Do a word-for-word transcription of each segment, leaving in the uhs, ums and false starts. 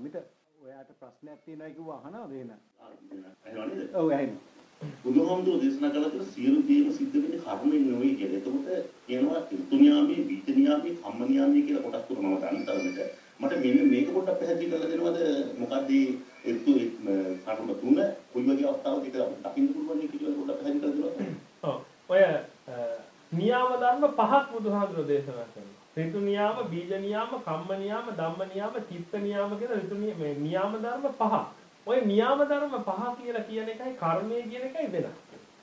අමිත ඔයාට ප්‍රශ්නයක් තියෙනවා කිව්වා අහනවද එහෙනම්? අහනවද? ඔව් අහනවා. බුදුහාමුදුරුවෝ දේශනා කළ තුන සියලු දේම සිද්ධ වෙන්නේ කර්මයෙන් නෙවෙයි කියලා. එතකොට කියනවා ඍතු නියාමයේ, බීජ නියාමයේ, කම්ම නියාමයේ කියලා කොටස් තුනම ගන්න තරමට මට මෙන්න මේක පොඩ්ඩක් පැහැදිලි කරලා දෙනවද? මොකක්ද මේ ඍතු කර්ම තුන කොයි වගේ අවස්ථාවකද අපිට දකින්න පුළුවන් කියලා පොඩ්ඩක් පැහැදිලි කරලා දෙනවද? ඔව්. ඔය නියාම ධර්ම පහක් බුදුහාමුදුරුවෝ දේශනා කරනවා. ඍතු නියාම, බීජ නියාම, කම්ම නියාම, ධම්ම නියාම, චිත්ත නියාම කියලා ඍතු මේ නියාම ධර්ම පහ. ඔය නියාම ධර්ම පහ කියලා කියන එකයි කර්මය කියන එකයි වෙනස්.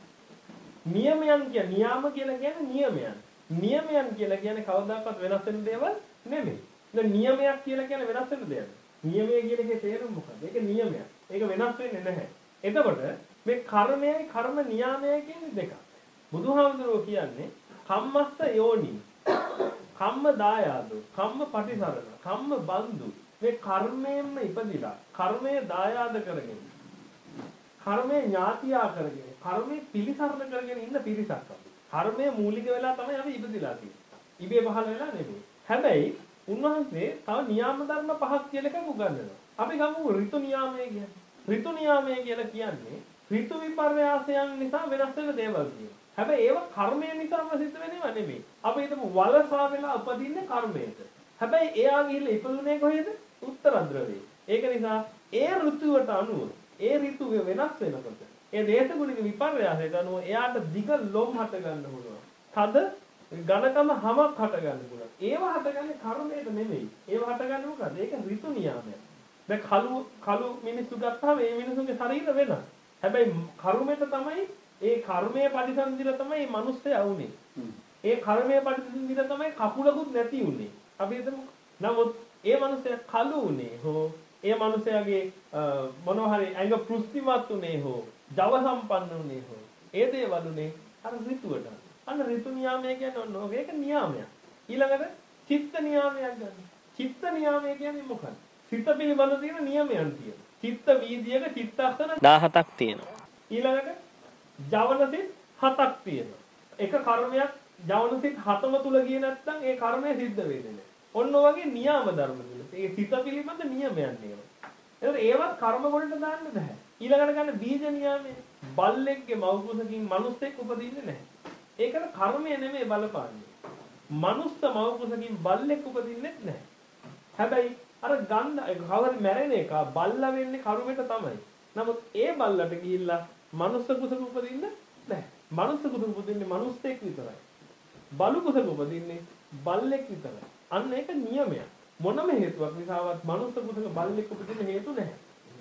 නියමයන් කිය නියාම කියලා කියන්නේ නියමයන්. නියමයන් කියලා කියන්නේ කවදාකවත් වෙනස් වෙන දේවල් නෙමෙයි. දැන් නියමයක් කියලා කියන්නේ වෙනස් වෙන දෙයක්. නියමය කියන එකේ තේරුම මොකක්ද? ඒක නියමයක්. ඒක වෙනස් වෙන්නේ නැහැ. එතකොට මේ කර්මයයි කර්ම නියාමයයි කියන්නේ දෙකක්. බුදුහාමුදුරුවෝ කියන්නේ කම්මස්ස යෝනි, කම්ම දායාදෝ, කම්ම පටිසරණ, කම්ම බන්දු. මේ කර්මයෙන්ම ඉපදිලා, කර්මය දායාද කරගෙන, කර්මය ඥාතියා කරගෙන, කර්මය පිළිසරණ කරගෙන ඉන්න පිරිසක් අපි. කර්මය මූලික වෙලා තමයි අපි ඉපදිලා තියෙන්නේ. ඉබේ පහළ වෙලා නෙමෙයි. හැබැයි උන්වහන්සේ තව නියාම ධර්ම පහක් කියලා එකක් උගන්වනවා. අපි ගමු ඍතු නියාමය කියන්නේ. ඍතු නියාමය කියලා කියන්නේ ඍතු විපර්යාසයන් නිසා වෙනස් වෙන දේවල් කියනවා. හැබැයි ඒවා කර්මය නිසාම සිද්ධ වෙනේවා නෙමෙයි. අපි හිතමු වලසා වෙලා උපදින්නේ කර්මයට. හැබැයි එයා ගිහිල්ලා ඉපදුනේ කොහෙද? උත්තර ධ්‍රවයේ. ඒක නිසා ඒ ඍතුවට අනුව ඒ ඍතුව වෙනස් වෙනකොට ඒ දේශගුණික විපර්යාසයට අනුව එයාට දිග ලොම් හට ගන්න පුළුවන්. තද ඝනකම හැමක් හට ගන්න පුළුවන්. ඒව හටගන්නේ කර්මයට නෙමෙයි. ඒව හටගන්නේ මොකද? ඒක ඍතු නියාමයක්. දැන් කළු කළු මිනිස්සු ගත්තාම ඒ මිනිස්සුන්ගේ ශරීර වෙනස්. හැබැයි කර්මයට තමයි ඒ කර්මයේ පරිසම්දිලා තමයි මේ මිනිස්සයා වුනේ. ඒ කර්මයේ පරිසම්දිලා තමයි කකුලකුත් නැති උනේ. අපි හිතමු නමුත් ඒ මිනිස්සයා කළු උනේ හෝ ඒ මිනිස්සයාගේ මොනවා හරි ඇඟ පෘෂ්ටිමත් උනේ හෝ ජව සම්පන්න උනේ හෝ ඒ දේවල් උනේ අර ඍතුවට. අන්න ඍතු නියාමය කියන්නේ ඔන්න ඔක ඒක නියාමයක්. ඊළඟට චිත්ත නියාමයක් ගන්න. චිත්ත නියාමය කියන්නේ මොකක්ද? සිත පිළිබඳ තියෙන නියමයන් තියෙනවා. චිත්ත වීදියක චිත්තක්ෂණ දහහතක් තියෙනවා. ඊළඟට ජවනසිත හතක් තියෙනවා. එක කර්මයක් ජවනසිත හතම තුල ගියේ නැත්නම් ඒ කර්මය සිද්ධ වෙන්නේ නැහැ. ඔන්න ඔයගේ නියාම ධර්ම තුල. ඒ සිත පිළිබඳ නියමයන් ඒවා. ඒකට ඒවත් කර්ම වලට දාන්න බෑ. ඊළඟට ගන්න බීජ නියාමය. බල්ලෙක්ගේ මව්කුසකින් මිනිස්සෙක් උපදින්නේ නැහැ. ඒකට කර්මය නෙමෙයි බලපාන්නේ. මනුස්ස මව්කුසකින් බල්ලෙක් උපදින්නේ නැහැ. හැබැයි අර ගන්න කවර මැරෙන එක බල්ලා වෙන්නේ කර්මයට තමයි. නමුත් ඒ බල්ලට ගිහිල්ලා මනුස්ස කුසක උපදින්න නැහැ. මනුස්ස කුසක උපදින්නේ මනුස්සෙක් විතරයි. බලු කුසක උපදින්නේ බල්ලෙක් විතරයි. අන්න ඒක නියමයක්. මොනම හේතුවක් නිසාවත් මනුස්ස කුසක බල්ලෙක් උපදින්න හේතු නැහැ.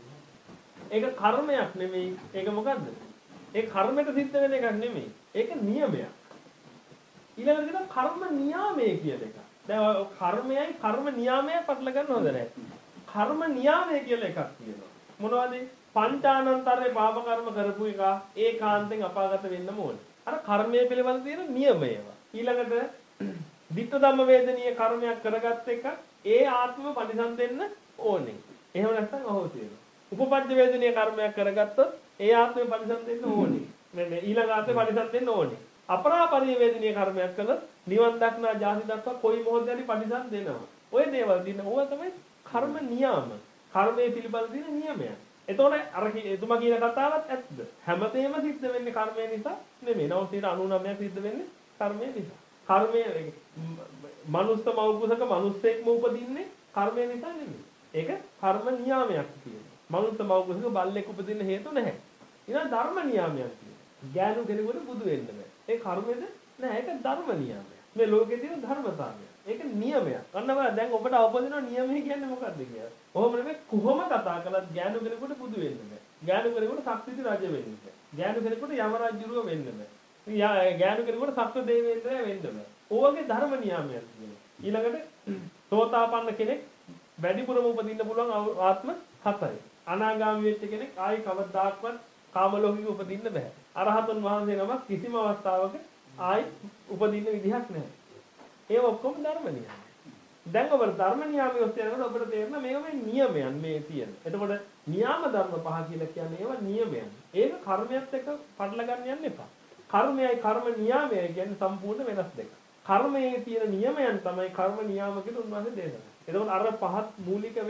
ඒක කර්මයක් නෙමෙයි. ඒක මොකද්ද? ඒ කර්මයට සිද්ධ වෙන එකක් නෙමෙයි. ඒක නියමයක්. ඊළඟට කියන කර්ම නියාමය කියන එක. දැන් කර්මයයි කර්ම නියාමයයි පටල ගන්න හොඳ නැහැ. කර්ම නියාමය කියලා එකක් තියෙනවා. මොනවද? පංචානන්තරේ පාප කර්ම කරපු එක ඒකාන්තයෙන් අපාගත වෙන්නම ඕනේ. අර කර්මයේ පිළිබඳ තියෙන නියම ඒවා. ඊළඟට විත්ත ධම්ම වේදනීය කර්මයක් කරගත්ත එක ඒ ආත්ම පරිසම්දෙන්න ඕනේ. එහෙම නැත්නම් අහෝ තියෙනවා. උපපජ්ජ වේදනීය කර්මයක් කරගත්තොත් ඒ ආත්මය පරිසම්දෙන්න ඕනේ. මේ ඊළඟ ආත්මය පරිසම්දෙන්න ඕනේ. අපරාපරිය වේදනීය කර්මයක් කළොත් නිවන් දක්නා ජාති දක්වා කොයි මොහොතේ හරි පරිසම් දෙනවා. ඔය දේවල් දින ඕවා තමයි කර්ම නියාම. කර්මයේ පිළිබඳ දින නියමයක්. එතකොට අර එතුමා කියන කතාවත් ඇත්තද? හැමතේම සිද්ධ වෙන්නේ කර්මය නිසා නෙමෙයි. නවසියට අනූනවයක් සිද්ධ වෙන්නේ කර්මය නිසා. කර්මය මනුස්ස මව්කුසක මනුස්සෙක්ම උපදින්නේ කර්මය නිසා නෙමෙයි. ඒක කර්ම නියාමයක් තියෙනවා. මනුස්ස මව්කුසක බල්ලෙක් උපදින්න හේතු නැහැ. ඊළඟ ධර්ම නියාමයක් තියෙනවා. ගෑනු කෙනෙකුට බුදු වෙන්න බෑ. ඒ කර්මෙද නෑ. ඒක ධර්ම නියාමයක්. මේ ලෝකේ තියෙන ධර්මතාවය. ඒක නියමයක්. අන්න බලන්න දැන් ඔබට අවබෝධ වෙනවා නියමය කියන්නේ මොකක්ද කියලා. කොහොම නෙමෙයි කොහොම කතා කළත් ගෑනු කෙනෙකුට බුදු වෙන්න බෑ. ගෑනු කෙනෙකුට ශක්තිති රජ වෙන්න බෑ. ගෑනු කෙනෙකුට යම රජුරුව වෙන්න බෑ. ගෑනු කෙනෙකුට සක්‍ර දෙවියන්ද්‍රය වෙන්න බෑ. ඕවගේ ධර්ම නියාමයක් තියෙනවා. ඊළඟට සෝතාපන්න කෙනෙක් වැඩිපුරම උපදින්න පුළුවන් ආත්ම හතයි. අනාගාමී වෙච්ච කෙනෙක් ආයි කවදාක්වත් කාම ලෝකෙක උපදින්න බෑ. අරහතන් වහන්සේ නමක් කිසිම අවස්ථාවක ආයි උපදින්න විදිහක් නැහැ. ඒ ඔක්කොම ධර්ම නියම. දැන් ඔබට ධර්ම නියමයේ ඔස්සේ යනකොට ඔබට තේරෙනවා මේක මේ නියමයන් මේ තියෙන. එතකොට නියම ධර්ම පහ කියලා කියන්නේ ඒවා නියමයන්. ඒක කර්මයක් එක්ක පටල ගන්න යන්න එපා. කර්මයයි කර්ම නියාමයයි කියන්නේ සම්පූර්ණ වෙනස් දෙකක්. කර්මයේ තියෙන නියමයන් තමයි කර්ම නියාම කියලා උන්වහන්සේ දේශනා. එතකොට අර පහත් මූලික වෙනවා.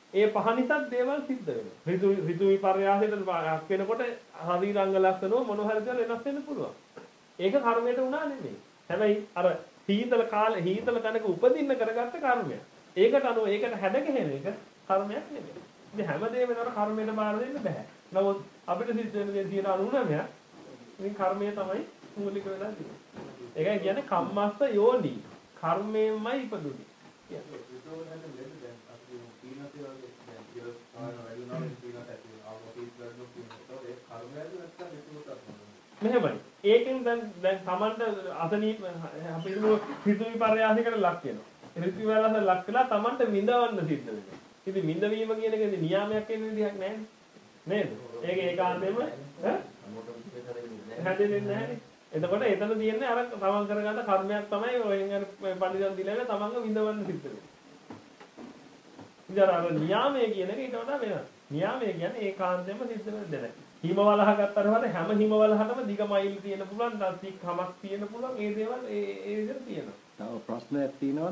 ඒ පහ නිසා දේවල් සිද්ධ වෙනවා. ඍතු ඍතු විපර්යාසයට වෙනකොට ශරීරාංග ලක්ෂණ මොන හරි දේවල් වෙනස් වෙන්න පුළුවන්. ඒක කර්මයට උනා නෙමෙයි. හැබැයි අර හීතල කාලේ හීතල තැනක උපදින්න කරගත්ත කර්මයක්. ඒකට අනුව ඒකට හැඩගැහෙන එක කර්මයක් නෙමෙයි. ඉතින් හැමදේම වෙනකොට කර්මයට බාර දෙන්න බෑ. නමුත් අපිට සිද්ධ වෙන දේ තියෙන අනුනමය ඉතින් කර්මය තමයි මූලික වෙලා තියෙන්නේ. ඒකයි කියන්නේ කම්මස්ස යෝනි. කර්මයෙන්මයි ඉපදුනේ. මෙහෙමයි. ඒකෙන් දැන් දැන් Tamanට අසනීප අපි හිතමු ඍතු විපර්යාසයකට ලක් වෙනවා. ඍතු විපර්යාසයට ලක් වෙලා Tamanට විඳවන්න සිද්ධ වෙනවා. ඉතින් විඳවීම කියන එකේ නියාමයක් වෙන විදිහක් නැහැ නේද? ඒක ඒකාන්තයෙන්ම ඈ හැදෙන්නේ නැහැ. එතකොට එතන තියෙන්නේ අර තමන් කරගන්න කර්මයක් තමයි ඔයෙන් අර පඬිතුන් දිලගෙන තමන්ව විඳවන්න සිද්ධ වෙන්නේ. ඉතින් අර නියාමයේ කියන එක ඊට වඩා වෙනස්. නියාමයේ කියන්නේ ඒකාන්තයෙන්ම සිද්ධ වෙන දෙයක්. හිමවලහ ගත්තට පස්සේ හැම හිමවලහටම දිග මයිල් තියෙන පුළුවන්, දස්තික් කමක් තියෙන පුළුවන්. ඒ දේවල් ඒ ඒ විදිහට තියෙනවා. තව ප්‍රශ්නයක් තියෙනවද?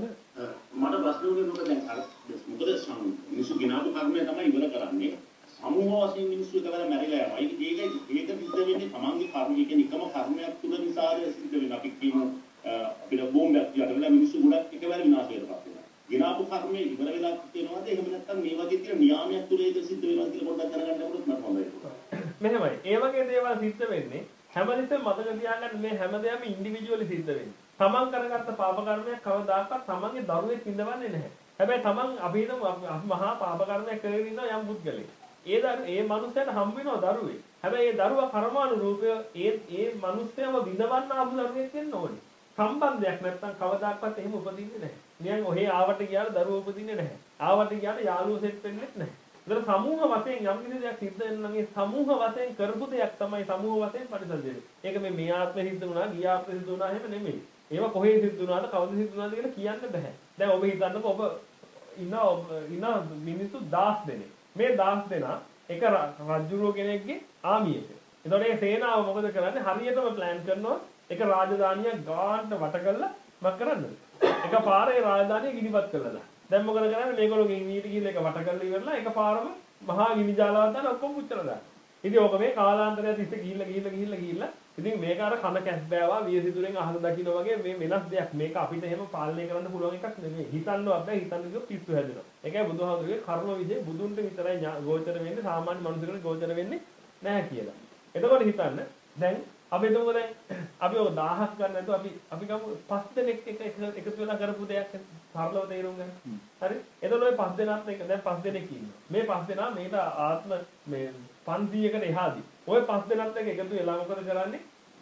මට ප්‍රශ්න උනේ මොකද දැන් අර මොකද මිනිස්සු ගිනාපු කර්මය තමයි ඉවර කරන්නේ. සමූහ වශයෙන් මිනිස්සු එකවර මැරිලා යනවා. ඒක ඒක ඒක සිද්ධ වෙන්නේ තමන්ගේ කර්ම කියන එකම කර්මයක් තුල නිසා සිද්ධ වෙනවා. අපි කියමු අපිට බෝම්බයක් යට වෙලා මිනිස්සු ගොඩක් එකවර විනාශ වෙනවා. ගිනාපු කර්මය ඉවර වෙලා තියෙනවාද? එහෙම නැත්නම් මේ වගේ තියෙන නියාමයක් තුල ඒක සිද්ධ වෙනවා කියලා පොඩ්ඩක් දැනගන්නකොට මට හොඳයි. මෙහෙමයි. ඒ වගේ දේවල් සිද්ධ වෙන්නේ හැමදෙස්සෙම මතක තියාගන්න මේ හැමදේම ඉන්ඩිවිජුවලි සිද්ධ වෙන්නේ. තමන් කරගත්ත පාප කර්මයක් කවදාකවත් තමන්ගේ දරුවෙක් විඳවන්නේ නැහැ. හැබැයි තමන් අපි හිතමු මහා පාප කර්මයක් කරගෙන ඉන්න යම් පුද්ගලෙක්. ඒ දරු ඒ මනුස්සයාට හම්බ වෙනවා දරුවෙක්. හැබැයි ඒ දරුවා කර්මානුරූපව ඒ ඒ මනුස්සයව විඳවන්න ආපු දරුවෙක් වෙන්න ඕනේ. සම්බන්ධයක් නැත්නම් කවදාකවත් එහෙම උපදින්නේ නැහැ. නිකන් ඔහේ ආවට ගියාට දරුවෝ උපදින්නේ නැහැ. ආවට ගියාට යාළුවෝ සෙට් වෙන්නේ නැහැ. ඒතර සමූහ වශයෙන් යම් කිසි දෙයක් සිද්ධ වෙන නම් ඒ සමූහ වශයෙන් කරපු දෙයක් තමයි සමූහ වශයෙන් පරිසල්දෙන්නේ. ඒක මේ මේ ආත්මෙ සිද්ධ වුණා, ගිය ආත්මෙ සිද්ධ වුණා එහෙම නෙමෙයි. ඒවා කොහේ සිද්ධ වුණාද, කවුද සිද්ධ වුණාද කියලා කියන්න බෑ. දැන් ඔබ හිතන්නකෝ ඔබ ඉන්න ඉන්න මිනිස්සු දහස් දෙනෙක්. මේ දහස් දෙනා එක රජුරෝ කෙනෙක්ගේ ආමියෙක. එතකොට මේ සේනාව මොකද කරන්නේ? හරියටම ප්ලෑන් කරනවා එක රාජධානියක් ගානට වට කරලා මක් කරන්නද? එකපාරේ රාජධානිය ගිනිපත් කළා දාන්න. දැන් මොකද කරන්නේ? මේගොල්ලෝ ගිනීට ගිහලා එක වට කරලා ඉවරලා එකපාරම මහා ගිනි ජාලාවක් දාලා ඔක්කොම පුච්චලා දාන්න. ඉතින් ඕක මේ කාලාන්තරය තිස්සේ ගිහිල්ලා ගිහිල්ලා ගිහිල්ලා ගිහිල්ලා ඉතින් මේක අර කන කැස් බෑවා වියසිතුරෙන් අහන දකින්න වගේ මේ වෙනස් දෙයක්. මේක අපිට එහෙම පාලනය කරන්න පුළුවන් එකක් නෙමෙයි. හිතන්නවත් බෑ. හිතන්න කිව්වොත් පිස්සු හැදෙනවා. ඒකයි බුදුහාමුදුරුගේ කර්ම විදිහේ බුදුන්ට විතරයි ගෝචර වෙන්නේ, සාමාන්‍ය මනුස්සයෙකුට ගෝචර වෙන්නේ නැහැ කියලා. එතකොට හිතන්න දැන් අපි හිතමු දැන් අපි ඔය දහයක් ගන්න නැතුව අපි අපි ගමු පස් දෙනෙක් එක එකතු වෙලා කරපු දෙයක් සරලව තේරුම් ගන්න. හරි? එතකොට ඔය පස් දෙනාත් එක දැන් පස් දෙනෙක් ඉන්නවා. මේ පස් දෙනා මේක ආත්ම මේ පන්සියයකට එහාදී. ඔය පස් දෙනාත් එක එකතු වෙලා මොකද කරන්නේ?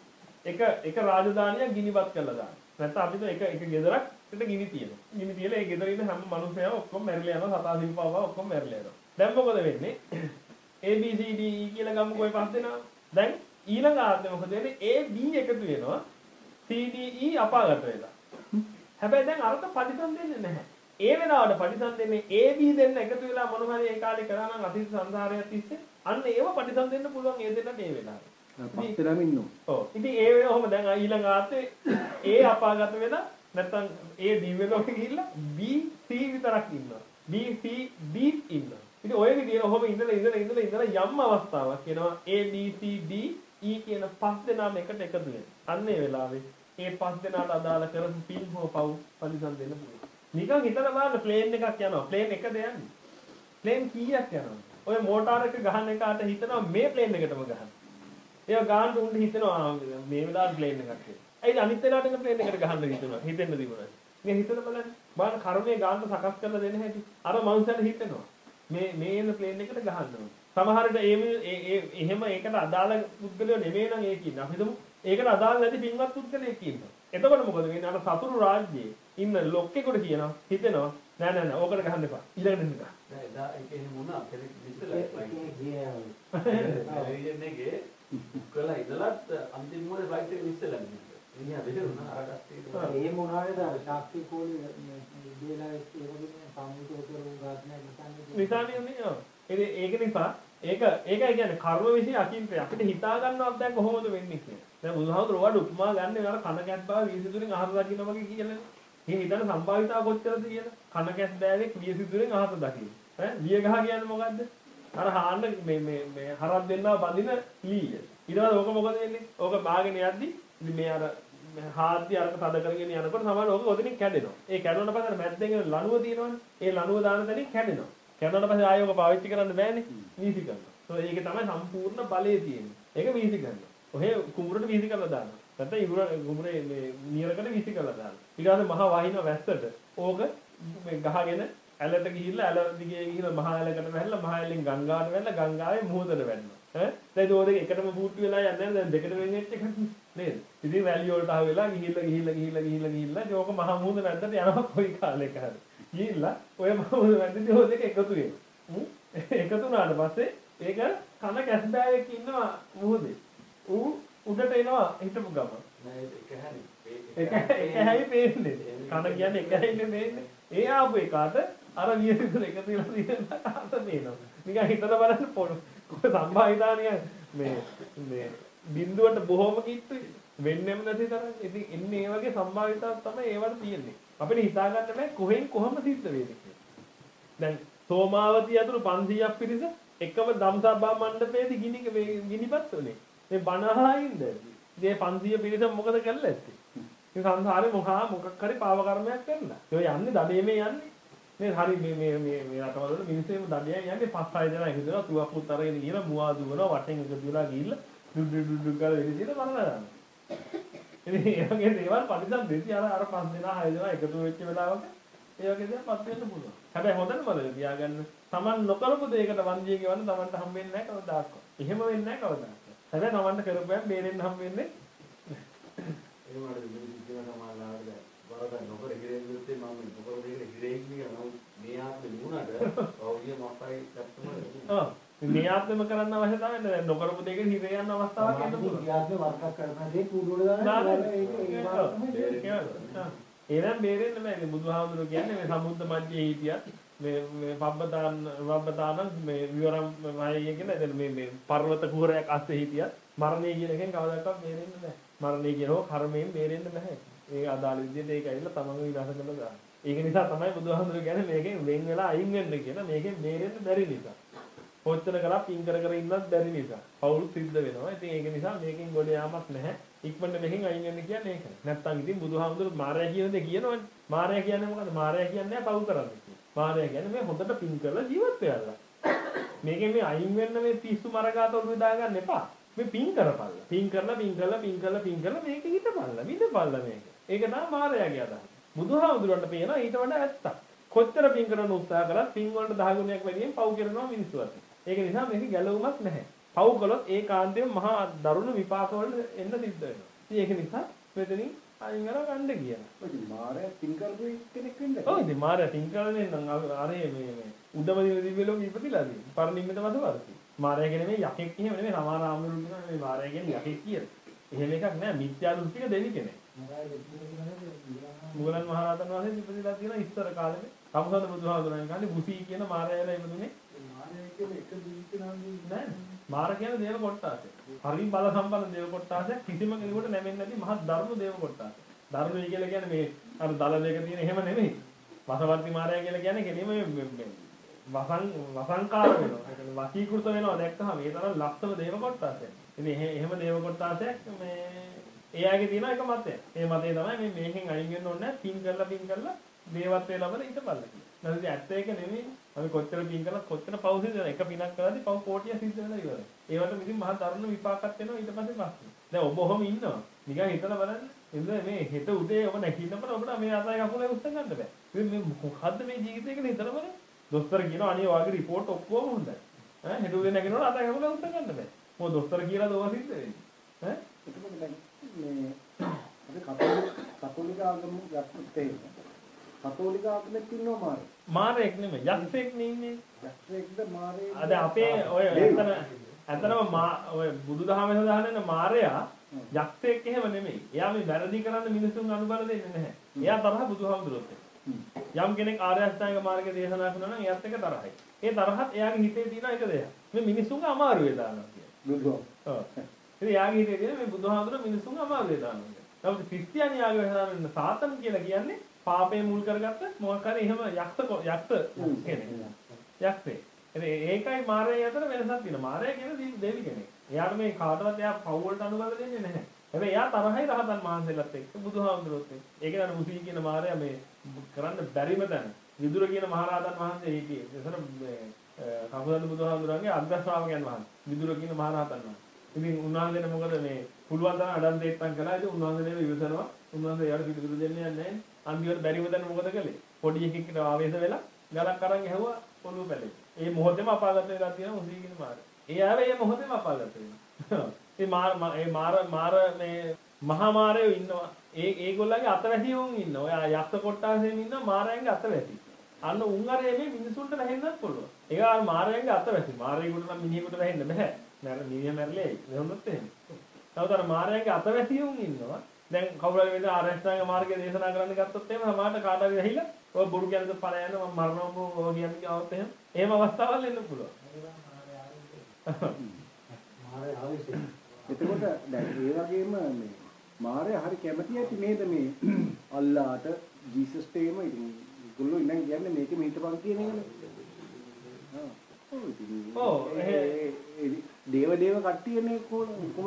එක එක රාජධානියක් ගිනිපත් කරලා දානවා. නැත්නම් අපි તો එක එක ගෙදරක් පිට ගිනි තියෙනවා. ගිනි තියලා ඒ ගෙදර ඉන්න හැම මිනිස්සයම ඔක්කොම මැරිලා යනවා. සතා සිල්පාවා ඔක්කොම මැරිලා යනවා. දැන් මොකද වෙන්නේ? A B C D E කියලා ගමුකෝ ඔය පස් දෙනා. දැන් ඊළඟ ආත්මෙ මොකද වෙන්නේ? A B එකතු වෙනවා. C D E අපාගත වෙලා. හැබැයි දැන් අරක පරිසම් දෙන්නේ නැහැ. ඒ වෙලාවට පරිසම් දෙන්නේ A B දෙන්න එකතු වෙලා මොන හරි ඒ කාලේ කරා නම් අතීත සංසාරයක් තිස්සේ අන්න ඒව පරිසම් දෙන්න පුළුවන් ඒ දෙන්නට ඒ වෙලාවේ. පස් දෙනාම ඉන්නවා. ඔව්. ඉතින් ඒ වෙලාව ඔහොම දැන් ඊළඟ ආත්මේ A අපාගත වෙලා නැත්තම් A දිව්‍ය ලෝකෙ ගිහිල්ලා B C විතරක් ඉන්නවා. B C D ඉන්නවා. ඉතින් ඔය විදිහට ඔහොම ඉඳලා ඉඳලා ඉඳලා ඉඳලා යම් අවස්ථාවක් එනවා A B C D E කියන පස් දෙනාම එකට එකතු වෙනවා. අන්න ඒ වෙලාවේ ඒ පස් දෙනාට අදාළ කරපු පින් හෝ පව් පරිසම් දෙන්න පුළුවන්. නිකන් හිතලා බලන්න ප්ලේන් එකක් යනවා. ප්ලේන් එකද යන්නේ? ප්ලේන් කීයක් යනවද? ඔය මෝටාර එක ගහන එකට හිතනවා මේ ප්ලේන් එකටම ගහන්න. ඒක ගාන්න උන්ට හිතනවා මේ වෙලාවට ප්ලේන් එකක් කියලා. ඇයි අනිත් වෙලාවට එක ප්ලේන් එකට ගහන්න හිතනවා. හිතෙන්න තිබුණා. මේ හිතලා බලන්න. බලන්න කර්මයේ ගාන්න සකස් කරලා දෙන්න හැටි. අර මනුස්සයන්ට හිතෙනවා. මේ මේ එන ප්ලේන් එකට ගහන්න ඕනේ. සමහරට ඒ ඒ එහෙම ඒකට අදාළ පුද්ගලයෝ නෙමෙයි නම් ඒ කියන්නේ. අපි හිතමු ඒකට අදාළ නැති පින්වත් පුද්ගලයෙක් ඉන්නවා. එතකොට මොකද වෙන්නේ? අර සතුරු රාජ්‍යයේ ඉන්න ලොක්කෙකුට කියනවා හිතෙනවා නෑ නෑ නෑ ඕකට ගහන්න එපා. ඊළඟට දෙන්න. නෑ එදා ඒක එහෙම වුණා. කෙනෙක් ඉස්සලා ගියේ. කළා ඉඳලත් අන්තිම මොලේ ෆ්ලයිට් එක ඉස්සලා ගියා. මිනිහා බෙහෙරුණා අර කස්ටේ. ඒ මොනවාද අර ශාක්ති කෝලේ දේලා ඒක වගේ සාමූහික කරු ගාස්නේ නිසානේ. නිසානේ ඔව්. ඒක නිසා ඒක ඒකයි කියන්නේ කර්ම විශ්ේ අකින්තය. අපිට හිතා ගන්නවත් දැන් කොහොමද වෙන්නේ කියලා. දැන් බුදුහාමුදුරුවෝ වඩ උපමා ගන්න අර කන කැත් බව වියසිතුරෙන් අහස දකින්න වගේ කියලානේ. මේ හිතන සම්භාවිතාව කොච්චරද කියලා. කන කැත් බෑවෙක් වියසිතුරෙන් අහස දකින්න. ඈ විය ගහ කියන්නේ මොකද්ද? අර හාන්න මේ මේ මේ හරක් දෙන්නා බඳින ලීය. ඊට පස්සේ ඕක මොකද වෙන්නේ? ඕක බාගෙන යද්දි ඉතින් මේ අර හාද්දි අරක තද කරගෙන යනකොට තමයි ඕක ඔතනින් කැඩෙනවා. ඒ කැඩුණාට පස්සේ මැද්දෙන් එන ලණුව තියෙනවනේ. ඒ ලණුව දාන තැනින් කැඩෙනවා. කැඩුණාට පස්සේ ආයෙ ඕක පාවිච්චි කරන්න බෑනේ. වීසි කරනවා. So ඒකේ තමයි සම්පූර්ණ බලය තියෙන්නේ. ඒක වීසි කරනවා. ඔහෙ කුඹුරට වීසි කරලා දානවා. නැත්නම් ඉගුර කුඹුරේ මේ නියරකට වීසි කරලා දානවා. ඊට පස්සේ මහා වහින වැස්සට ඕක මේ ගහගෙන ඇලට ගිහිල්ලා ඇල දිගේ ගිහිල්ලා මහා ඇලකට වැහැලා මහා ඇලෙන් ගංගාවට වැහැලා ගංගාවේ මුහුදට වැටෙනවා. ඈ දැන් ඒක දෙක එකටම බූට්ටු වෙලා යන්නේ නැහැ. දැන් දෙකට වෙන් වෙච්ච එකක් නේද? ඉතින් වැලිය වලට ආව වෙලා ගිහිල්ලා ගිහිල්ලා ගිහිල්ලා ගිහිල්ලා ගිහිල්ලා ඒක මහා මුහුද වැද්දට යනවා කොයි කාලෙක හරි. ගිහිල්ලා ඔය මහා මුහුද වැද්දේ ඔය දෙක එකතු වෙනවා. එකතු වුණාට පස්සේ ඒක කන කැස්බෑවෙක් ඉන්නවා මුහුදේ. ඌ උඩට එනවා හිටපු ගම. නෑ ඒක හැරි. ඒක ඒක හැයි පේන්නේ. කන කියන්නේ එක හැයිනේ පේන්නේ. ඒ ආපු එකාට අර වියසිතුන එකතු වෙලා තියෙන තාත පේනවා. නිකන් හිතලා බලන්න පොඩ සම්භාවිතානිය මේ මේ බිඳුවට බොහොම කිට්ටුයි. වෙන්නෙම නැති තරම්. ඉතින් එන්නේ මේ වගේ සම්භාවිතාවක් තමයි ඒවට තියෙන්නේ. අපිට හිතා ගන්න බෑ කොහෙන් කොහොම සිද්ධ වෙන්නේ කියලා. දැන් සෝමාවතී ඇතුළු පන්සීයක් පිරිස එකම ධම්සභා මණ්ඩපයේදී ගිනි ගිනිපත් උනේ. මේ බණහායින්ද මේ පන්සිය පිරිස මොකද කරලා ඇත්තේ? මේ සංසාරේ මොකා මොකක් හරි පාව කර්මයක් කරලා. ඒ යන්නේ දඩේමේ යන්නේ. මේ හරි මේ මේ මේ මේ රටවල මිනිස්සුම දඩයන් යන්නේ පස් හය දෙනා එකතු වෙලා තුවක්කුත් අරගෙන ගිහලා මුවා දුවනවා වටෙන් එකතු වෙලා ගිහිල්ලා ඩු ඩු ඩු ඩු ගාලා වෙලී දින බලලා දානවා. ඉතින් ඒ වගේ දේවල් පරිසම් දෙති අර අර පස් දෙනා හය දෙනා එකතු වෙච්ච වෙලාවක ඒ වගේ දේවල් පත් වෙන්න පුළුවන්. හැබැයි හොඳට මතක තියාගන්න Taman නොකරපු දෙයකට වන්දිය ගෙවන්න Tamanට හම් වෙන්නේ නැහැ කවදාවත්. එහෙම වෙන්නේ නැහැ කවදාවත්. හැබැයි Tamanට කරපුවම බේරෙන්න හම් වෙන්නේ ඒ වගේ දෙයක් සමානලාට වරද නොකර ඉරෙන්නේ මම නොකර දෙන්නේ ඉරෙන්නේ නෝ මේ ආත්මේ නුනට ඔව්ිය මොකයි ගත්තම ඔව් මේ ආත්මෙම කරන්න අවශ්‍ය තමයි දැන් නොකරපු දෙයක හිර යන අවස්ථාවක් එන්න පුළුවන්. ඒ ආත්මේ වර්කක් කරන දේ කුඩුවල දාන්න ඒනම් බේරෙන්න බෑනේ. බුදුහාමුදුරුවෝ කියන්නේ මේ සමුද්ද මැදේ හිටියත් මේ මේ පබ්බතාන වබ්බතාන මේ විවරම් වහය කියන එතන මේ මේ පර්වත කුහරයක් අස්සේ හිටියත් මරණය කියන එකෙන් කවදාවත් බේරෙන්න බෑ. මරණය කියනෝ කර්මයෙන් බේරෙන්න බෑ. ඒ අදාළ විදිහට ඒක ඇවිල්ලා තමන්ව විනාශ කරලා දානවා. ඒක නිසා තමයි බුදුහාමුදුරුවෝ කියන්නේ මේකෙන් වෙන් වෙලා අයින් වෙන්න කියන මේකෙන් බේරෙන්න බැරි නිසා. කොච්චර කරලා පින් කර කර ඉන්නත් බැරි නිසා. පෞල් සිද්ධ වෙනවා. ඉතින් ඒක නිසා මේකෙන් ගොඩ යාමක් නැහැ. ඉක්මනට මෙහෙන් අයින් වෙන්න කියන්නේ ඒක. නැත්තම් ඉතින් බුදුහාමුදුරුවෝ මාරයා කියන දේ කියනවනේ. මාරයා කියන්නේ මොකද්ද? මාරයා කියන්නේ පව් කරන්නේ. මාරයා කියන්නේ මේ හොඳට පින් කරලා ජීවත් වෙලා. මේකෙන් මේ අයින් වෙන්න මේ පිස්සු මරගාත ඔළුවේ දාගන්න එපා. මේ පින් කරපල්ලා. පින් කරලා පින් කරලා පින් කරලා පින් කරලා මේක හිටපල්ලා. විඳපල්ලා මේක. ඒක තමයි මාරයාගේ අදහස. බුදුහාමුදුරන්ට පේනවා ඊට වඩා ඇත්තක්. කොච්චර පින් කරන්න උත්සාහ කරත් පින් වලට දහ ගුණයක් වැඩියෙන් පව් කරනවා මිනිස්සු අතර. ඒක නිසා මේක ගැලවුමක් නැහැ. පව් කළොත් ඒ කාන්තේම මහා දරුණු විපාක වලට එන්න සිද්ධ වෙනවා. ඉතින් ඒක නිසා මෙතනින් අයින් කරලා ගන්න කියනවා. ඔය මාරය පින් කරපු කෙනෙක් වෙන්න. ඔව් ඉතින් මාරයා පින් කරන්නේ නම් අර මේ මේ උඩම දිව්‍ය ලෝකෙ ඉපදිලා තියෙන. පරිනිම්මිත වදවර්ති. මාරයා කියන්නේ මේ යකෙක් එහෙම නෙමෙයි සමාන ආමුරුන් කියන මේ මාරයා කියන්නේ යකෙක් කියලා. එහෙම එකක් නෑ මිත්‍යා දෘෂ්ටික දෙවි කෙනෙක්. මුගලන් මහරහතන් වහන්සේ ඉපදිලා තියෙන ඉස්සර කාලේ සම්සද බුදුහාමුදුරන් කියන්නේ බුසී කියන මාරයාලා ඉපදුනේ. මාර්යා කියන්නේ එක ජීවිත නම් නෑ. මාර කියන දේව කොට්ටාසය. හරි බල සම්පන්න දේව කොට්ටාසයක් කිසිම කෙනෙකුට නැමෙන්නේ නැති මහත් ධර්ම දේව කොට්ටාසය. ධර්මය කියලා කියන්නේ මේ අර දල දෙක තියෙන එහෙම නෙමෙයි. වසවර්ති මාරයා කියලා කියන්නේ කෙලිම වසං වසංකාර වෙනවා. ඒ කියන්නේ වශීකృత වෙනවා දැක්කම මේ තරම් ලක්ෂණ දේව කොට්ටාසයක්. ඉතින් එහෙම දේව කොට්ටාසයක් මේ එයාගේ තියෙන එක මතය. ඒ මතය තමයි මේ මේකෙන් අයින් වෙන්න ඕනේ නැහැ. පින් කරලා පින් කරලා දේවත්වයේ ලබන ඊටපල්ල කියලා. නැත්නම් ඇත්ත ඒක නෙමෙයි. අපි කොච්චර පින් කළත් කොච්චර පව් සිද්ධ වෙනවා. එක පිනක් කළාදී පව් කෝටියක් සිද්ධ වෙනවා ඉවරයි. ඒවට ඉතින් මහා දරුණු විපාකයක් වෙනවා ඊට පස්සේ පස්සේ. දැන් ඔබ ඔහොම ඉන්නවා. නිකන් හිතලා බලන්න. එන්නේ මේ හෙට උදේ ඔබ නැගිටිනකොට ඔබට මේ අතයි කකුලේ උස්ස ගන්න බෑ. මේ මොකද්ද මේ ජීවිතේ කියලා හිතලා බලන්න. දොස්තර කියනවා අනේ ඔයාගේ රිපෝට් ඔක්කොම හොඳයි. ඈ හෙට උදේ නැගිටිනකොට අතයි කකුලේ උස්ස ගන්න බෑ. මොකද දොස්තර කියලා දෝවා සිද්ධ වෙන්නේ. ඈ එතකොට දැන් මේ අපි කතෝලික කතෝලික ආගම යක්ෂයෙක් තියෙනවා. කතෝලික ආගමෙත් ඉන්නවා මාරේ. මාරෙක් නෙමෙයි යක්ෂයෙක් නෙන්නේ. යක්ෂයෙක්ද මාරේ? අද අපේ ඔය ඇත්තම ඇත්තම මා ඔය බුදුදහමේ සඳහන් වෙන මාරයා යක්ෂයෙක් එහෙම නෙමෙයි. එයා මේ වැරදි කරන්න මිනිසුන් අනුබල දෙන්නේ නැහැ. එයා තරහ බුදුහාමුදුරුවෝත් එක්ක. යම් කෙනෙක් ආර්ය අෂ්ටාංග මාර්ගය දේශනා කරනවා නම් එයාත් එක්ක තරහයි. ඒ තරහත් එයාගේ හිතේ තියෙන එක දෙයක්. මේ මිනිසුන්ගේ අමාරුවේ දානවා කියන්නේ. බුදුහාම. ඔව්. ඉතින් එයාගේ හිතේ තියෙන මේ බුදුහාමුදුරුවෝ මිනිසුන්ගේ අමාරුවේ දානවා. නමුත් ක්‍රිස්තියානි ආගමේ සඳහන් සාතන් කියලා කියන්නේ පාපේ මුල් කරගත්ත මොකක් හරි එහෙම යක්ෂ යක්ෂ කෙනෙක්. යක්ෂයෙක්. ඒකයි මාරය අතර වෙනසක් තියෙනවා. මාරය කියන්නේ දෙවි කෙනෙක්. එයාට මේ කාටවත් එයා පව් වලට අනුබල දෙන්නේ නැහැ. හැබැයි එයා තරහයි රහතන් වහන්සේලාත් එක්ක බුදුහාමුදුරුවෝත් එක්ක. ඒක නේද මුසී කියන මාරයා මේ කරන්න බැරිම තැන. විදුර කියන මහරහතන් වහන්සේ ඒකේ. ඒසර මේ කපුදන්න බුදුහාමුදුරන්ගේ අග්‍ර ශ්‍රාවකයන් වහන්සේ. විදුර කියන මහරහතන් වහන්සේ. ඉතින් උන්වහන්සේට මොකද මේ පුළුවන් තරම් අඩන් දෙත්තම් කළා. ඉතින් උන්වහන්සේ ඉවසනවා. උන්වහන්සේ යාට පිටුරු දෙන්නේ නැහැ. අන්තිමට බැරිම තැන මොකද කළේ? පොඩි එකෙක්ට ආවේශ වෙලා ගලක් අරන් ඇහුවා ඔළුව පැලේ. ඒ මොහොතේම අපාගත වෙලා තියෙන මුසී කියන මාරය. ඒ ආවේ මේ මොහොතේම අපාගත වෙනවා. ඒ මාර ඒ මාර මාර මේ මහා මාරයෝ ඉන්නවා. ඒ ඒගොල්ලන්ගේ අතවැසියෝන් ඉන්නවා. ඔය යක්ෂ කොට්ටාසෙන් ඉන්නවා මාරයන්ගේ අතවැසි. අන්න උන් අර මේ මිනිසුන්ට වැහෙන්නත් පුළුවන්. ඒක අර මාරයන්ගේ අතවැසි. මාරයෙකුට නම් මිනිහෙකුට වැහෙන්න බෑ. නේද? මිනිහ මැරලේ. එහෙමත් එහෙම. තවද අර මාරයන්ගේ අතවැසියෝන් ඉන්නවා. දැන් කවුරු හරි වෙන ආරෂ්ඨාංග මාර්ගය දේශනා කරන්න ගත්තොත් එහෙම සමාහට කාට හරි ඇහිලා ඔය බොරු කියනද පළ යන මම මරනවා ඔය කියන්නේ ගාවත් එහෙම. එහෙම අවස්ථාවල් එන්න පුළුවන්. මාරය ආවේශය. එතකොට දැන් ඒ වගේම මේ මාරය හරි කැමති ඇති නේද මේ අල්ලාට ජීසස්ට එහෙම ඉතින් ඒගොල්ලෝ ඉන්න කියන්නේ මේකෙම හිටපන් කියන එකනේ. ආ ඔව් ඒ දේව දේව කට්ටියනේ කොහොම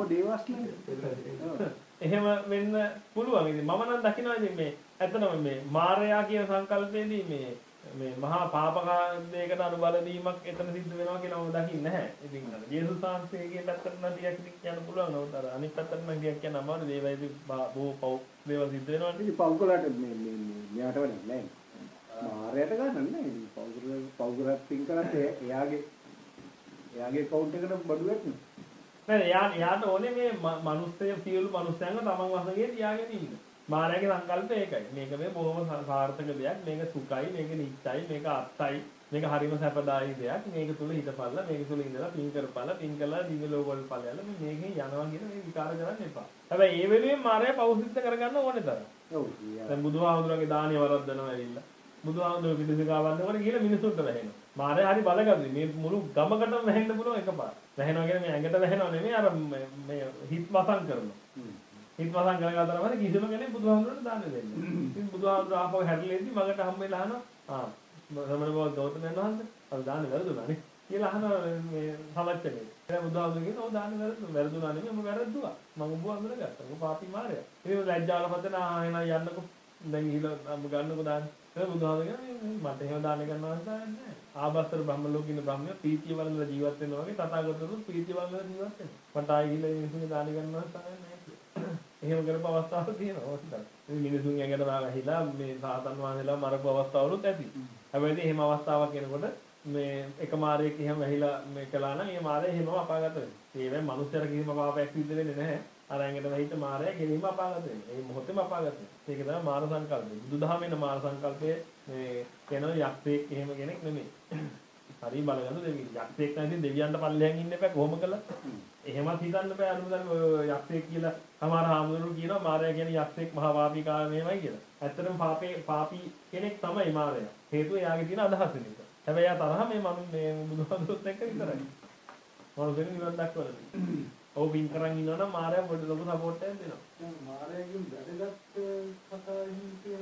දේවස්ලනේ. එහෙම වෙන්න පුළුවන්. ඉතින් මම නම් දකිනවා ඉතින් මේ ඇත්තටම මේ මාරයා කියන සංකල්පයේදී මේ මේ මහා පාපකාරයකට අනුබල දීමක් එතන සිද්ධ වෙනවා කියලා මම දකින්නේ නැහැ. ඉතින් අර ජේසුස් වහන්සේගේ පැත්තට නම් ටිකක් කියන්න පුළුවන්. නමුත් අර අනිත් පැත්තට නම් ටිකක් කියන්න අමාරු. දේවයිදී බොහෝ පව් දේවල් සිද්ධ වෙනවා. ඉතින් පව් කළාට මේ මේ මෙයාට වැඩක් නැහැ. මාරයට ගන්න නෑ. ඉතින් පව් කර පව් කරත් පින් කරත් එයාගේ එයාගේ account එකට බඩු වැටෙනවා. නෑ එයා එයාට ඕනේ මේ මිනිස්සය සියලු මිනිස්සයන්ව තමන් වශයෙන් තියාගෙන ඉන්න. මායාවේ සංකල්පය ඒකයි. මේක මේ බොහොම සාර්ථක දෙයක්. මේක සුඛයි, මේක නිත්‍යයි, මේක අත්යි, මේක හරිම සැපදායි දෙයක්. මේක තුල හිතපල්ලා, මේක තුල ඉඳලා පින් කරපල්ලා, පින් කළා දිව්‍ය ලෝක වල ඵලයල මේකෙන් යනවා කියන මේ විකාර කරන්න එපා. හැබැයි ඒ වෙලෙම මායාව පෞසිද්ධ කරගන්න ඕනේ තරම්. ඔව්. දැන් බුදුහාමුදුරන්ගේ දානිය වරද්දනවා ඇවිල්ලා. බුදුහාමුදුරුවෝ පිටිසිකා වන්දනකොට ගිහලා මිනිසුන්ට වැහෙනවා. මායාව හරි බලගන්නේ. මේ මුළු ගමකටම වැහෙන්න පුළුවන් එකපාර. වැහෙනවා කියන්නේ මේ ඇඟට වැහෙනව නෙමෙයි අර මේ හිත වසන් කරනවා. හිත වසන් කරගත්තාම පස්සේ කිසිම කෙනෙක් බුදුහාමුදුරන්ට දාන්න දෙන්නේ නැහැ. ඉතින් බුදුහාමුදුරුවෝ ආපහු හැරිලෙද්දි මගට හම් වෙලා අහනවා ආ සමන බව ගෞතමයන් වහන්සේ අර දාන්නේ වැරදුනානේ කියලා අහනවා මේ සමච්චනේ. ඒ බුදුහාමුදුරුවෝ කියනවා ඔව් දාන්නේ වැරදුනා. වැරදුනා නෙමෙයි මම වැරදුවා. මම ඔබ අඳුරගත්තා. ඔබ පාපී මාරයා. ඉතින් ලැජ්ජාවල පතන ආ එනවා යන්නකො. දැන් ගිහලා ගන්නකො දාන්නේ. ඒක බුදුහාමුදුරුවෝ මට එහෙම දාන්න ගන්නවා නැහැ. ආබස්තර බ්‍රහ්ම ලෝකේ ඉන්න බ්‍රහ්මයා ප්‍රීතිය වලඳ ජීවත් වෙනවා වගේ තථාගතවරු ප්‍රීතිය වලඳ ජීවත් වෙනවා. මට ආයෙ ගිහලා මිනිස්සුන්ගේ දාන්න ගන්නවා නැහැ. එහෙම කරපු අවස්ථාවක් තියෙනවා ඔතන. ඉතින් මිනිසුන් ඇඟට වාගහිලා මේ සාතන් වහන්සේලා මරපු අවස්ථාවලුත් ඇති. හැබැයි එහෙම අවස්ථාවක් එනකොට මේ එක මාරයෙක් එහෙම වැහිලා මේ කළා නම් ඒ මාරය එහෙමම අපාගත වෙනවා. ඒ වෙන්නේ මනුස්සයර කිසිම පාපයක් සිද්ධ වෙන්නේ නැහැ. අර ඇඟට වැහිච්ච මාරය ගෙලින්ම අපාගත වෙනවා. ඒ මොහොතේම අපාගත වෙනවා. ඒක තමයි මාර සංකල්පය. බුදුදහමේ මාර සංකල්පය මේ කියනවා යක්ෂයෙක් එහෙම කෙනෙක් නෙමෙයි. හරි බලගන්න දෙවියන්. යක්ෂයෙක් නම් ඉතින් දෙවියන්ට පල්ලෙයන් ඉන්න එපා කොහොම කළා. එහෙමත් හිතන්න බෑ අනුමතන ඔය යක්ෂයෙක් කියලා සමහර හාමුදුරුවෝ කියනවා මාරයා කියන්නේ යක්ෂයෙක් මහා පාපී කාමයමයි කියලා. ඇත්තටම පාපේ පාපී කෙනෙක් තමයි මාරයා. හේතුව එයාගේ තියෙන අදහස නිසා. හැබැයි එයා තරහ මේ මම මේ බුදුහාමුදුරුවොත් එක්ක විතරයි. මොනවද නිවන් දක්වලා. ඔව් පින් කරන් ඉන්නවනම් මාරයා පොඩි ලොකු සපෝට් එකක් දෙනවා. දැන් මාරයගෙන් වැඩගත් කතාවෙන්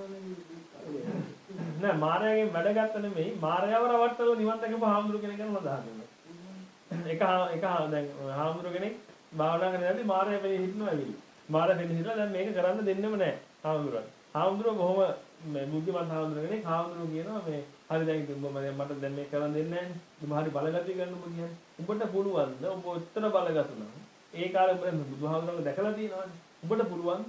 කියනනේ නෑ මාරයාගෙන් වැඩගත්ත නෙමෙයි මාරයාව රවට්ටලා නිවන් දක්වපු හාමුදුරු කෙනෙක් ගැන හොඳ අහන්න. එක එක දැන් හාමුදුරු කෙනෙක් භාවනා කරන යද්දි මාරයා වෙලේ හිටනවා ඇවිල්ලා. මාරයා වෙලේ හිටලා දැන් මේක කරන්න දෙන්නෙම නෑ හාමුදුරුවෝ. හාමුදුරුවෝ බොහොම මේ බුද්ධිමත් හාමුදුරු කෙනෙක්. හාමුදුරුවෝ කියනවා මේ හරි දැන් ඉතින් උඹ මට දැන් මේක කරන්න දෙන්නේ නෑනේ. උඹ හරි බලගතිය ගන්න උඹ කියන්නේ. උඹට පුළුවන්ද උඹ උත්තර බලගතුනා. ඒ කාලේ උඹ බුදුහාමුදුරුවෝ දැකලා තියෙනවනේ. උඹට පුළුවන්ද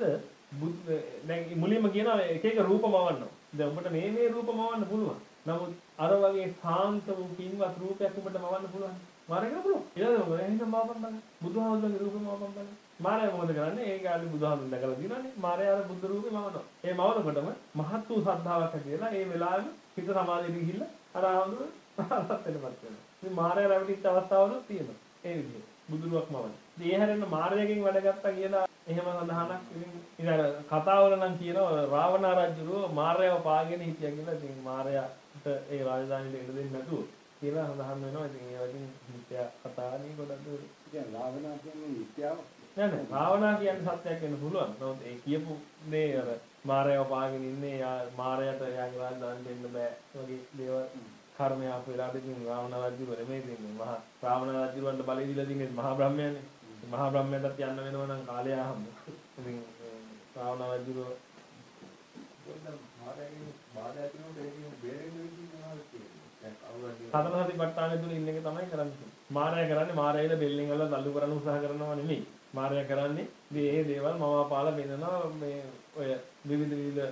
දැන් මුලින්ම කියනවා එක එක රූපමවන්න. දැන් උඹට මේ මේ රූපමවන්න පුළුවන්. නමුත් අර වගේ සාන්ත වූ පින්වත් රූපයක් උඹට මවන්න පුළුවන්. මාරේකට පුළුවන්. ඊළඟට මොකද එහෙනම් මාපම් බලන්න. බුදුහාමුදුරුවෝගේ රූපෙ මාපම් බලන්න. මාරයා මොකද කරන්නේ? ඒ කාලේ බුදුහාමුදුරුවෝ දැකලා තියෙනවානේ. මාරයා අර බුදු රූපෙ මවනවා. ඒ මවනකොටම මහත් වූ ශ්‍රද්ධාවක් ඇති වෙලා ඒ වෙලාවෙම හිත සමාධියට ගිහිල්ලා අර හාමුදුරුවෝ අරහත් වෙනපත් වෙනවා. ඉතින් මාරයා රැවටිච්ච අවස්ථාවලුත් තියෙනවා. ඒ විදිහට බුදුරුවක් මවන්නේ. ඉතින් ඒ හැරෙන්න මාරයාගෙන් වැඩ ගත්තා කියලා එහෙම සඳහනක් ඉතින් ඉතින් අර කතාවල නම් කියනවා රාවණ රජුරෝ මාරයාව පාගෙන හිටියා කියලා. ඉතින් මාරයාට ඒ රාජධානියට එන්න දෙන්නේ නැතුව කියලා සඳහන් වෙනවා. ඉතින් ඒ වගේ මිත්‍යා කතාවනේ ගොඩක් ඉතින් රාවණා කියන්නේ මිත්‍යාව. නෑ නෑ රාවණා කියන්නේ සත්‍යයක් වෙන්න පුළුවන්. නමුත් ඒ කියපු දේ අර මාරයාව පාගෙන ඉන්නේ යා මාරයාට යාගේ රාජධානියට එන්න බෑ වගේ දේවල් කර්මය ආපු වෙලාවට ඉතින් රාවණ රජුව නෙමෙයි ඉතින් මහා රාවණ රජුවන්ට බලය දීලා තියෙන්නේ මහා බ්‍රහ්මයානේ. මහා බ්‍රහ්මයාටත් යන්න වෙනවා නම් කාලය ආහම. ඉතින් රාවණ රජුව මාරයාගේ බාධා තියෙනකොට ඒකෙන් බේරෙන්න විදිහ මොනවද කියන්නේ? සතර සතිපට්ඨානෙ තුල ඉන්න එක තමයි කරන්නේ. මාරයා කරන්නේ මාරයායිල බෙල්ලෙන් අල්ලලා තල්ලු කරන්න උත්සාහ කරනවා නෙමෙයි. මාරයා කරන්නේ මේ දේවල් මවාපාලා වෙනනවා මේ ඔය විවිධ විවිධ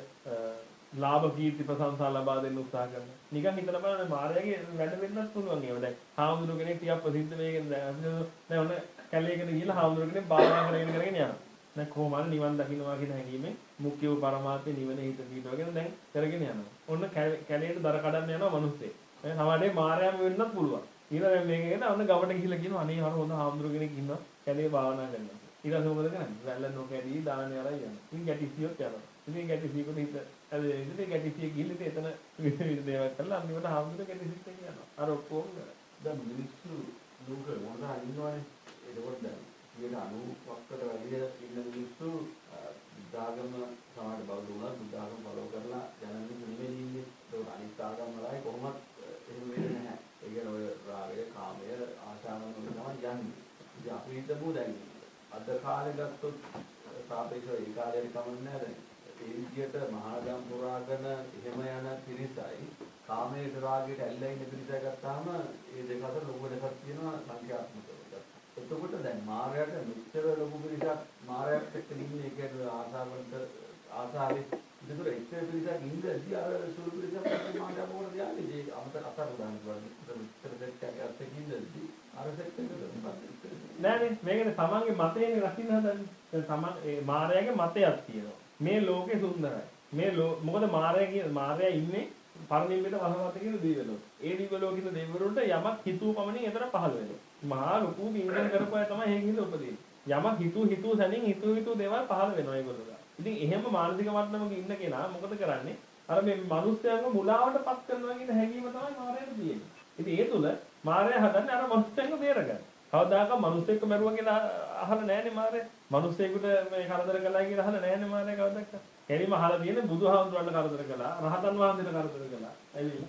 ලාභ කීර්ති ප්‍රශංසා ලබා දෙන්න උත්සාහ කරනවා. නිකන් හිතලා බලන්න මාරයාගේ වැඩ වෙන්නත් පුළුවන් ඒවා. දැන් හාමුදුරු කෙනෙක් ටිකක් ප්‍රසිද්ධ වෙගෙන දැන් ඔන්න කැලේකට ගිහලා හාමුදුරු කෙනෙක් භාවනා කරගෙන කරගෙන යනවා. දැන් කොහොමද නිවන් දකින්නවා කියන හැඟීමෙන් මුඛ්‍යව පරමාර්ථය නිවන හිත පිටවගෙන දැන් කරගෙන යනවා. ඔන්න කැලේට දර කඩන්න යනවා මිනිස්සේ. දැන් සමහරේ මාරයාම වෙන්නත් පුළුවන්. ඊළඟ මේකේන ඔන්න ගවට ගිහිල්ලා කියනවා අනේ අර හොඳ හාමුදුරු කෙනෙක් ඉන්නවා කැලේ භාවනා කරනවා. ඊළඟ මොකද කරන්නේ? වැල්ල නොකැඩී දාන යලා යනවා. ඉතින් ගැටිසියොත් යනවා. ඉතින් ගැටිසියකට හිත අද ඉතින් ගැටිසිය ගිහිල්ලා එතන විවිධ දේවල් කරලා අන්තිමට හාමුදුරු ගැටිසියට යනවා. අර ඔක්කොම දැන් මිනිස්සු ලෝක මොනවා ඉන්නවනේ ඒකෝට දැන් කියන අනුවක්කට වැඩි ඉන්න මිනිස්සු බුද්ධාගම සමාජ බෞද්ධ වුණා බුද්ධාගම බලව කරලා ජනමින් නිමෙන්නේ ඉන්නේ ඒක අනිත් ආගම් වලයි කොහොමත් එහෙම වෙන්නේ නැහැ. ඒ කියන්නේ ඔය රාගය කාමය ආශාවන් වල තමයි යන්නේ. ඉතින් අපි හිතමු දැන් අද කාලේ ගත්තොත් සාපේක්ෂව ඒ කාලේ කමන්නේ නැහැ දැන්. ඒ විදිහට මහාගම් පුරාගෙන එහෙම යන පිරිසයි කාමයේ රාගයට ඇල්ලා ඉන්න පිරිසයි ගත්තාම ඒ දෙක අතර ලොකු දෙකක් තියෙනවා සංඛ්‍යාත්මකව. එතකොට දැන් මායයට මෙච්චර ලොකු පිරිසක් මායයට එක්ක ඉන්නේ ඒකට ආසාවන්ත ආසාවේ ඉතින් ඒක පිරිසක් ඉඳදී අර සුළු පිරිසක් මායයට මොකද යන්නේ ඒ අමතර අතර උදාහරණ වගේ මෙච්චර දෙයක් අත්‍යක ඉඳදී අර සෙට් එකට නෑනේ මේකනේ තමන්ගේ මතයනේ රකින්න හදන්නේ. දැන් තමන් ඒ මායයේ මතයක් තියෙනවා. මේ ලෝකේ සුන්දරයි. මේ මොකද මායя කියන මායя ඉන්නේ පරිනිම්මිත වහවත කියන දිව්‍යලෝක. ඒ දිව්‍යලෝකිත දෙවිවරුන්ට යමක් හිතුව පමණින් එතන පහළ වෙනවා. මහා ලොකු බින්දන් කරපුවා තමයි හේකින්ද උපදින්නේ. යමක් හිතුව හිතුව සැනින් හිතුව හිතුව දේවල් පහළ වෙනවා ඒගොල්ලෝ. ඉතින් එහෙම මානසික මට්ටමක ඉන්න කෙනා මොකද කරන්නේ? අර මේ මිනිස්යාගේ මුලාවටපත් කරනවා කියන හැඟීම තමයි මායයට තියෙන්නේ. ඉතින් ඒ තුල මායя හදන්නේ අර මිනිස්යාගේ බේරගන්න. කවදාක මිනිස්සෙක්ව මරුවා කියලා අහලා නැහැනේ මාරේ. මිනිස්සෙකුට මේ කරදර කළා කියලා අහලා නැහැනේ මාරේ කවදාක. එළිම අහලා තියෙන්නේ බුදුහාමුදුරන්ට කරදර කළා, රහතන් වහන්සේට කරදර කළා. ඇවිල්ලා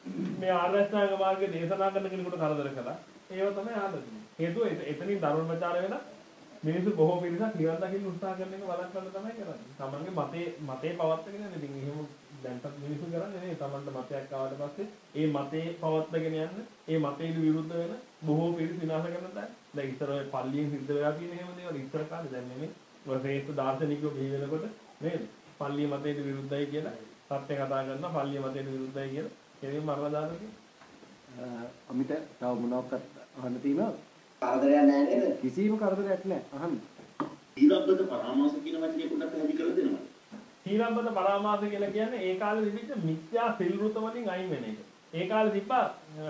මේ ආර්යශ්‍රාංග මාර්ගයේ දේශනා කරන කෙනෙකුට කරදර කළා. ඒව තමයි අහලා තියෙන්නේ. හේතුව එතනින් ධර්ම ප්‍රචාර වෙලා මිනිස්සු බොහෝ පිරිසක් නිවන් දකින්න උත්සාහ කරන එක වළක්වන්න තමයි කරන්නේ. තමන්ගේ මතේ මතේ පවත්වාගෙන යන්න. ඉතින් එහෙම දැන්පත් මිනිස්සු කරන්නේ නෙවෙයි. තමන්ට මතයක් ආවට පස්සේ ඒ මතේ පවත්වාගෙන යන්න, ඒ මතේට විරුද්ධ වෙන බොහෝ පිරිස් විනාශ කරන දැන් දැන් ඉතර ඔය පල්ලියෙන් සිද්ධ වෙලා තියෙන එහෙම දේවල් ඉතර කාලේ දැන් නෙමෙයි. ඔය ශ්‍රේෂ්ඨ දාර්ශනිකයෝ බිහි වෙනකොට නේද? පල්ලිය මතේට විරුද්ධයි කියලා සත්‍ය කතා කරනවා. පල්ලිය මතේට විරුද්ධයි කියලා කෙනෙක් මරලා දානවා කියන්නේ. අමිත තව මොනවක්වත් අහන්න තියෙනවද? කරදරයක් නැහැ නේද? කිසිම කරදරයක් නැහැ. අහන්න. සීලබ්බත පරාමාස කියන වචනේ පොඩ්ඩක් පැහැදිලි කරලා දෙනවා. සීලබ්බත පරාමාස කියලා කියන්නේ ඒ කාලේ තිබිච්ච මිත්‍යා සිල් වෘත වලින් අයින් වෙන එක. ඒ කාලේ තිබ්බා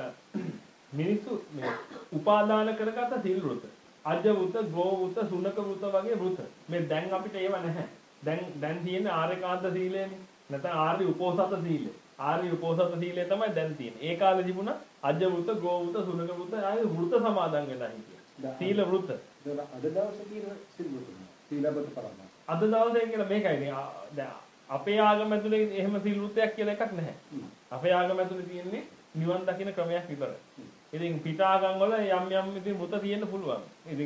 මිනිස්සු මේ උපාදාන කරගත්ත සිල් වෘත. අජ්ජ වෘත, ගෝ වෘත, සුනක වෘත වගේ වෘත. මේ දැන් අපිට ඒව නැහැ. දැන් දැන් තියෙන්නේ ආර්යකාන්ත සීලයනේ. නැත්නම් ආර්ය උපෝසත සීලය. ආර්ය උපෝසත සීලය තමයි දැන් තියෙන්නේ. ඒ කාලේ තිබුණා අජ්ජ වෘත, ගෝ වෘත, සුනක වෘත, ආයේ වෘත සමාදන් වෙලා හිටියා. සීල වෘත. අද දවසේ තියෙන සිල් වෘත. සීලබ්බත පරාමාස. අද දවසේ කියලා මේකයි. දැන් අපේ ආගම ඇතුලේ එහෙම සිල් වෘතයක් කියලා එකක් නැහැ. අපේ ආගම ඇතුලේ තියෙන්නේ නිවන් දකින්න ක්‍රමයක් විතරයි. ඉතින් පිටාගම් වල යම් යම් ඉතින් වෘත තියෙන්න පුළුවන්. ඉතින්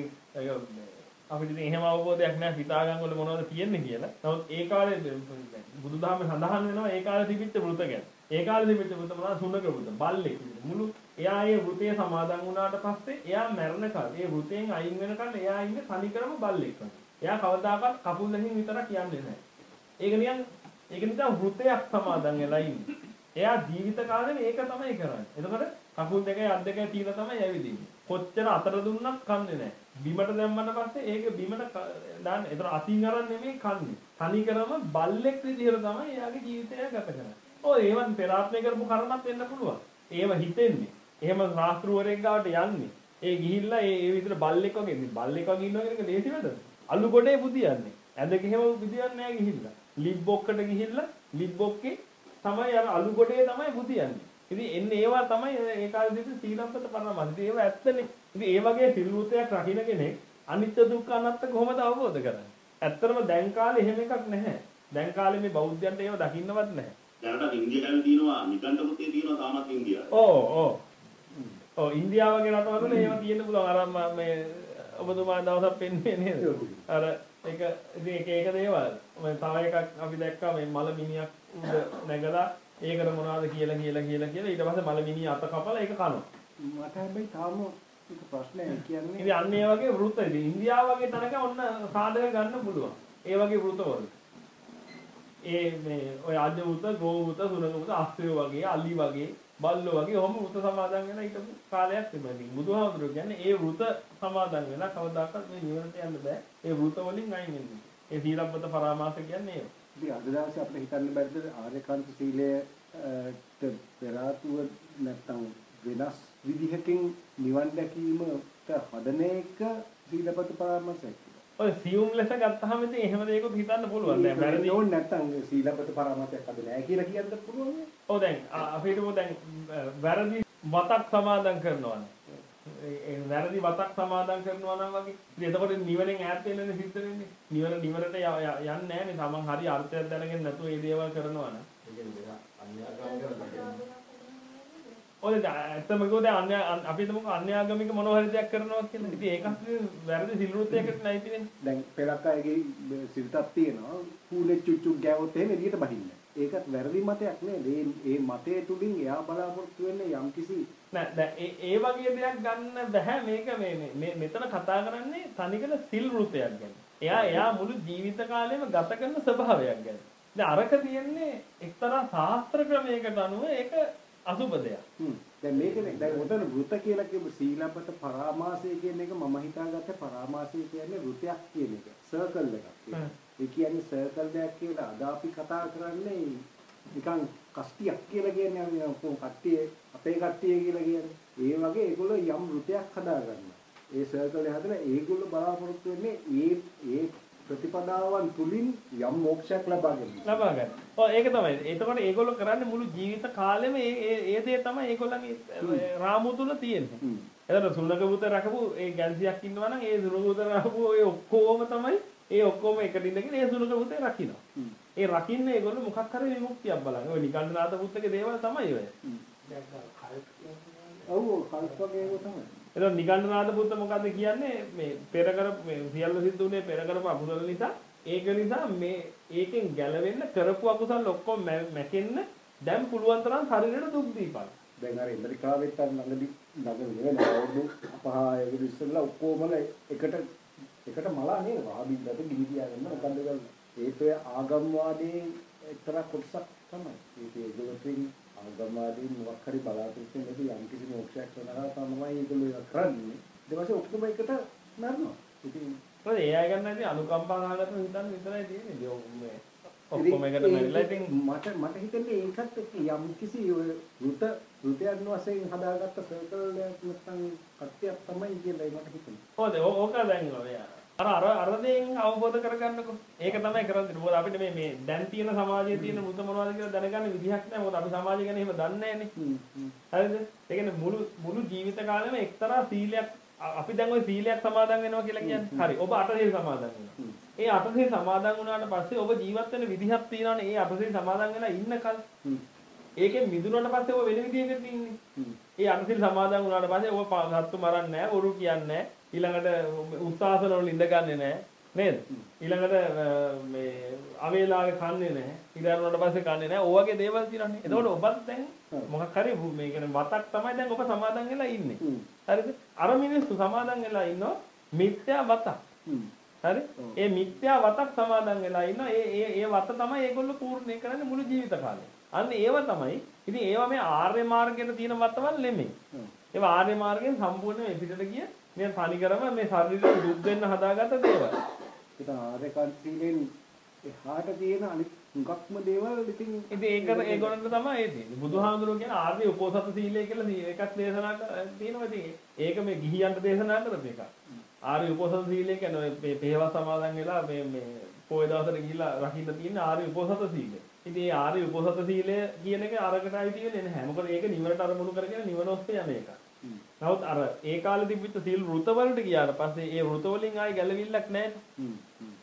අපිට ඉතින් එහෙම අවබෝධයක් නැහැ පිටාගම් වල මොනවද තියෙන්නේ කියලා. නමුත් ඒ කාලේ බුදුදහමේ සඳහන් වෙනවා ඒ කාලේ තිබිච්ච වෘත ගැන. ඒ කාලේ තිබිච්ච වෘත මොනවද? සුනක වෘත, බල්ලෙක් මුළු එයා ඒ වෘතේ සමාදන් වුණාට පස්සේ එයා මැරෙනකල් ඒ වෘතෙන් අයින් වෙනකල් එයා ඉන්නේ තනිකරම බල්ලෙක් වගේ. එයා කවදාකවත් කකුල් දෙකකින් විතරක් යන්නේ නැහැ. ඒක නිකන් ඒක නිකන් වෘතයක් සමාදන් වෙලා ඉන්නේ. එයා ජීවිත කාලේ මේක තමයි කරන්නේ. එතකොට කකුල් දෙකයි අත් දෙකයි තියලා තමයි ඇවිදින්නේ. කොච්චර අතර දුන්නත් කන්නේ නැහැ. බිමට දැම්මම පස්සේ ඒක බිමට දාන්න. ඒතර අතින් අරන් නෙමෙයි කන්නේ. තනිකරම බල්ලෙක් විදිහට තමයි එයාගේ ජීවිතය ගත කරන්නේ. ඔය ඒවත් පෙරාත්මය කරපු කර්මත් වෙන්න පුළුවන්. ඒව හිතෙන්නේ. එහෙම ශාස්ත්‍රවරයෙක් ගාවට යන්නේ. ඒ ගිහිල්ලා ඒ ඒ විදිහට බල්ලෙක් වගේ ඉන්නේ. බල්ලෙක් වගේ ඉන්නවා කියන එක ලේසි වැඩද? අලු ගොඩේ බුදියන්නේ. ඇඳක එහෙම බුදියන්නේ නැහැ ගිහිල්ලා. ලිබ්බොක්කට ගිහිල්ලා ලිබ්බොක්කේ තමයි අර අලු ගොඩේ තමයි බුදියන්නේ. ඉතින් එන්නේ ඒවා තමයි ඒ කාලේ තිබුණ සීලබ්බත පරාමාස. ඉතින් ඒවා ඇත්තනේ. ඉතින් ඒ වගේ සිල්වෘතයක් රකින්න කෙනෙක් අනිත්‍ය දුක්ඛ අනාත්ම කොහොමද අවබෝධ කරන්නේ? ඇත්තටම දැන් කාලේ එහෙම එකක් නැහැ. දැන් කාලේ මේ බෞද්ධයන්ට ඒව දකින්නවත් නැහැ. දැනට ඉන්දියාවේ තියෙනවා නිකණ්ඨ පුතේ තියෙනවා තාමත් ඉන්දියාවේ. ඕ ඕ. ඔව් ඉන්දියාව වගේ රටවල ඒවා තියෙන්න පුළුවන්. අර මම මේ ඔබතුමා දවසක් පෙන්වන්නේ නේද? අර ඒක ඉතින් එක එක දේවල්. මම තව එකක් අපි දැක්කා මේ මල මිනිහක් උඩ නැගලා ඒකට මොනවද කියලා කියලා කියලා කියලා ඊට පස්සේ මල මිනිහ අත කපලා ඒක කනවා. මට හැබැයි තාම ඒක ප්‍රශ්නයක් කියන්නේ ඉතින් අන්න ඒ වගේ වෘත ඉතින් ඉන්දියාව වගේ තැනක ඔන්න සාධක ගන්න පුළුවන්. ඒ වගේ වෘතවල. ඒ මේ ඔය අජ වෘත, ගෝ වෘත, සුනක වෘත, අස්ත්‍රය වගේ, අලි වගේ, බල්ලෝ වගේ ඔහොම වෘත සමාදන් වෙලා හිටපු කාලයක් තිබුණා. බුදුහාමුදුරුවෝ කියන්නේ ඒ වෘත සමාදන් වෙලා කවදාකවත් මේ නිවනට යන්න බෑ. ඒ වෘත වලින් අයින් වෙන්න. ඒ සීලබ්බත පරාමාස කියන්නේ ඒක. ඉතින් අද දවසේ අපිට හිතන්න බැරිද ආර්යකාන්ත සීලයට පෙර ආතුව නැත්තම් වෙනස් විදිහකින් නිවන් දැකීමට හදන එක සීලපත පරාමාසයක් කියලා. ඔය සියුම් ලෙස ගත්තාම ඉතින් එහෙම දෙයක්ත් හිතන්න පුළුවන්. දැන් වැරදි ඕන නැත්තම් සීලපත පරාමාසයක් හද නැහැ කියලා කියන්න පුළුවන් නේ. ඔව් දැන් අපිට දැන් වැරදි වතක් සමාදන් කරනවානේ. ඒ වැරදි වතක් සමාදන් කරනවා නම් වගේ. ඉතින් එතකොට නිවනෙන් ඈත් වෙන්නනේ සිද්ධ වෙන්නේ. නිවන නිවනට යන්නේ නැහැ නේ. තමන් හරි අර්ථයක් දැනගෙන නැතුව මේ දේවල් කරනවා නම්. ඒ කියන්නේ අන්‍යාගමික ඔය ඇත්තම කිව්වොත් අන්‍ය අපි හිතමුකෝ අන්‍යාගමික මොනවා හරි දෙයක් කරනවා කියලා. ඉතින් ඒකත් වැරදි සිල්රුත්යකට නයි තියෙන්නේ. දැන් පෙරක් අයගේ සිල්ටක් තියෙනවා. කූලේ චුචුක් ගෑවොත් එහෙම එළියට බහින්න. ඒකත් වැරදි මතයක් නේද? ඒ ඒ මතයේ තුලින් එයා බලාපොරොත්තු වෙන්නේ යම්කිසි නෑ දැන් ඒ ඒ වගේ දෙයක් ගන්න බෑ මේක මේ මේ මෙතන කතා කරන්නේ තනිකර සිල් වෘතයක් ගැන. එයා එයා මුළු ජීවිත කාලෙම ගත කරන ස්වභාවයක් ගැන. දැන් අරක තියෙන්නේ එක්තරා ශාස්ත්‍ර ක්‍රමයකට අනුව ඒක අසුබ දෙයක්. හ්ම්. දැන් මේකනේ දැන් උතන වෘත කියලා කියපු සීලබ්බත පරාමාසය කියන එක මම හිතාගත්තේ පරාමාසය කියන්නේ වෘතයක් කියන එක. සර්කල් එකක්. ඒ කියන්නේ සර්කල් දෙයක් කියලා අද අපි කතා කරන්නේ නිකන් කස්ටියක් කියලා කියන්නේ අපි කොහොම කට්ටිය අපේ කට්ටිය කියලා කියන්නේ. ඒ වගේ ඒගොල්ලෝ යම් වෘතයක් හදාගන්නවා. ඒ සර්කල් එක හදලා ඒගොල්ලෝ බලාපොරොත්තු වෙන්නේ ඒ ඒ ප්‍රතිපදාවන් තුලින් යම් මොක්ෂයක් ලබා ගැනීම. ලබා ගන්න. ඔව් ඒක තමයි. එතකොට ඒගොල්ලෝ කරන්නේ මුළු ජීවිත කාලෙම ඒ ඒ ඒ දේ තමයි ඒගොල්ලන්ගේ රාමුව තුල තියෙන්නේ. එතකොට සුනක වෘත රකපු ඒ ගැන්සියක් ඉන්නවා නම් ඒ සුනක වෘත රකපු ඒ ඔක්කොම තමයි ඒ ඔක්කොම එකට ඉඳගෙන ඒ සුනක වෘතේ රකින්න. ඒ රකින්න ඒගොල්ලෝ මොකක් හරි විමුක්තියක් බලන්නේ. ඔය නිකණ්ඨනාත පුත්තගේ දේවල් තමයි ඔය. ඔව් කල්ප වගේ ඒවා තමයි. එතකොට නිකණ්ඨනාත පුත්ත මොකද්ද කියන්නේ මේ පෙර කර මේ සියල්ල සිද්ධ උනේ පෙර කරපු අකුසල නිසා ඒක නිසා මේ ඒකෙන් ගැලවෙන්න කරපු අකුසල ඔක්කොම මැකෙන්න දැන් පුළුවන් තරම් ශරීරයට දුක් දීපන්. දැන් අර ඇමරිකාවෙත් අර ළඟදී ළඟ වෙන අවුරුදු අපහායක ඉස්සෙල්ලා ඔක්කොමල එකට එකට මලා නේද වාබින්දට ගිනි තියාගන්න මොකද්ද කරන්නේ. ඒක ආගම්වාදී එක්තරා කොටසක් තමයි. ඒක ඒගොල්ලෝකින් ආගම්වාදී මොකක් හරි බලාපොරොත්තු වෙන්නේ යම් කිසි මොක්ෂයක් වෙනවා තමයි ඒගොල්ලෝ ඒක කරන්නේ. ඊට පස්සේ ඔක්කොම එකට නරනවා. ඉතින් මොකද ඒ අය ගන්න ඉතින් අනුකම්පා ගන්නට හිතන්න විතරයි තියෙන්නේ. මේ ඔක්කොම එකට මැරිලා ඉතින් මට මට හිතෙන්නේ ඒකත් එක්ක යම් කිසි ෘත ෘතයන් වශයෙන් හදාගත්ත සර්කල් එකක් නැත්නම් කට්ටියක් තමයි කියලා මට හිතෙන්නේ. හොඳ ඕක දැන් ඔය අර අර අර දෙයෙන් අවබෝධ කරගන්නකො. ඒක තමයි කරන්නේ. මොකද අපිට මේ මේ දැන් තියෙන සමාජයේ තියෙන මුත මොනවද කියලා දැනගන්න විදිහක් නැහැ. මොකද අපි සමාජය ගැන එහෙම දන්නේ නැහැනේ. හරිද? ඒ කියන්නේ මුළු මුළු ජීවිත කාලෙම එක්තරා සීලයක් අපි දැන් ওই සීලයක් සමාදන් වෙනවා කියලා කියන්නේ. හරි. ඔබ අටසිල් සමාදන් වෙනවා. ඒ අටසිල් සමාදන් වුණාට පස්සේ ඔබ ජීවත් වෙන විදිහක් තියෙනවානේ. ඒ අටසිල් සමාදන් වෙලා ඉන්න කල්. ඒකෙන් මිදුණාට පස්සේ ඔබ වෙන විදිහකට ඉන්නේ. ඒ අටසිල් සමාදන් වුණාට පස්සේ ඔබ සත්තු මරන්නේ නැහැ, ඔරු කියන්නේ නැහැ. ඊළඟට උත්සාහන වල ඉඳගන්නේ නැහැ. නේද? ඊළඟට මේ අවේලාවේ කන්නේ නැහැ. ඊළඟට පස්සේ කන්නේ නැහැ. ඔය වගේ දේවල් තියෙනවානේ. එතකොට ඔබත් දැන් මොකක් හරි මේ කියන්නේ වතක් තමයි දැන් ඔබ සමාදන් වෙලා ඉන්නේ. හරිද? අර මිනිස්සු සමාදන් වෙලා ඉන්නවා මිත්‍යා වතක්. හරි? ඒ මිත්‍යා වතක් සමාදන් වෙලා ඉන්නවා. ඒ ඒ ඒ වත තමයි ඒගොල්ලෝ පූර්ණේ කරන්නේ මුළු ජීවිත කාලේ. අන්න ඒව තමයි. ඉතින් ඒවා මේ ආර්ය මාර්ගයේ තියෙන වතවල් නෙමෙයි. ඒවා ආර්ය මාර්ගයෙන් සම්පූර්ණයෙන් පිටට ගිය මේ තනිකරම මේ ශරීරයට දුක් දෙන්න හදාගත්ත දේවල්. ඒක ආර්යකාන්ත සීලෙන් එහාට තියෙන අනිත් මුගක්ම දේවල් ඉතින් ඉතින් ඒකට ඒගොල්ලන්ට තමයි ඒ තියෙන්නේ. බුදුහාමුදුරුවෝ කියන ආර්ය උපෝසත සීලය කියලා එකක් දේශනා තියෙනවා. ඉතින් ඒක මේ ගිහියන්ට දේශනා කරපු එකක්. ආර්ය උපෝසත සීලය කියන්නේ මේ පේවා සමාදන් වෙලා මේ මේ පොය දවසට ගිහිලා රකින්න තියෙන ආර්ය උපෝසත සීලය. ඉතින් ඒ ආර්ය උපෝසත සීලය කියන එක අරකට අයිති වෙන්නේ නැහැ. මොකද ඒක නිවනට අරමුණු කරගෙන නිවන ඔස්සේ යන එකක්. නමුත් අර ඒ කාලේ තිබිච්ච සීල් වෘත වලට ගියාට පස්සේ ඒ වෘත වලින් ආයි ගැලවිල්ලක් නැහැ.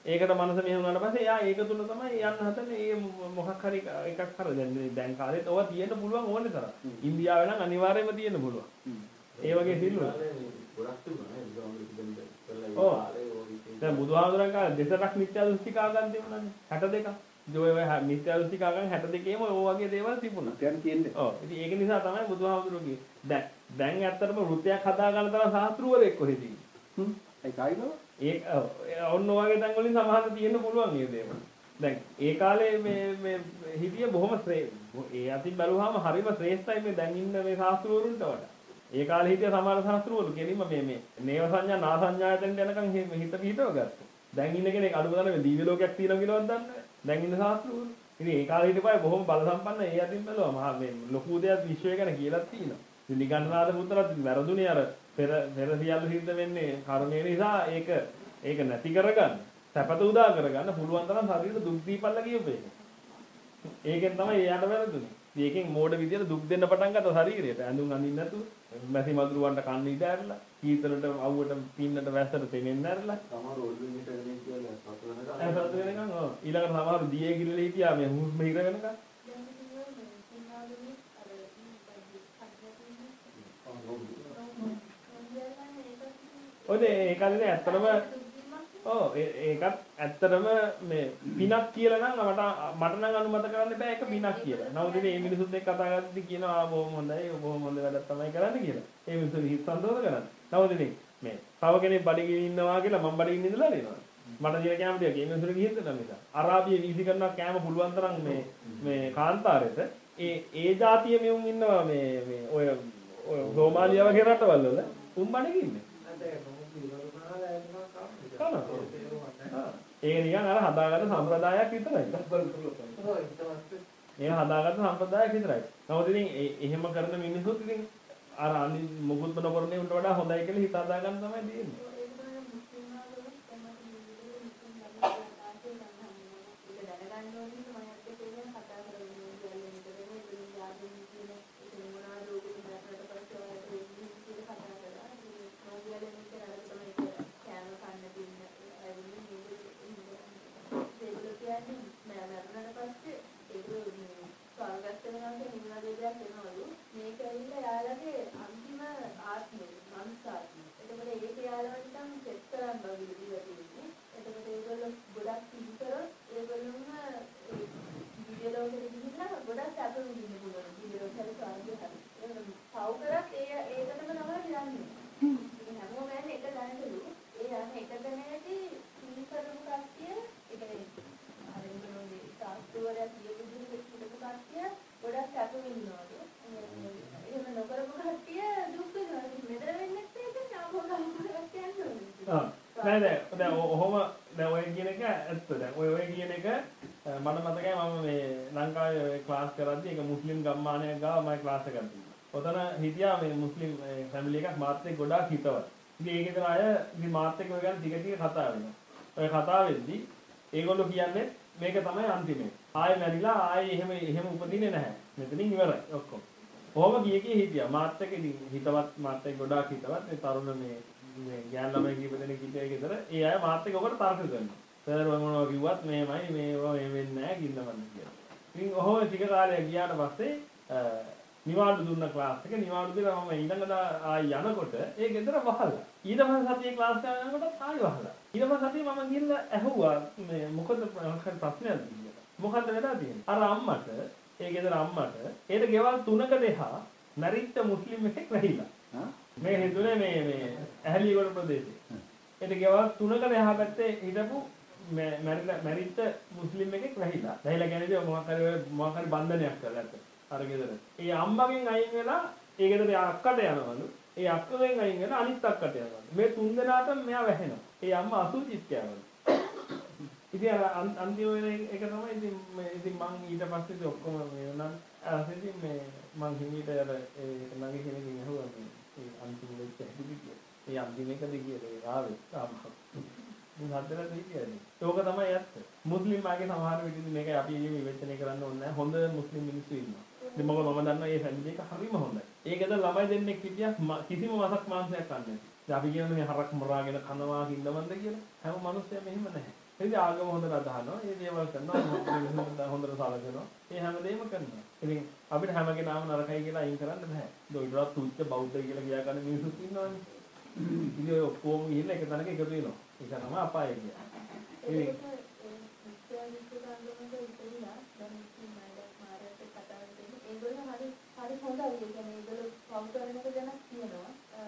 ඒකට මනස මෙහෙම වුණාට පස්සේ එයා ඒක තුල තමයි යන්න හදන්නේ. ඒ මොකක් හරි එකක් හර දැන් දැන් කාලේත් ඔවා තියෙන්න පුළුවන් ඕනේ තරම්. ඉන්දියාවේ නම් අනිවාර්යයෙන්ම තියෙන්න පුළුවන්. ඒ වගේ සිල්ලු. ගොඩක් තිබුණා නේ බුදුහාමුදුරුවෝ ඔව්. දැන් බුදුහාමුදුරන් කාලේ දෙසරක් මිත්‍යා දෘෂ්ටිකාගම් තිබුණානේ. හැට දෙකක්. ඒ ඔය මිත්‍යා දෘෂ්ටිකාගම් හැට දෙකේම ඔය වගේ දේවල් තිබුණා. දැන් තියෙන්නේ. ඔව්. ඉතින් ඒක නිසා තමයි බුදුහාමුදුරුවෝ කිව්වේ. දැන් දැන් ඇත්තටම වෘත්තයක් හදා ගන්න තරම් ශාස්ත්‍රවරයෙක් කොහෙද ඉන්නේ? හ්ම්. ඒ කායිනව? ඒ ඔන්න ඔයගේ තැන් වලින් සමහර තියෙන්න පුළුවන් මේ දේවල්. දැන් ඒ කාලේ මේ මේ හිටිය බොහොම ඒ අතින් බැලුවාම හරිම ශ්‍රේෂ්ඨයි මේ දැන් ඉන්න මේ ශාස්ත්‍රවරුන්ට වඩා. ඒ කාලේ හිටිය සමහර ශාස්ත්‍රවරු කෙලින්ම මේ මේ නේව සංඥා නා සංඥායතෙන් යනකම් හිත පිටව ගත්තා. දැන් ඉන්න කෙනෙක් අඩුම තරමේ දිව්‍ය ලෝකයක් තියෙනවා කියලාවත් දන්නේ නැහැ. දැන් ඉන්න ශාස්ත්‍රවරු. ඉතින් ඒ කාලේ හිටපයි බොහොම බල සම්පන්න ඒ අතින් බැලුවා මහා මේ ලොකු දෙයක් විශ්වය ගැන කියලාත් තියෙනවා. ඉතින් නිගණ්ඨනාථ පුත්‍රත් වැරදුනේ අර පෙර පෙර සියල්ල සිද්ධ වෙන්නේ කර්මය නිසා ඒක ඒක නැති කරගන්න සැපත උදා කරගන්න පුළුවන් තරම් ශරීරෙට දුක් දීපල්ලා කියපේ. ඒකෙන් තමයි එයාට වැරදුනේ. මේකෙන් මෝඩ විදියට දුක් දෙන්න පටන් ගත්ත ශරීරයට. ඇඳුම් අඳින්න නැතුව, මැසි මදුරුවන්ට කන්න ඉඩ ඇරලා, කීතලට අවුවට පින්නට වැස්සට තෙමෙන්න ඇරලා. සමහර ඔළුවෙන් හිටගෙන කියලා සතු වෙනකම්. ඒ සතු වෙනකම් ඔව්. ඊළඟට සමහර දියේ ගිරලේ හිටියා මේ හුස්ම හිර වෙනකම්. ඔය ඒ කාලේ ඇත්තටම ඔව් ඒකත් ඇත්තටම මේ පිනක් කියලා නම් මට මට නම් අනුමත කරන්න බෑ ඒක පිනක් කියලා. නමුත් ඉතින් මේ මිනිසුත් එක්ක කතා කරද්දී කියනවා ආ බොහොම හොඳයි බොහොම හොඳ වැඩක් තමයි කරන්නේ කියලා. ඒ මිනිස්සු හිත සන්තෝෂ කරන්නේ. නමුත් ඉතින් මේ තව කෙනෙක් බඩගිනි ඉන්නවා කියලා මම බඩගිනි ඉඳලා දෙනවා. මට දින කැම ටික ඒ මිනිස්සුන්ට ගිහින් දෙන්න නිසා. අරාබියේ වීසි කරනවා කැම පුළුවන් තරම් මේ මේ කාන්තාරෙට ඒ ඒ જાතිය මෙවුන් ඉන්නවා මේ මේ ඔය ඔය රෝමාලියා වගේ රටවල් වල උන් බඩගින්නේ. ඒක නිකන් අර හදාගන්න සම්ප්‍රදායක් විතරයි. ඒ හදාගන්න සම්ප්‍රදායක් විතරයි. නමුත් ඉතින් එහෙම කරන මිනිස්සුත් ඉතින් අර අනි මොකුත් නොකරන්නේ උන්ට වඩා හොඳයි කියලා හිත හදාගන්න තමයි දෙන්නේ. නෑ නෑ දැන් ඔහොම දැන් ඔය කියන එක ඇත්ත දැන් ඔය ඔය කියන එක මම මතකයි මම මේ ලංකාවේ ක්ලාස් කරද්දී ඒක මුස්ලිම් ගම්මානයක් ගාව මම ක්ලාස් එකක් දුන්නා. ඔතන හිටියා මේ මුස්ලිම් ෆැමිලි එකක් මාත් එක්ක ගොඩාක් හිතවත්. ඉතින් ඒකේ තන අය ඉතින් මාත් එක්ක ඔය ගැන ටික ටික කතා වෙනවා. ඔය කතා වෙද්දී ඒගොල්ලෝ කියන්නේ මේක තමයි අන්තිමේ. ආයෙ මැරිලා ආයෙ එහෙම එහෙම උපදින්නේ නැහැ. මෙතනින් ඉවරයි ඔක්කොම. කොහොම ගියේ කී හිටියා මාත් එක්ක ඉතින් හිතවත් මාත් එක්ක ගොඩාක් හිතවත් මේ තරුණ මේ මේ ගෑන් ළමයි කීප දෙනෙක් හිටියේ ගෙදර. ඒ අය මාත් එක්ක ඔකට තර්ක කරනවා. සර් මම මොනවා කිව්වත් මේමයි මේවා මේ වෙන්නේ නැහැ කින්නවන්න කියලා. ඉතින් ඔහොම ටික කාලයක් ගියාට පස්සේ නිවාඩු දුන්න ක්ලාස් එක නිවාඩු දීලා මම ඊළඟට ආයි යනකොට ඒ ගෙදර වහලා. ඊට පස්සේ සතියේ ක්ලාස් එක යනකොට ආයි වහලා. ඊට පස්සේ සතියේ මම ගිහිල්ලා ඇහුවා මේ මොකද ප්‍රශ්නයක් කියලා. මොකද්ද වෙලා තියෙන්නේ? අර අම්මට ඒ ගෙදර අම්මට ඒට ගෙවල් තුනක දෙහා මැරිච්ච මුස්ලිම් එකෙක් වැහිලා. මේ හිතුනේ මේ මේ ඇහැලියගොඩ ප්‍රදේශේ. ඒට ගෙවල් තුනක දෙහා පැත්තේ හිටපු මැරිලා මැරිච්ච මුස්ලිම් එකෙක් වැහිලා. වැහිලා කියන්නේ මොකක් හරි මොකක් හරි බන්ධනයක් කරලා ඇත්ත. අර ගෙදර. ඒ අම්මගෙන් අයින් වෙලා ඒ ගෙදර අක්කට යනවලු. ඒ අක්කගෙන් අයින් වෙලා අනිත් අක්කට යනවලු. මේ තුන් දෙනාටම මෙයා වැහෙනවා. ඒ අම්මා අසුචිත් කියවලු. ඉතින් අර අන්තිම එක තමයි ඉතින් ඉතින් මං ඊට පස්සේ ඉතින් ඔක්කොම මේ නම් අසිතින් මේ මං හිමීට අර ඒ නංගි කෙනකින් අහුවා මේ ඒ අන්තිම වෙච්ච හැටි කියලා. ඒ අන්තිම එකද කියලා ඒ ආවේ තාමත්. මුන් හදලා තියෙන්නේ. ඒක තමයි ඇත්ත. මුස්ලිම් ආගේ සමහර විදිහට මේක අපි විවේචනය කරන්න ඕනේ නැහැ. හොඳ මුස්ලිම් මිනිස්සු ඉන්නවා. ඉතින් මොකද මම දන්නවා මේ ෆැමිලි එක හරිම හොඳයි. ඒකද ළමයි දෙන්නෙක් හිටියා කිසිම මසක් මාංශයක් කන්නේ නැහැ. දැන් අපි කියන්නේ මේ හරක් මරාගෙන කනවා කින්නවන්ද කියලා. හැම මිනිස්සෙම එහෙම නැහැ. ඉතින් ආගම හොඳට අදහනවා. මේ දේවල් කරනවා. මිනිස්සුන්ට හොඳට සලකනවා. ඒ හැමදේම කරනවා. ඉතින් අපිට හැම කෙනාම නරකයි කියලා අයින් කරන්න බෑ. දොයිඩරත් තුච්ච බෞද්ධ කියලා කියා ගන්න මිනිස්සුත් ඉන්නවනේ. ඉතින් ඔය ඔක්කොම ගිහිල්ලා එක තැනක එකතු වෙනවා. ඒක තමයි අපාය කියන්නේ. ඉතින් ඒගොල්ලෝ හරි හරි හොඳයි. ඒ කියන්නේ ඒගොල්ලෝ පව් කරන එක ගැන කියනවා.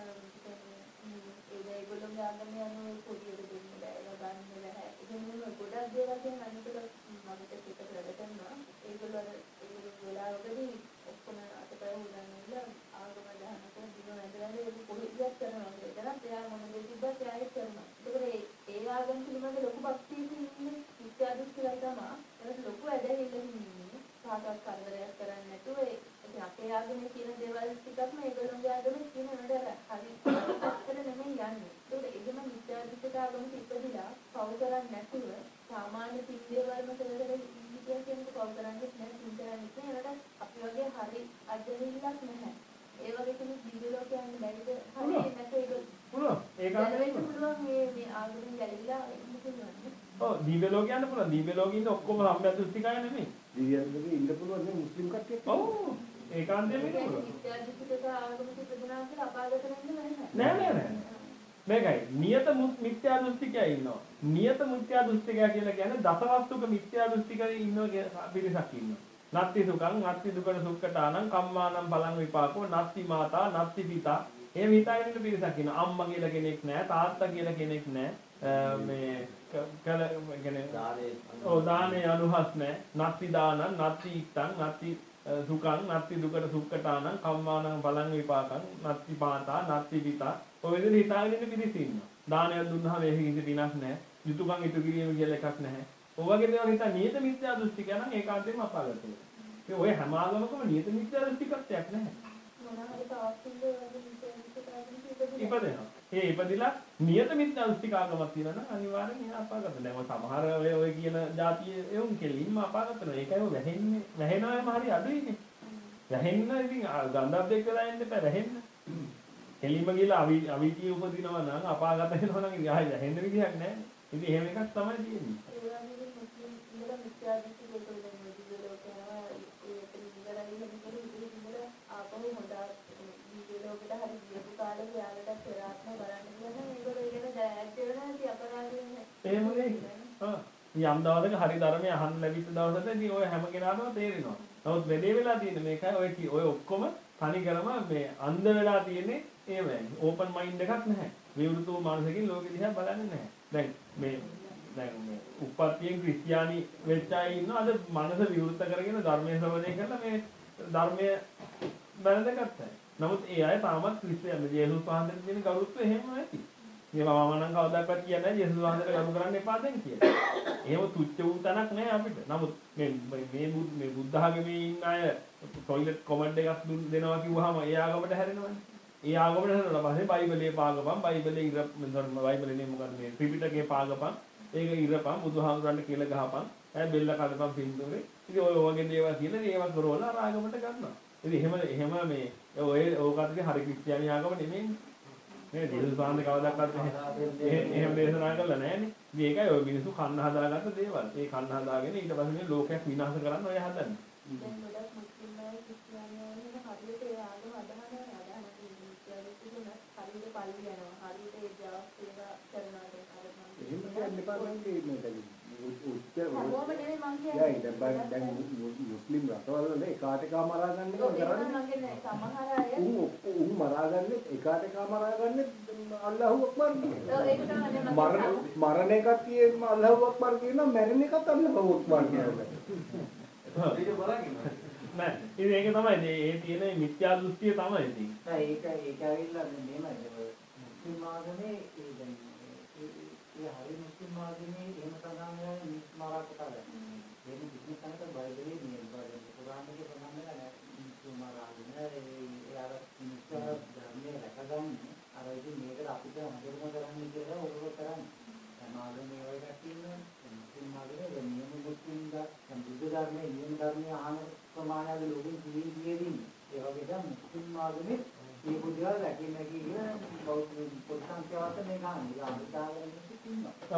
ඒ ඒගොල්ලෝගේ ආගමේ අනුව පොඩියට දෙන්න බෑ. ඒවා ගන්න බෑ. ඒ කියන්නේ ගොඩක් දේවල් කියන අනිතක මමට පිට කරලා කරනවා. ඒගොල්ලෝ අර ඒගොල්ලෝ වෙලාවකදී ඔක්කොම අතපය හොදන්න ආගම දහනකොට දින වැදගත් ඒක පොඩියක් කරනවා. ඒකත් එයා මොන දේ තිබ්බත් එයා ඒක කරනවා. ඒකෝර ඒ ආගම පිළිබඳ ලොකු භක්තියකින් ඉන්නේ විද්‍යා දෘෂ්ටිලා තමයි. ඒක ලොකු ඇදහිල්ලකින් ඉන්නේ. කාටවත් කරදරයක් කරන්නේ නැතුව ඒ අපේ ආගමේ කියන දේවල් ටිකක්ම ඒගොල්ලෝගේ ආගමේ කියන නේද හරි අතට නෙමෙයි යන්නේ. ඒක එහෙම විද්‍යාත්මක ආගමක ඉපදිලා පව කරන්නේ නැතුව සාමාන්‍ය පින් දේවල්ම කරලා ඉන්නේ කියන්නේ පව කරන්නේ නැහැ පින් කරන්නේ නැහැ. ඒකට අපි වගේ හරි අධ්‍යයනයක් නැහැ. ඒ වගේ කෙනෙක් දිව්‍ය ලෝකයන් බැරිද? හරි නැත්නම් ඒක පුළුවන්. ඒක හරියට පුළුවන් මේ මේ ආගමෙන් ගැලවිලා ඉන්න පුළුවන්. ඔව් දිව්‍ය ලෝකේ යන්න පුළුවන්. දිව්‍ය ලෝකේ ඉන්න ඔක්කොම සම්බන්ධ දෘෂ්ටිකය නෙමෙයි. දිව්‍යන්තකේ ඉන්න පුළුවන් නේ මුස්ලිම් කට්ටියක්. ඔව්. ඒකාන්තයෙන් වෙන්න පුළුවන්. විද්‍යාත්මක ආගමක ඉපදුනා කියලා අපාගත වෙන්නේ නැහැ. නෑ නෑ නෑ. මේකයි නියත මිත්‍යා දෘෂ්ටිකය ඉන්නවා. නියත මිත්‍යා දෘෂ්ටිකය කියලා කියන්නේ දසවස්තුක මිත්‍යා දෘෂ්ටිකයේ ඉන්නවා පිරිසක් ඉන්නවා. නත්ති සුඛං නත්ති දුක්ඛ සුඛතානං කම්මානම් බලං විපාකෝ නත්ති මාතා නත්ති පිතා. එහෙම හිතාගෙන ඉන්න පිරිසක් ඉන්නවා. අම්මා කියලා කෙනෙක් නෑ, තාත්තා කියලා කෙනෙක් නෑ. මේ කල කියන්නේ දානේ ඔව් දානේ අනුහස් නෑ. නත්ති දානං නත්ති ඉත්තං නත්ති සුඛං නත්ති දුක්ඛ සුඛතානං කම්මානම් බලං විපාකං නත්ති පාතා නත්ති පිතා. ඔය විදිහට හිතාගෙන ඉන්න පිරිස ඉන්නවා. දානයක් දුන්නාම ඒක කිසි පිනක් නැහැ. යුතුයකම් ඉටු කිරීම කියලා එකක් නැහැ. ඔය වගේ දේවල් හිතා නියත මිත්‍යා දෘෂ්ටික නම් ඒකාන්තයෙන්ම අපාගත වෙනවා. ඒ ඔය හැම ආගමකම නියත මිත්‍යා දෘෂ්ටිකත්වයක් නැහැ. මොනවා හරි තවස්තුන්ද වගේ මිත්‍යා ඉපදෙනවා. ඒ ඉපදිලා නියත මිත්‍යා දෘෂ්ටික ආගමක් තියෙනවා නම් අනිවාර්යෙන් එයා අපාගත වෙනවා. දැන් සමහර ඔය ඔය කියන જાතිය එවුන් කෙලින්ම අපාගත වෙනවා. ඒකයි වැහෙන්නේ වැහෙනවම හරි අඩුයිනේ. වැහෙන්න ඉතින් ගන්ධබ්ද එක්කලා එන්න එපා වැහෙන්න. කෙලින්ම ගිහලා අවි අවිතිය උපදිනවා නම් අපාගත වෙනවා නම් ඉතින් ආයෙ වැහෙන්න විදිහක් නැහැ. ඉතින් එහෙම එකක් තමයි තියෙන්නේ. ඒ වගේ මුස්ලිම් ඉඳලා මිත්‍යා දෘෂ්ටි දෙකක් දෙනවා. දිව්‍ය ලෝකයනවා ඒක ඉඳලා ඉන්න කෙනෙක් ඉතින් ඉඳලා ආපහු හොඳ දිව්‍ය ලෝකෙට හරි ගියපු කාලේ යාලට පෙරාත්ම බලන්න කියන මේගොල්ලෝ ඒකට දැක්ක වෙනවා ඉතින් අපරාධයෙන් එහෙම නේ. ආ යම් දවසක හරි ධර්මය අහන්න ලැබිච්ච දවසට ඉතින් ඔය හැම කෙනාටම තේරෙනවා. නමුත් වෙලේ වෙලා තියෙන්නේ මේකයි ඔය ඔය ඔක්කොම තනි කරම මේ අන්ධ වෙලා තියෙන්නේ ඒවයි. ඕපන් මයින්ඩ් එකක් නැහැ. විවෘත වූ මානසිකින් ලෝකෙ දිහා බලන්නේ නැහැ. දැන් මේ දැන් මේ උප්පත්තියෙන් ක්‍රිස්තියානි වෙච්ච අය ඉන්නවා. අද මනස විවෘත කරගෙන ධර්මයේ ශ්‍රවණය කරලා මේ ධර්මය බැලඳගත්තා. නමුත් ඒ අය තාමත් ක්‍රිස්තියානි ජේසුස් වහන්සේට දෙන ගෞරවය එහෙම නැති. මේ මම නම් කවදාකවත් කියන්නේ නැහැ ජේසුස් වහන්සේට ගරු කරන්න එපා දැන් කියලා. එහෙම තුච්ච වූ තැනක් නැහැ අපිට. නමුත් මේ මේ මේ බුද්ධ ආගමේ ඉන්න අය ටොයිලට් කොමන්ඩ් එකක් දෙනවා කිව්වහම ඒ ආගමට හැරෙනවනේ. ඒ ආගමට හැරෙනවා පස්සේ බයිබලයේ පාගපන් බයිබලයේ ඉර බයිබලයේ මොකද මේ ත්‍රිපිටකයේ පාගපන් ඒක ඉරපන් බුදුහාමුදුරන්ට කියලා ගහපන් ඈ බෙල්ල කඩපන් පින්තූරේ. ඉතින් ඔය වගේ දේවල් කියලා ඒවත් කරවලා අර ආගමට ගන්නවා. ඉතින් එහෙම එහෙම මේ ඔය ඕකත් හරි ක්‍රිස්තියානි ආගම නෙමෙයි. මේ ජේසුස් වහන්සේ කවදාවත් එහෙම දේශනා කළා නෑනේ. ඉතින් ඒකයි ඔය මිනිස්සු කන්න හදාගත්ත දේවල්. ඒ කන්න හදාගෙන ඊට පස්සේ මේ ලෝකයක් විනාශ කරන්න ඔය හදන්නේ. දැන් ගොඩක් මුස්ලිම් අය ක්‍රිස්තියානි අය හරියට ඒ ආගම අදහනවා අදහන මිත්‍යාදෘෂ්ටික හරියට පල්ලි යනවා. හරියට ඒ ජාස් ඒවා කරනවා දැන් අර මම එහෙම කියන්න එපා නේද මේකයි. උච්ච හැමෝම නෙමෙයි මං කියන්නේ. යයි දැන් දැන් මුස්ලිම් රටවල නේ එකාට එකා මරා ගන්න එක කරන්නේ. මං කියන්නේ සමහර අය උන් උන් මරා ගන්නේ එකාට එකා මරා ගන්නේ අල්ලාහ් අක්බර් කියනවා. ඔව් ඒක තමයි මම මරණ මරණ එකක් කියන අල්ලාහ් අක්බර් කියනවා මැරෙන එකත් අල්ලාහ් අක්බර් කියනවා. ඒක බලන්නේ නෑ ඉතින් ඒක තමයි මේ තියෙන මිත්‍යා දෘෂ්ටිය තමයි ඉතින්. නෑ ඒක ඒක ඇවිල්ලා මෙහෙමයි මුස්ලිම් ආගමේ ඒ දැන් ඒ හරි මුස්ලිම් ආගමේ එහෙම සඳහන් වෙන මිස්මාරා කතා කරන්නේ. ඒක කිසිම තැනක බයිබලයේ නියම බයිබලයේ කුරානයේ සඳහන් නැහැ මිස්මාරා ආගමේ ඒ අර මිස්මාරා ධර්මයේ රැකගන්නේ අර ඉතින් මේකට අපිට හඳුනන කරන්නේ කියලා ඔයගොල්ලෝ කරන්නේ. සමාජයේ මේ වගේ තියෙන මුස්ලිම් ආගමේ නියම මුස්ලිම් දැන් බුද්ධ ධර්මයේ නියම ධර්මයේ අහන ප්‍රමාණය ලෝකෙන් කීයෙන් කීයේදී ඒ වගේ දැන් මුස්ලිම් ආගමේ මේ බුද්ධාගම රැකීම කියන බෞද්ධ පොත්සංඛ්‍යාවට මේ ගන්න. ඒ අනිතාවරෙන්නේ ඉන්නවා. ඔව්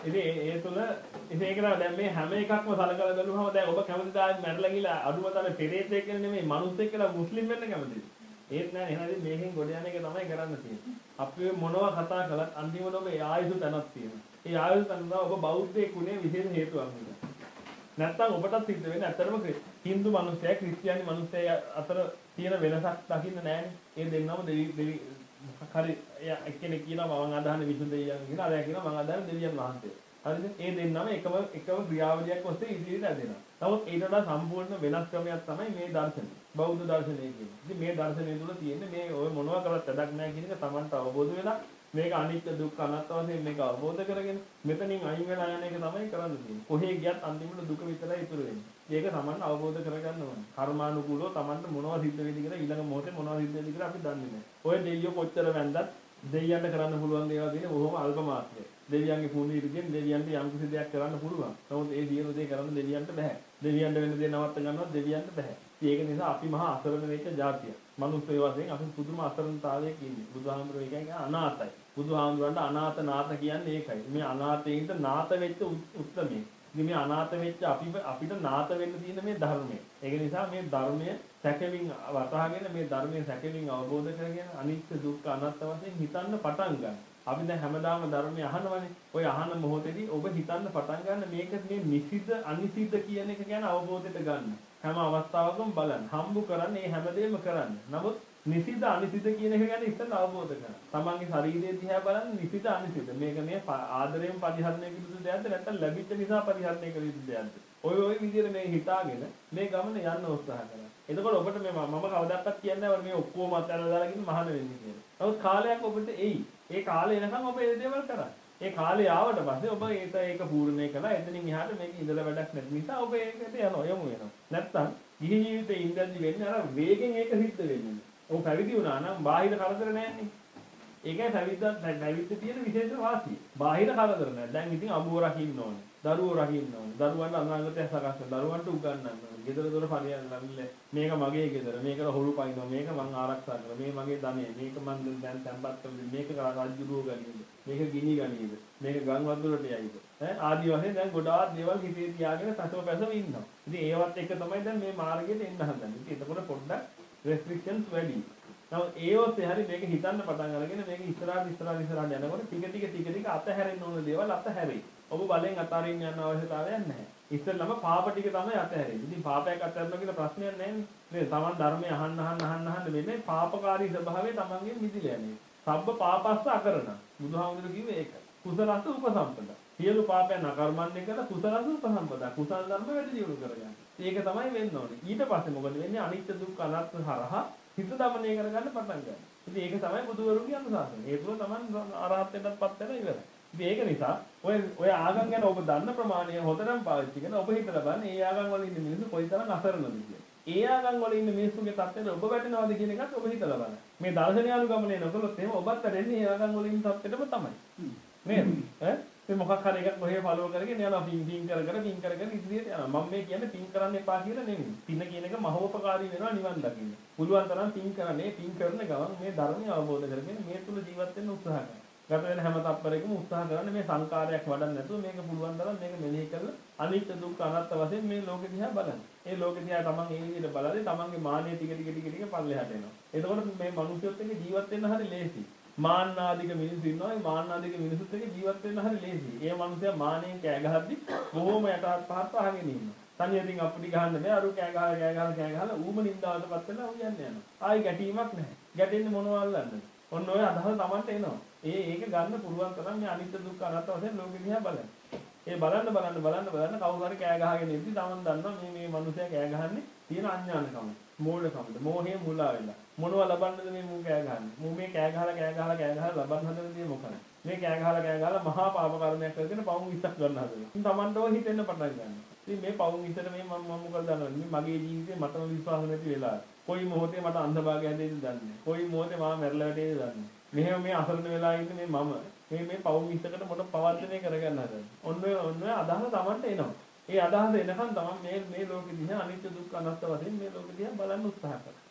ඉතින් ඒ ඒ තුල ඉතින් ඒක නේද දැන් මේ හැම එකක්ම සලකලා බලුවම දැන් ඔබ කැමතිද ආයෙත් මැරලා ගිහලා අඩුම තරමේ පෙරේතෙක් කියලා නෙමෙයි මිනිස්සෙක් කියලා මුස්ලිම් වෙන්න කැමතිද? ඒත් නෑ එහෙනම් මේකෙන් ගොඩ යන එක තමයි කරන්න තියෙන්නේ. අපි මොනවා කතා කළත් අන්තිමට ඔබ ඒ ආයුධ තනක් තියෙනවා. ඒ ආයුධ තන තමයි ඔබ බෞද්ධයෙක් වුණේ විශේෂ හේතුවක් නිසා. නැත්තම් ඔබටත් සිද්ධ වෙන්නේ ඇත්තටම හින්දු මිනිස්සයා ක්‍රිස්තියානි මිනිස්සයා අතර තියෙන වෙනසක් දකින්න නෑනේ. ඒ දෙන්නම දෙවි දෙවි හරි එක්කෙනෙක් කියනවා මම අදහන්නේ විසුණු දෙවියන් කියලා. අරයා කියනවා මම අදහන්නේ දෙවියන් වහන්සේ. හරිද? ඒ දෙන්නම එකම එකම ක්‍රියාවලියක් ඔස්සේ ඉදිරියට ඇදෙනවා. නමුත් ඊට වඩා සම්පූර්ණ වෙනස් ක්‍රමයක් තමයි මේ දර්ශනය. බෞද්ධ දර්ශනය කියන්නේ. ඉතින් මේ දර්ශනය තුල තියෙන්නේ මේ ඔය මොනවා කරත් වැඩක් නැහැ කියන එක Tamanට අවබෝධ වෙලා මේක අනිත්‍ය දුක්ඛ අනාත්ම වශයෙන් මේක අවබෝධ කරගෙන මෙතනින් අයින් වෙලා යන එක තමයි කරන්න තියෙන්නේ. කොහේ ගියත් අන්තිමට දුක විතරයි ඉතුරු වෙන්නේ. ඒක Taman අවබෝධ කරගන්න ඕනේ. කර්මානුකූලව Tamanට මොනවා සිද්ධ වෙයිද කියලා ඊළඟ මොහොතේ මොනවා සිද්ධ වෙයිද කියලා අපි දන්නේ නැහැ. ඔය දෙයියෝ කොච්චර වැන්දත් දෙයියන්ට කරන්න පුළුවන් දේවල් තියෙන බොහොම අල්ප මාත්‍රයි. දෙවියන්ගේ පුණ්‍ය ඉරිදෙන් දෙවියන්ට යම් කිසි දෙයක් කරන්න පුළුවන්. නමුත් ඒ සියලු දේ කරන්න දෙවියන්ට බෑ. දෙවියන්ට වෙන දේ නවත්ත ගන්නවත් දෙවියන්ට බෑ. ඒක නිසා අපි මහා අසරණ වෙච්ච ජාතිය. මනුස්සය වශයෙන් අපි පුදුම අසරණතාවයක ඉන්නේ. බුදුහාමුදුරුවෝ කියන්නේ අනාථයි. බුදුහාමුදුරන්ට අනාථ නාථ කියන්නේ ඒකයි. මේ අනාථයින්ට නාථ වෙච්ච උත්තරමේ. ඉතින් මේ අනාථ වෙච්ච අපි අපිට නාථ වෙන්න තියෙන මේ ධර්මය. ඒක නිසා මේ ධර්මය සැකෙමින් වටහාගෙන මේ ධර්මයේ සැකෙමින් අවබෝධ කරගෙන අනිත්‍ය දුක්ඛ අනාත්ම වශයෙන් හිතන්න පටන් ගන්න. අපි දැන් හැමදාම ධර්මය අහනවනේ. ඔය අහන මොහොතේදී ඔබ හිතන්න පටන් ගන්න මේක මේ නිසිත අනිසිත කියන එක ගැන අවබෝධයට ගන්න. හැම අවස්ථාවකම බලන්න. හම්බු කරන්නේ මේ හැමදේම කරන්න. නමුත් නිසිත අනිසිත කියන එක ගැන ඉස්සෙල්ලා අවබෝධ කරගන්න. තමන්ගේ ශරීරය දිහා බලන්න නිසිත අනිසිත. මේක මේ ආදරයෙන් පරිහරණය කළ යුතු දෙයක්ද නැත්නම් ලැබිච්ච නිසා පරිහරණය කළ යුතු දෙයක්ද? ඔය ඔය විදිහට මේ හිතාගෙන මේ ගමන යන්න උත්සාහ කරන්න. එතකොට ඔබට මේ මම කවදාවත් කියන්නේ නැහැ මේ ඔක්කොම අතහැරලා දාලා ගිහින් මහාන වෙන්නේ කියලා. නමුත් කාලයක් ඔබට එයි. ඒ කාලේ එනකම් ඔබ ඒ දේවල් කරා. ඒ කාලේ ආවට පස්සේ ඔබ ඒක ඒක පූර්ණේ කළා. එතනින් එහාට මේක ඉඳලා වැඩක් නැති නිසා ඔබ ඒකට යනවා යමු වෙනවා. නැත්තම් ගිහි ජීවිතේ ඉඳන්දි වෙන්නේ අර වේගෙන් ඒක සිද්ධ වෙන්නේ. ඔව් පැවිදි වුණා නම් බාහිර කරදර නැන්නේ. ඒකයි පැවිද්දත් පැවිද්ද තියෙන විශේෂ වාසිය. බාහිර කරදර නැහැ. දැන් ඉතින් අඹුව රකින්න ඕනේ. දරුවෝ රකින්න ඕනේ. දරුවන්ට අනාගතය සකස් කරන්න. දරුවන්ට උගන්වන්න ඕනේ. ගෙදර දොර පරිහරණය මේක මගේ ගෙදර. මේකට හොරු පයින්නවා. මේක මං ආරක්ෂා කරනවා. මේ මගේ ධනෙ. මේක මං දැන් තැම්පත් කරලා මේක රාජ්‍යරුව ගනියද. මේක ගිනි ගනියද. මේක ගම් වතුරට යයිද. ඈ ආදි වශයෙන් දැන් ගොඩාක් දේවල් හිතේ තියාගෙන පැසව පැසව ඉන්නවා. ඉතින් ඒවත් එක තමයි දැන් මේ මාර්ගයට එන්න හදන්නේ. ඉතින් එතකොට පොඩ්ඩක් restrictions වැඩි. නමුත් ඒ ඔස්සේ හරි මේක හිතන්න පටන් අරගෙන මේක ඉස්සරහට ඉස්සරහට ඉස්සරහට යනකොට ටික ටික ටික ටික අතහැරෙන්න ඕන දේවල් අතහැරෙයි. ඔබ බලෙන් අතාරින්න යන අවශ්‍යතාවයක් නැහැ. ඉස්සෙල්ලම පාප ටික තමයි අතහැරෙන්නේ. ඉතින් පාපයක් අතහැරනවා කියලා ප්‍රශ්නයක් නැහැ නේ. තමන් ධර්මය අහන්න අහන්න අහන්න අහන්න වෙන්නේ පාපකාරී ස්වභාවය තමන්ගෙන් මිදිලා යන්නේ. සබ්බ පාපස්ස අකරණ. බුදුහාමුදුරු කිව්වේ ඒකයි. කුසලස්ස උපසම්පදා. සියලු පාපයන් අකර්මණ්‍ය කරලා කුසලස්ස උපසම්පදා. කුසල ධර්ම වැඩි දියුණු කරගන්න. ඒක තමයි වෙන්න ඕනේ. ඊට පස්සේ මොකද වෙන්නේ? අනිත්‍ය දුක්ඛ අනාත්ම හරහා හිත දමනය කරගන්න පටන් ගන්නවා. ඉතින් ඒක තමයි බුදුවරුන්ගේ අනුශාසනය. ඒ තුල තමයි අරහත්ත්වයටපත් වෙලා ඉවරයි. ඉතින් ඒක නිසා ඔය ඔය ආගම් ගැන ඔබ දන්න ප්‍රමාණය හොතරම් පාවිච්චි කරන ඔබ හිතලා බලන්න මේ ආගම් වල ඉන්න මිනිස්සු කොයිතරම් අසරණද කියලා. ඒ ආගම් වල ඉන්න මිනිස්සුගේ තත්ත්වයට ඔබ වැටෙනවද කියන එකත් ඔබ හිතලා බලන්න. මේ දර්ශනයානුගමනය නොකළොත් එහෙම ඔබත් වැටෙන්නේ ඒ ආගම් වල ඉන්න තත්ත්වෙටම තමයි. නේද? ඈ මේ මොකක් හරි එකක් කොහේ ෆලෝ කරගෙන යනවා පින් පින් කර කර පින් කර කර ඉදිරියට යනවා. මම මේ කියන්නේ පින් කරන්න එපා කියලා නෙමෙයි. පින කියන එක මහෝපකාරී වෙනවා නිවන් දකින්න. පුළුවන් තරම් පින් කරන්නේ පින් කරන ගමන් මේ ධර්මය අවබෝධ කරගෙන මේ තුල ජීවත් වෙන්න උත්සාහ කරනවා. ගත වෙන හැම තත්පරයකම උත්සාහ කරන්න මේ සංකාරයක් වඩන්න නැතුව මේක පුළුවන් තරම් මේක මෙනෙහි කරලා අනිත්‍ය දුක්ඛ අනාත්ම වශයෙන් මේ ලෝකෙ දිහා බලන්න. ඒ ලෝකෙ දිහා තමන් ඒ විදිහට බලද්දී තමන්ගේ මානෙ ටික ටික ටික ටික පල්ලෙහාට එනවා. එතකොට මේ මිනිස්සුත් එක්ක ජීවත් වෙන්න හරි ලේසි. මාන්නාදික මිනිස්සු ඉන්නවා. ඒ මාන්නාදික මිනිස්සුත් එක්ක ජීවත් වෙන්න හරි ලේසි. ඒ මිනිස්සයා මානෙන් කෑ ගහද්දි බොහොම යටහත් පහත් අහගෙන ඉන්නවා. තනියෙන් අපිට ගහන්න බෑ. අරු කෑ ගහලා කෑ ගහලා කෑ ගහලා ඌම නින්දාවටපත් වෙලා ඌ යන්නේ යනවා. ආයි ගැටීමක් නැහැ. ගැටෙන්නේ මොනවා අල්ලන්නද? ඔන්න ඔය අදහස Tamanට එනවා. ඒ ඒක ගන්න පුළුවන් තරම් මේ අනිත්‍ය දුක්ඛ අනාත්ම වශයෙන් ලෝකෙ දිහා බලන්න. ඒ බලන්න බලන්න බලන්න බලන්න කවුරු හරි කෑ ගහගෙන ඉද්දි Taman දන්නවා මේ මේ මිනිසයා කෑ ගහන්නේ තියෙන අඥානකම, මෝඩකමද, මෝහේ මුලා වෙලා. මොනවා ලබන්නද මේ මූ කෑ ගහන්නේ? මූ මේ කෑ ගහලා කෑ ගහලා කෑ ගහලා ලබන්න හදන දේ මොකක්ද? මේ කෑ ගහලා කෑ ගහලා මහා පාප කර්මයක් කරගෙන පවුම් විස්සක් ගන්න හදනවා. ඉතින් Tamanට ඔය හිතෙන්න පටන් ගන්නවා. ඉතින් මේ පවුම් විතර මේ මම මම මොකද දන්නවද? මේ මගේ ජීවිතේ මටම විශ්වාස නැති වෙලා. කොයි මොහොතේ මට අන්ධභාගය හැදෙයිද දන්නේ නැහැ. කොයි මොහොතේ මම මැරලා වැටෙයිද දන්නේ නැහැ. මෙහෙම මේ අසරණ වෙලා ඉන්නේ මේ මම මේ මේ පවුම් විස්සකට මොකද පවර්ධනය කරගන්න හදන්නේ. ඔන්න ඔය ඔන්න ඔය අදහස Tamanට එනවා. ඒ අදහස එනකන් තමයි මේ මේ ලෝකෙ දිහා අනිත්‍ය දුක්ඛ අනාත්ම වශයෙන් මේ ලෝකෙ දිහා බලන්න උත්සාහ කරන්නේ.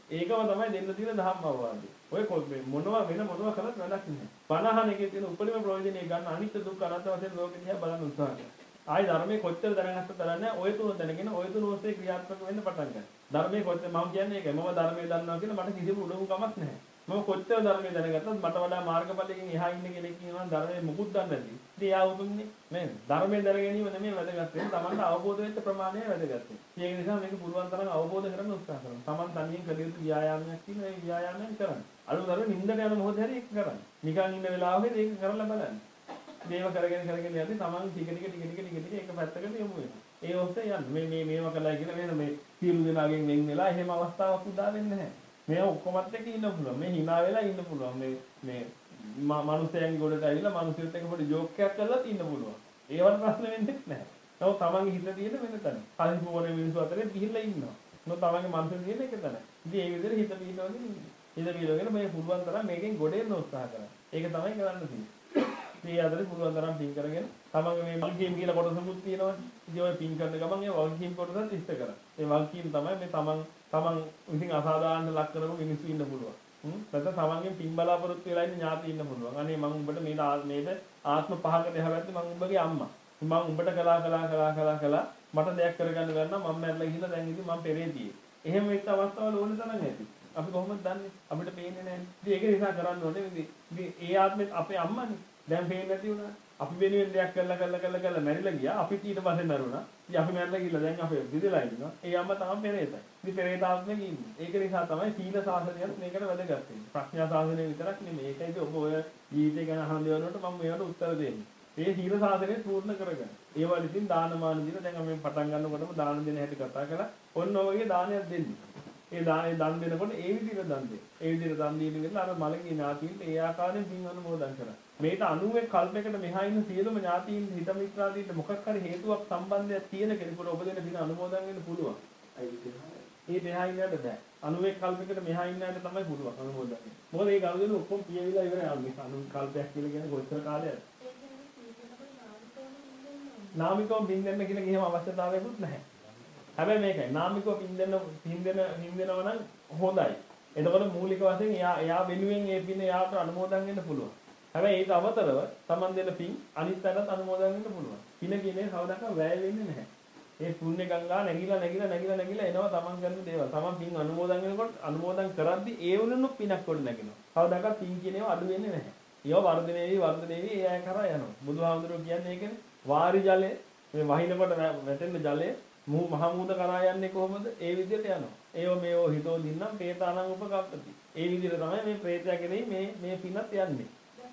ඒකම තමයි දෙන්න තියෙන ධම්ම අවවාදය. ඔය මොනවා වෙන මොනවා කළත් වැඩක් නැහැ. පණහන එකේ තියෙන උපරිම ප්‍රයෝජනය ගන්න අනිත්‍ය දුක්ඛ අනාත්ම වශයෙන් ලෝකෙ දිහා බලන්න උත්සාහ කරනවා. ආයි ධර්මයේ කොච්චර දැනගත්තද දරන්නේ ඔය තුන දැනගෙන ඔය තුන ඔස්සේ ක්‍රියාත්මක වෙන්න පටන් ගන්නවා. ධර්මයේ කොච්චර මම කියන්නේ ඒකයි. මම ධර්මයේ දන්නවා කියලා මට කිසිම උඩඟු කමක් නැහැ. මම කොච්චර ධර්මයේ දැනගත්තත් මට වඩා මාර්ගඵලයෙන් එහා ඉන්න කෙනෙක් ඉන්නවා ධර්මයේ මුකුත් දන්නේ නැති. ඉතින් එයා උතුම්නේ නේද? ධර්මයේ දැන ගැනීම නෙමෙයි වැදගත් වෙන්නේ. Tamanට අවබෝධ වෙච්ච ප්‍රමාණය වැදගත් වෙන්නේ. ඒක නිසා මේක පුළුවන් තරම් අවබෝධ කරගන්න උත්සාහ කරනවා. Taman තනියෙන් කළ යුතු ව්‍යායාමයක් තියෙනවා. ඒ ව්‍යායාමයෙන් කරන්න. අනුතර නිින්දට යන මොහොතේ හරි ඒක කරන්න. නිකන් ඉන්න වෙලාවෙදී ඒක කරලා බලන්න. මේව කරගෙන කරගෙන යද්දි Taman ටික ටික ටික ටික ටික ටික එක පැත්තකට යමු වෙනවා. ඒ ඔස්සේ යන්න. මේ මේ මේව කළා කියලා වෙන මේ සියලු දෙනාගෙන් වෙන් වෙලා එහෙම අවස්ථාවක් උදා වෙන්නේ නැහැ. මේ ඔක්කොමත් එක්ක ඉන්න පුළුවන්. මේ hina වෙලා ඉන්න පුළුවන්. මේ මේ මනුස්සයන්ගේ ගොඩට ඇවිල්ලා මනුස්සයෙක් එක්ක පොඩි ජෝක් එකක් කරලාත් ඉන්න පුළුවන්. ඒවට ප්‍රශ්න වෙන්නේ නැහැ. නමුත් තමන්ගේ හිත තියෙන වෙන තැන. කලින් පොරේ මිනිස්සු අතරේ ගිහිල්ලා ඉන්නවා. නමුත් තමන්ගේ මනසේ තියෙන එක තැන. ඉතින් ඒ විදිහට හිත පිටවගෙන ඉන්නේ. හිත පිටවගෙන මේ පුළුවන් තරම් මේකෙන් ගොඩ එන්න උත්සාහ කරනවා. ඒක තමයි කරන්න තියෙන්නේ. මේ අතරේ පුළුවන් තරම් පින් කරගෙන තමන්ගේ මේ වල්කීම් කියලා කොටසකුත් තියෙනවනේ. ඉතින් ඔය පින් කරන ගමන් ඒ වල්කීම් කොටසත් ඉෂ්ට කරා. ඒ වල්කීම් තමයි මේ තමන් තමන් විසින් අසාධාරණ ලක් කරපු මිනිස්සු ඉන්න පුළුවන්. හ්ම් නැත්නම් තමන්ගෙන් පින් බලාපොරොත්තු වෙලා ඉන්න ඥාති ඉන්න පුළුවන්. අනේ මම උඹට මේ මේද ආත්ම පහක දෙහා පැත්තේ මම උඹගේ අම්මා. මම උඹට කලා කලා කලා කලා කලා මට දෙයක් කරගන්න බැරි නම් මම මැරලා ගිහිල්ලා දැන් ඉතින් මම පෙරේතියි. එහෙම වෙච්ච අවස්ථාවල ඕනේ තරම් ඇති. අපි කොහොමද දන්නේ? අපිට පේන්නේ නැහැ. ඉතින් ඒක නිසා කරන්න ඕනේ මේ ඒ ආත්මෙත් අපේ අම්මානේ. දැන් පේන්නේ නැති වුණා. අපි වෙනුවෙන් දෙයක් කරලා කරලා කරලා කරලා මැරිලා ගියා. අපිත් ඊට පස්සේ මැරුණා. ඉතින් අපි මැරලා ගිහලා දැන් අපි විදලා ඉන්නවා. ඒ අම්මා තමයි පෙරේතයි. ඉතින් පෙරේත ආත්මෙක ඉන්නේ. ඒක නිසා තමයි සීල සාසනයත් මේකට වැදගත් වෙන්නේ. ප්‍රඥා සාසනය විතරක් නෙමෙයි. ඒකයිද ඔබ ඔය ජීවිතය ගැන අහන දේවල් වලට මම මේවට උත්තර දෙන්නේ. ඒ සීල සාසනය පූර්ණ කරගන්න. ඒ වල ඉතින් දානමාන දින දැන් අපි පටන් ගන්නකොටම දාන දෙන හැටි කතා කළා. ඔන්න ඔය වගේ දානයක් දෙන්න. ඒ දානේ දන් දෙනකොට ඒ විදිහට දන් දෙන්න. ඒ විදිහට දන් දීලා ඉඳලා අර මලගේ ඥාතීන්ට ඒ ආකාරයෙන් පින් අනුමෝදන් කරා. මේකට අනුවෙක් කල්පයකට මෙහා ඉන්න සියලුම ඥාතීන් හිත මිත්‍රාදීන්ට මොකක් හරි හේතුවක් සම්බන්ධයක් තියෙන කෙනෙකුට ඔබ දෙන පින් අනුමෝදන් වෙන්න පුළුවන්. ඒ මෙහා ඉන්නට බෑ. අනුවෙක් කල්පයකට මෙහා ඉන්නට තමයි පුළුවන් අනුමෝදන් වෙන්න. මොකද ඒ ගනුදෙනු ඔක්කොම පියවිලා ඉවරයි. අනුවෙක් අනුවෙක් කල්පයක් කියලා කියන්නේ කොච්චර කාලයක්ද? නාමිකව පින් දෙන්න කියලා කිසිම අවශ්‍යතාවයක්වත් නැහැ. හැබැයි මේකයි නාමිකව පින් දෙන්න පින් දෙන පින් දෙනවා නම් හොඳයි. එතකොට මූලික වශයෙන් එයා එයා වෙනුවෙන් ඒ පින් එයාට අනුමෝදන් වෙන්න පුළුවන්. හැබැයි ඒක අමතරව Taman දෙන පින් අනිත් අයටත් අනුමෝදන් වෙන්න පුළුවන්. පින කියන්නේ කවදාක වැය වෙන්නේ නැහැ. ඒ පුණ්‍ය ගංගා නැගිලා නැගිලා නැගිලා නැගිලා එනවා Taman කරන දේවල්. Taman පින් අනුමෝදන් වෙනකොට අනුමෝදන් කරද්දි ඒ වුණුණු පිනක් කොට නැගෙනවා. කවදාක පින් කියන ඒවා අඩු වෙන්නේ නැහැ. ඒවා වර්ධනය වෙවි වර්ධනය වෙවි ඒ අය කරා යනවා. බුදුහාමුදුරුවෝ කියන්නේ ඒකනේ. වාරි ජලය මේ වහිනකොට වැටෙන ජලය මහ මහමුද කරා යන්නේ කොහොමද? ඒ විදිහට යනවා. ඒව මේව හිතෝ දින්නම් പ്രേතානං උපකප්පති. ඒ විදිහට තමයි මේ പ്രേතයා කෙරෙහි මේ මේ පිනත් යන්නේ.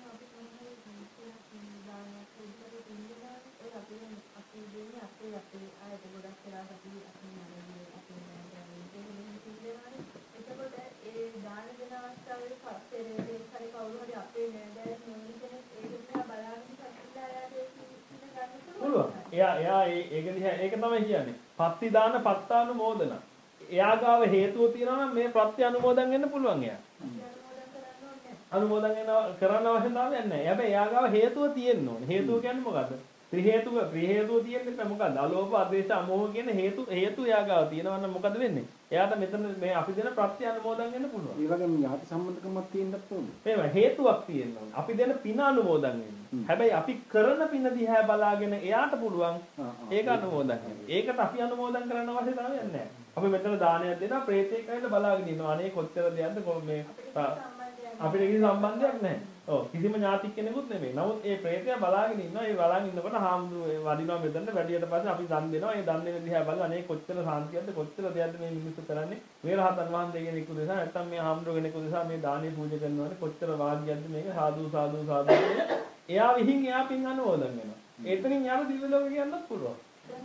එයා එයා ඒක දිහා ඒක තමයි කියන්නේ. පත්ති දාන පත්තානුමෝදන. එයා ගාව හේතුව තියෙනවා නම් මේ ප්‍රත්‍ය අනුමෝදන් වෙන්න පුළුවන් එයා. අනුමෝදන් වෙන කරන්න අවශ්‍යතාවයක් නැහැ. හැබැයි එයා ගාව හේතුව තියෙන්න ඕනේ. හේතුව කියන්නේ මොකද්ද? ත්‍රි හේතුක ත්‍රි හේතුව තියෙන්නේ මොකද්ද? අලෝභ අධේශ අමෝහ කියන හේතු හේතු එයා ගාව තියෙනවා නම් මොකද වෙන්නේ? එයාට මෙතන මේ අපි දෙන ප්‍රත්‍ය අනුමෝදන් වෙන්න පුළුවන්. ඒ වගේම ඥාති සම්බන්ධකමක් තියෙන්නත් ඕනේ. මේවා හේතුවක් තියෙන්න ඕනේ. අපි දෙන පින අනුමෝදන් වෙන්න. හැබැයි අපි කරන පින දිහා බලාගෙන එයාට පුළුවන් ඒක අනුමෝදන් වෙන්න. ඒකට අපි අනුමෝදන් කරන්න අවශ්‍යතාවයක් නැහැ. අපි මෙතන දානයක් දෙනවා ප්‍රේතෙක් ඇවිල්ලා බලාගෙන ඉන්නවා. අනේ කොච්චර දෙයක්ද මේ අපිට කිසි සම්බන්ධයක් නැහැ. ඔව් කිසිම ඥාති කෙනෙකුත් නෙමෙයි. නමුත් ඒ ප්‍රේතයා බලාගෙන ඉන්නවා. ඒ බලාගෙන ඉන්නකොට හාමුදුරුවෝ වදිනවා මෙතනට වැඩියට පස්සේ අපි දන් දෙනවා. ඒ දන් දෙන දිහා බලලා අනේ කොච්චර සාන්තියක්ද කොච්චර දෙයක්ද මේ මිනිස්සු කරන්නේ. මේ රහතන් වහන්සේ කෙනෙක් උදෙසා නැත්තම් මේ හාමුදුරුවෝ කෙනෙක් උදෙසා මේ දානේ පූජා කරනවානේ කොච්චර වාග්යක්ද මේක සාදු සාදු සාදු. එයා විහිං එයා පින් අනුමෝදන් වෙනවා. එතනින් යාර දිව්‍ය ලෝකෙ යන්නත් පුළුවන්.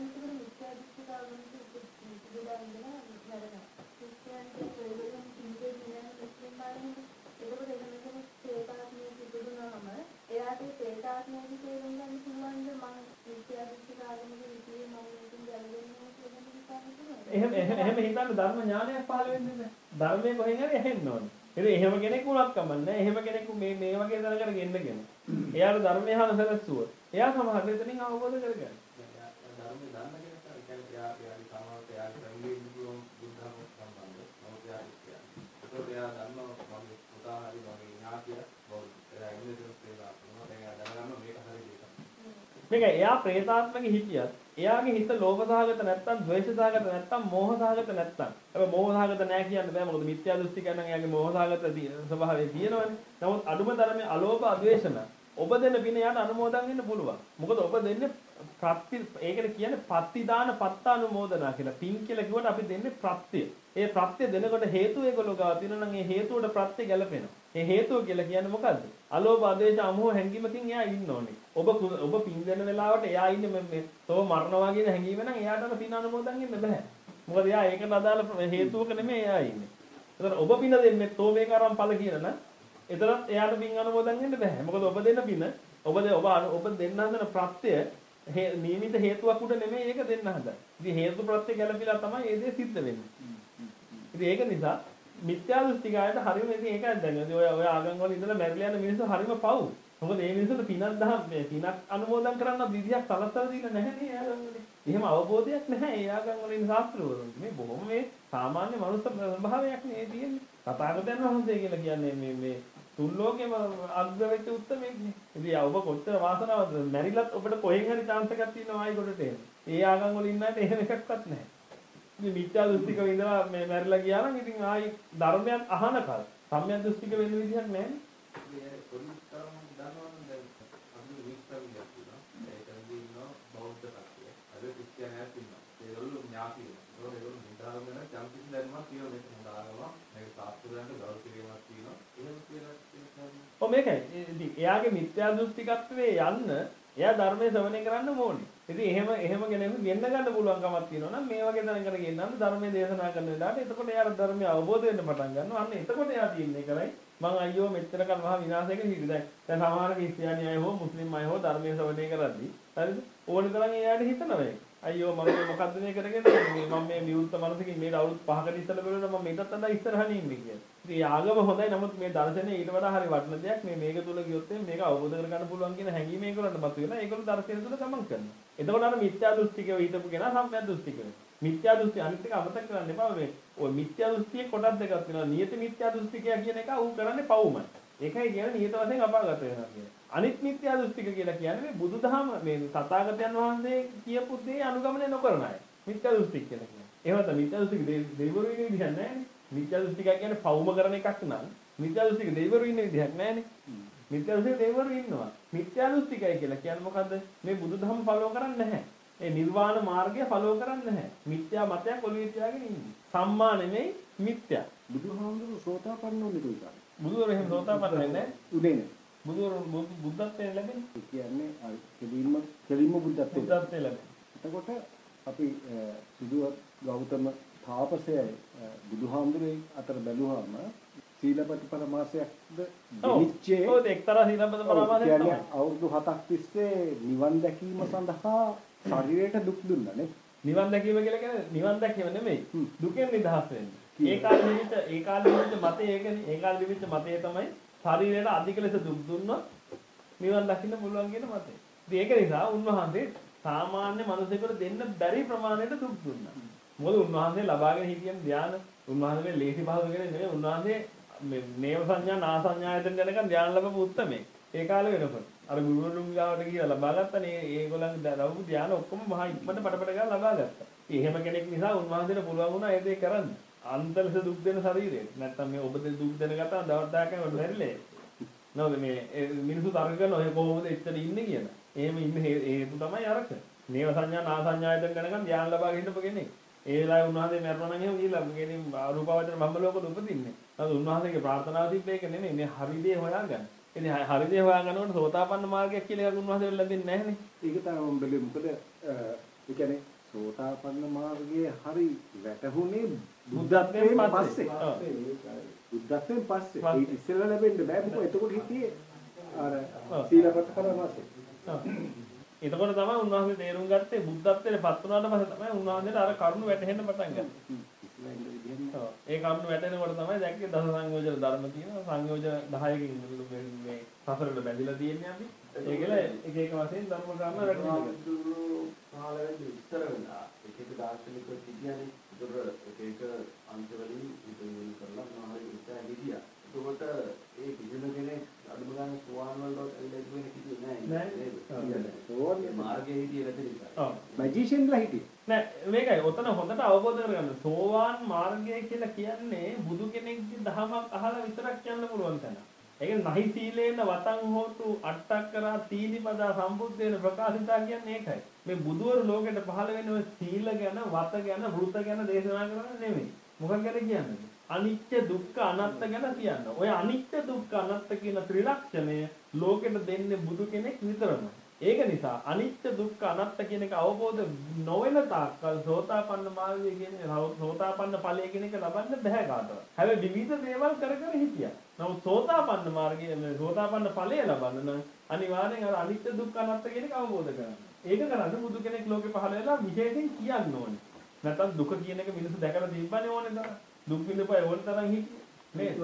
එහෙම එහෙම හිතන්න ධර්ම ඥානයක් පහළ වෙන්නේ නැහැ. ධර්මයේ කොහෙන් හරි ඇහෙන්න ඕනේ. ඉතින් එහෙම කෙනෙක් වුණත් කමන්නේ. එහෙම කෙනෙක් මේ මේ වගේ දරකට ගෙන්නගෙන. එයාට ධර්මය අහන සැලසුව. එයා සමහර දෙතනින් අවබෝධ කරගන්න. ධර්මය දන්න කෙනෙක් තමයි එයා එයාගේ සමාජයට එයාගේ සංගීත බුදුන් බුද්ධහම සම්බන්ධ. නමුත් එයා ඒකට එයා දන්නවා මගේ පුතා හරි මගේ ඥාතිය බෞද්ධ. එයා ඉන්නේ කියලා අපුණා. දැන් එයා දැනගන්නවා මේක හරි දෙයක්. මේක එයා ප්‍රේතාත්මක හිතියත් එයාගේ හිත ලෝභසහගත නැත්තම් ද්වේෂසහගත නැත්තම් මෝහසහගත නැත්තම් හැබැයි මෝහසහගත නැහැ කියන්න බෑ මොකද මිත්‍යා දෘෂ්ටි කියන එයාගේ මෝහසහගත ස්වභාවය තියෙනවනේ. නමුත් අදුම තරමේ අලෝභ අද්වේෂණ ඔබ දෙන පින යාට අනුමෝදන් වෙන්න පුළුවන්. මොකද ඔබ දෙන්නේ ප්‍රත්‍ය ඒකට කියන්නේ පත්තිදාන පත්තානුමෝදනා කියලා. පින් කියලා කිව්වට අපි දෙන්නේ ප්‍රත්‍ය. ඒ ප්‍රත්‍ය දෙනකොට හේතු ඒගොල්ලෝ ගාව තියෙනවා නම් ඒ හේතුවට ප්‍රත්‍ය ගැලපෙනවා. ඒ හේතුව කියලා කියන්නේ මොකද්ද? අලෝභ අධේශ අමෝහ හැඟීමකින් එයා ඉන්න ඕනේ. ඔබ ඔබ පින් දෙන වෙලාවට එයා ඉන්නේ මේ තෝ මරනවා කියන හැඟීම නම් එයාට අර පින් අනුමෝදන් වෙන්න බෑ. මොකද එයා ඒකට අදාළ හේතුවක නෙමෙයි එයා ඉන්නේ. ඒතර ඔබ පින දෙන්නේ තෝ මේක අරන් ඵල කියන නම් එතරම් එයාට පින් අනුමෝදන් වෙන්න බෑ. මොකද ඔබ දෙන පින ඔබ ඔබ ඔබ දෙන්න හදන ප්‍රත්‍ය නියමිත හේතුවක් උඩ නෙමෙයි ඒක දෙන්න හදන්නේ. ඉතින් හේතු ප්‍රත්‍ය ගැලපිලා තමයි ඒ දේ සිද්ධ වෙන්නේ. ඉතින් ඒක නිසා මිත්‍යා දෘෂ්ටිකයන්ට හරියම ඉතින් ඒකයි දැන් ඔය ඔය ආගම් වල ඉඳලා මැරිලා යන මිනිස්සු හරියම පව්. මොකද මේ මිනිස්සුන්ට පිනක් දහම් මේ පිනක් අනුමෝදන් කරන්න විදියක් සලස්සලා දීලා නැහැ නේ ආගම් වල. එහෙම අවබෝධයක් නැහැ ඒ ආගම් වල ඉන්න ශාස්ත්‍රවරුන්ට. මේ බොහොම මේ සාමාන්‍ය මනුස්ස ස්වභාවයක් නේ තියෙන්නේ. තථාගතයන් වහන්සේ කියලා කියන්නේ මේ මේ තුන් ලෝකෙම අග්‍ර වෙච්ච උත්තරමෙක් නේ. ඉතින් ඔබ කොච්චර වාසනාවක්ද මැරිලත් ඔබට කොහෙන් හරි chance එකක් තියෙනවා ආයි ගොඩට එන්න. ඒ ආගම් වල ඉන්න අයට එහෙම එකක්වත් නැහැ. ඉතින් මිත්‍යා දෘෂ්ටික ඉඳලා මේ මැරිලා ගියා නම් ඉතින් ආයි ධර්මයක් අහනකල් සම්‍යක් දෘෂ්ටික වෙන්න විදිහක් නැහැ නේ. මේ පොලිස් තරම දන්නවනම් දැන් අපි විස්තරයක් තියෙනවා. ඒකෙන්දී ඉන්නවා බෞද්ධ කට්ටිය. අද ක්‍රිස්තියානියක් ඉන්නවා. ඒගොල්ලෝ ඥාති වෙනවා. ඒගොල්ලෝ නිදාගෙන යන චම්පිස් දැනුමක් තියෙනවා මේක හොඳාගම. මේක සාස්ත්‍රයන්ට ගෞරව කිරීමක් තියෙනවා. එහෙම කියලා ඔව් මේකයි. ඉතින් එයාගේ මිත්‍යා දෘෂ්ටිකත්වයේ යන්න එයා ධර්මයේ ශ්‍රවණය කරන්න ඕනේ. ඉතින් එහෙම එහෙම ගෙනෙන්න ගෙන්න ගන්න පුළුවන් කමක් තියෙනවා නම් මේ වගේ තැනකට ගෙන්නන්න ධර්මයේ දේශනා කරන වෙලාවට එතකොට එයාට ධර්මය අවබෝධ වෙන්න පටන් ගන්නවා. අන්න එතකොට එයා තියන්නේ කරයි මං අයියෝ මෙච්චර කල් මහා විනාශයක හිටි දැන් දැන් සමහර ක්‍රිස්තියානි අය හෝ මුස්ලිම් අය හෝ ධර්මයේ ශ්‍රවණය කරද්දී හරිද? ඕනි තරම් එයාට හිතනවා ඒක. අයියෝ මම මේ මොකද්ද මේ කරගෙන මම මේ විවුර්ත මනසකින් මේ අවුරුදු පහකට ඉස්සෙල්ලා බලනවා මම මේකත් අද ඉස්සරහට ඉන්නේ කියලා. ඉතින් ආගම හොඳයි නමුත් මේ දර්ශනය ඊට වඩා හරි වටින දෙයක්. මේ මේක තුල ගියොත් මේක අවබෝධ කරගන්න පුළුවන් කියන හැඟීම ඒගොල්ලන්ට මතුවෙලා ඒගොල්ලෝ දර්ශනය තුල ගමන් කරනවා. එතකොට අර මිත්‍යා දෘෂ්ටිකව හිතපු කෙනා සම්‍යක් දෘෂ්ටික වෙනවා. මිත්‍යා දෘෂ්ටි අනිත් එක අමතක කරන්න එපා මේ. ඔය මිත්‍යා දෘෂ්ටියේ කොටස් දෙකක් තියෙනවා. නියත මිත්‍යා දෘෂ්ටිකයා කියන එක ඌ කරන්නේ පවුමයි. ඒකයි කියන්නේ නියත වශයෙන් අපාගත වෙනවා කියන්නේ. අනිත් මිත්‍යා දෘෂ්ටික කියලා කියන්නේ බුදුදහම මේ තථාගතයන් වහන්සේ කියපු දේ අනුගමනය නොකරන අය. මිත්‍යා දෘෂ්ටික කියලා කියන්නේ. එහෙම තමයි මිත්‍යා දෘෂ්ටික දෙවිවරු ඉන්න විදිහක් නැහැ නේ. මිත්‍යා දෘෂ්ටික කියන්නේ පවුම කරන එකක් නම් මිත්‍යා දෘෂ්ටික දෙවිවරු ඉන්න විදිහක් නැහැ නේ. මිත්‍යා දෘෂ්ටික දෙවිවරු ඉන්නවා. මිත්‍යා දෘෂ්ටිකයි කියලා කියන්නේ මොකද්ද? මේ බුදුදහම ෆලෝ කරන්නේ නැහැ. ඒ නිර්වාණ මාර්ගය ෆලෝ කරන්නේ නැහැ. මිත්‍යා මතයක් ඔළුවේ තියාගෙන ඉන්නේ. සම්මා නෙමෙයි මිත්‍යා. බුදුහාමුදුරුවෝ සෝතාපන්න වුණේ කොයිද? බුදුවරු එහෙම සෝතාපන්න වෙන්නේ නැහැ. උදේ නේ. බුදුවරු බුද්ධත්වයෙන් ලැබෙන්නේ. ඒ කියන්නේ අර කෙලින්ම කෙලින්ම බුද්ධත්වයෙන්. බුද්ධත්වයෙන් ලැබෙන්නේ. එතකොට අපි සුදු ගෞතම තාපසයයි බුදුහාමුදුරේ අතර බැලුවාම සීලපති පරමාසයක්ද දෙනිච්චේ ඔව් ඒක එක්තරා සීලපති පරමාසයක් තමයි. අවුරුදු හතක් තිස්සේ නිවන් දැකීම සඳහා ශරීරයට දුක් දුන්නා නේ. නිවන් දැකීම කියලා කියන්නේ නිවන් දැකීම නෙමෙයි. දුකෙන් නිදහස් වෙන්න. ඒ කාලේ නිවිත ඒ කාලේ නිවිත මතය ඒකනේ. ඒ කාලේ නිවිත මතය තමයි ශරීරයට අධික ලෙස දුක් දුන්නොත් නිවන් දකින්න පුළුවන් කියන මතය. ඉතින් ඒක නිසා උන්වහන්සේ සාමාන්‍ය මිනිසෙකුට දෙන්න බැරි ප්‍රමාණයට දුක් දුන්නා. මොකද උන්වහන්සේ ලබාගෙන හිටියන් ධානය උන්වහන්සේ ලේසි පහසු කෙනෙක් නෙවෙයි. උන්වහන්සේ මේ නේව සංඥා නා සංඥායතන යනකම් ධානය ලැබපු උත්මේ. ඒ කාලේ වෙනකොට අර ගුරුවරුන් ගාවට ගිහලා ලබා ගත්තනේ. ඒගොල්ලන්ගේ ලැබපු ධානය ඔක්කොම මහා ඉක්මනට පටපට ගාලා ලබා ගත්තා. එහෙම කෙනෙක් නිසා උන්වහන්සේට පුළුවන් වුණා ඒ දේ කරන්න. අන්තලස දුක් දෙන ශරීරය. නැත්තම් මේ ඔබ දෙන දුක් දෙන ගතා දවස් දහයක් යනකොට මැරිලා. නෝද මේ මිනිස්සු තර්ක කරන ඔය කොහොමද එච්චර ඉන්නේ කියලා. එහෙම ඉන්න හේතු තමයි අරක. නේව සංඥා නා සංඥායතන ගණකම් ධානය ලබා ගන්නපු කෙනෙක්. ඒ වෙලාවේ උන්වහන්සේ මරනවා නම් එහෙම ගිහලා කියන්නේ අරූපාවචර බඹ ලෝකෙ උපදින්නේ. නේද උන්වහන්සේගේ ප්‍රාර්ථනාව තිබ්බ එක නෙමෙයි මේ හරි දේ හොයාගන්න. ඉතින් හරි දේ හොයාගන්නකොට සෝතාපන්න මාර්ගයක් කියලා එකක් උන්වහන්සේට ලැබෙන්නේ නැහැ නේ. ඒක තමයි මම බැලුවේ. මොකද ඒ කියන්නේ සෝතාපන්න මාර්ගයේ හරි වැටහුනේ බුද්ධත්වයෙන් පස්සේ. බුද්ධත්වයෙන් පස්සේ. ඒක ඉස්සෙල්ලා ලැබෙන්න බෑ. මොකද එතකොට හිටියේ අර සීලපත පරමාසය. එතකොට තමයි උන්වහන්සේ තේරුම් ගත්තේ බුද්ධත්වයට පත් වුණාට පස්සේ තමයි උන්වහන්සේට අර කරුණ වැටහෙන්න පටන් ගත්තේ. ඒ කරුණ වැටෙනකොට තමයි දැක්කේ දස සංයෝජන ධර්ම තියෙනවා. සංයෝජන දහයකින් මේ සසරට බැඳිලා තියෙන්නේ අපි. ඒකල එක එක වශයෙන් ධර්ම ගන්න වැටෙනවා. පහළ වෙන්නේ ඉස්සර වෙලා එක එක දාර්ශනිකයෝ කියන්නේ ඒතර එක එක අංශවලින් ඉදිරි කරලා මොනවද ඉස්සරහ ගියා. ඒකට ඒ කිසිම කෙනෙක් අඩුම ගන්න සුවාන් වලට ඇවිල්ලා ඉන්නේ කිව්වේ නෑ නේද? ඕනේ මාර්ගයේ හිටියේ නැති නිසා. ඔව්. මැජිෂියන්ලා හිටියේ. නෑ මේකයි ඔතන හොඳට අවබෝධ කරගන්න. සෝවාන් මාර්ගය කියලා කියන්නේ බුදු කෙනෙක්ගේ දහමක් අහලා විතරක් කියන්න පුළුවන් තැන. ඒක නහි සීලේන වතං හෝතු අට්ඨක්කරා තීනිපදා සම්බුද්දේන ප්‍රකාශිතා කියන්නේ ඒකයි. මේ බුදුවරු ලෝකෙට පහළ වෙන්නේ ඔය සීල ගැන, වත ගැන, වෘත ගැන දේශනා කරන්නේ නෙමෙයි. මොකක් ගැන කියන්නේ? අනිත්‍ය දුක්ඛ අනාත්ත ගැන කියනවා. ඔය අනිත්‍ය දුක්ඛ අනාත්ත කියන ත්‍රිලක්ෂණය ලෝකෙට දෙන්නේ බුදු කෙනෙක් විතරමයි. ඒක නිසා අනිත්‍ය දුක්ඛ අනාත්ත කියන එක අවබෝධ නොවන තාක්කල් සෝතාපන්න මාර්ගය කියන්නේ සෝතාපන්න ඵලය කියන එක ලබන්න බෑ කාටවත්. හැබැයි විවිධ දේවල් කර කර හිටියා. නමුත් සෝතාපන්න මාර්ගයේ සෝතාපන්න ඵලය ලබන්න නම් අනිවාර්යෙන් අර අනිත්‍ය දුක්ඛ අනාත්ත කියන එක අවබෝධ කරගන්න. ඒක කරන්නේ බුදු කෙනෙක් ලෝකේ පහළ වෙලා විශේෂයෙන් කියන්න ඕනේ. නැත්නම් දුක කියන එක මිනිස්සු දැකලා තිබ්බනේ ඕනේ තරම්. දුක් විඳපුවා ඕන තරම් හිටියේ නේද?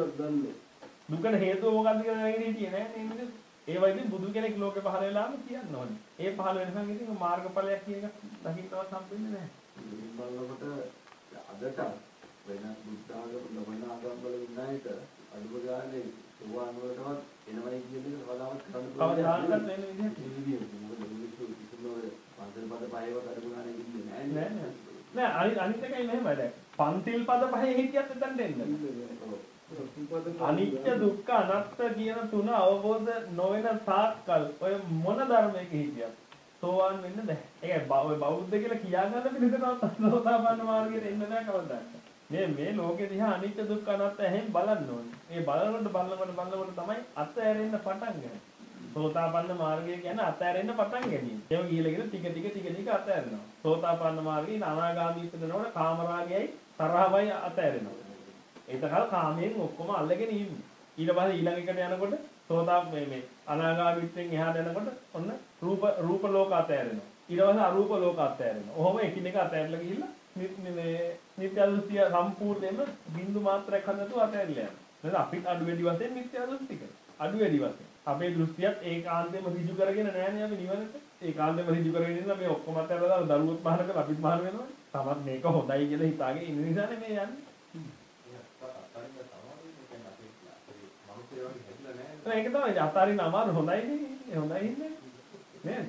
දුකට හේතුව මොකක්ද කියලා නැගිටින්නේ හිටියේ නෑ නේ මිනිස්සු. ඒ වගේ බුදු කෙනෙක් ලෝකේ පහළ වෙලාම කියන්න ඕනේ. ඒ පහළ වෙනකන් ඉතින් මාර්ගඵලයක් කියන එක දකින්නවත් හම්බෙන්නේ නැහැ. ඉතින් බලනකොට අදට වෙන බුද්ධාගම නොවන ආගම් වල ඉන්නයිට අනුව ගානේ සුවාන් වලටවත් එනවයි කියන එක කවදාවත් කරන්න පුළුවන්. කවදාවත් වෙන විදිහට විදියට මොකද මිනිස්සු කිසිම පන්සල් පද පහේව අනුව ගානේ ඉන්නේ නැහැ නෑ නෑ. නෑ අනිත් අනිත් එකයි මෙහෙමයි දැන්. පන්තිල් පද පහේ හිටියත් එතනට එන්න. අනිත්‍ය දුක්ඛ අනාත්ත කියන තුන අවබෝධ නොවන තාක්කල් ඔය මොන ධර්මයක හිටියත් සෝවාන් වෙන්න බෑ. ඒකයි ඔය බෞද්ධ කියලා කියා ගන්න පිළිසනවත් සෝතාපන්න මාර්ගයට එන්න බෑ කවදාවත්. මේ මේ ලෝකෙ දිහා අනිත්‍ය දුක්ඛ අනාත්ත එහෙන් බලන්න ඕනේ. මේ බලනකොට බලනකොට බලනකොට තමයි අත්හැරෙන්න පටන් ගන්නේ. සෝතාපන්න මාර්ගය කියන්නේ අත්හැරෙන්න පටන් ගැනීම. ඒක ගිහලා ගිහලා ටික ටික ටික ටික අත්හැරෙනවා. සෝතාපන්න මාර්ගයේ අනාගාමීත්ව දෙනකොට කාමරාගයයි තරහවයි අත්හැරෙනවා. ඒතකල් කාමයෙන් ඔක්කොම අල්ලගෙන ඉන්නේ. ඊට පස්සේ ඊළඟ එකට යනකොට සෝතා මේ මේ අනාගාමීත්වෙන් එහාට යනකොට ඔන්න රූප රූප ලෝක අතෑරෙනවා. ඊට පස්සේ අරූප ලෝක අතෑරෙනවා. ඔහොම එකිනෙක අතෑරලා ගිහිල්ලා මේ නිත්‍ය දෘෂ්ටිය සම්පූර්ණයෙන්ම බිඳු මාත්‍රයක් හදතු අතෑරලා යනවා. නේද? අපිට අඩු වැඩි වශයෙන් නිත්‍ය දෘෂ්ටික. අඩු වැඩි වශයෙන්. අපේ දෘෂ්ටියත් ඒකාන්තයෙන්ම ඍජු කරගෙන නෑනේ අපි නිවනට. ඒකාන්තයෙන්ම ඍජු කරගෙන ඉන්න මේ ඔක්කොම අතෑරලා දාලා දරුවොත් මහාන කරලා අපිත් මහාන වෙනවා. තමත් මේක හොඳයි කියලා හිතාගෙන ඉන්න නිසානේ මේ යන්නේ. ඒක තමයි අතාරින්න අමාරු හොඳයි නේ හොඳයි ඉන්නේ නේද?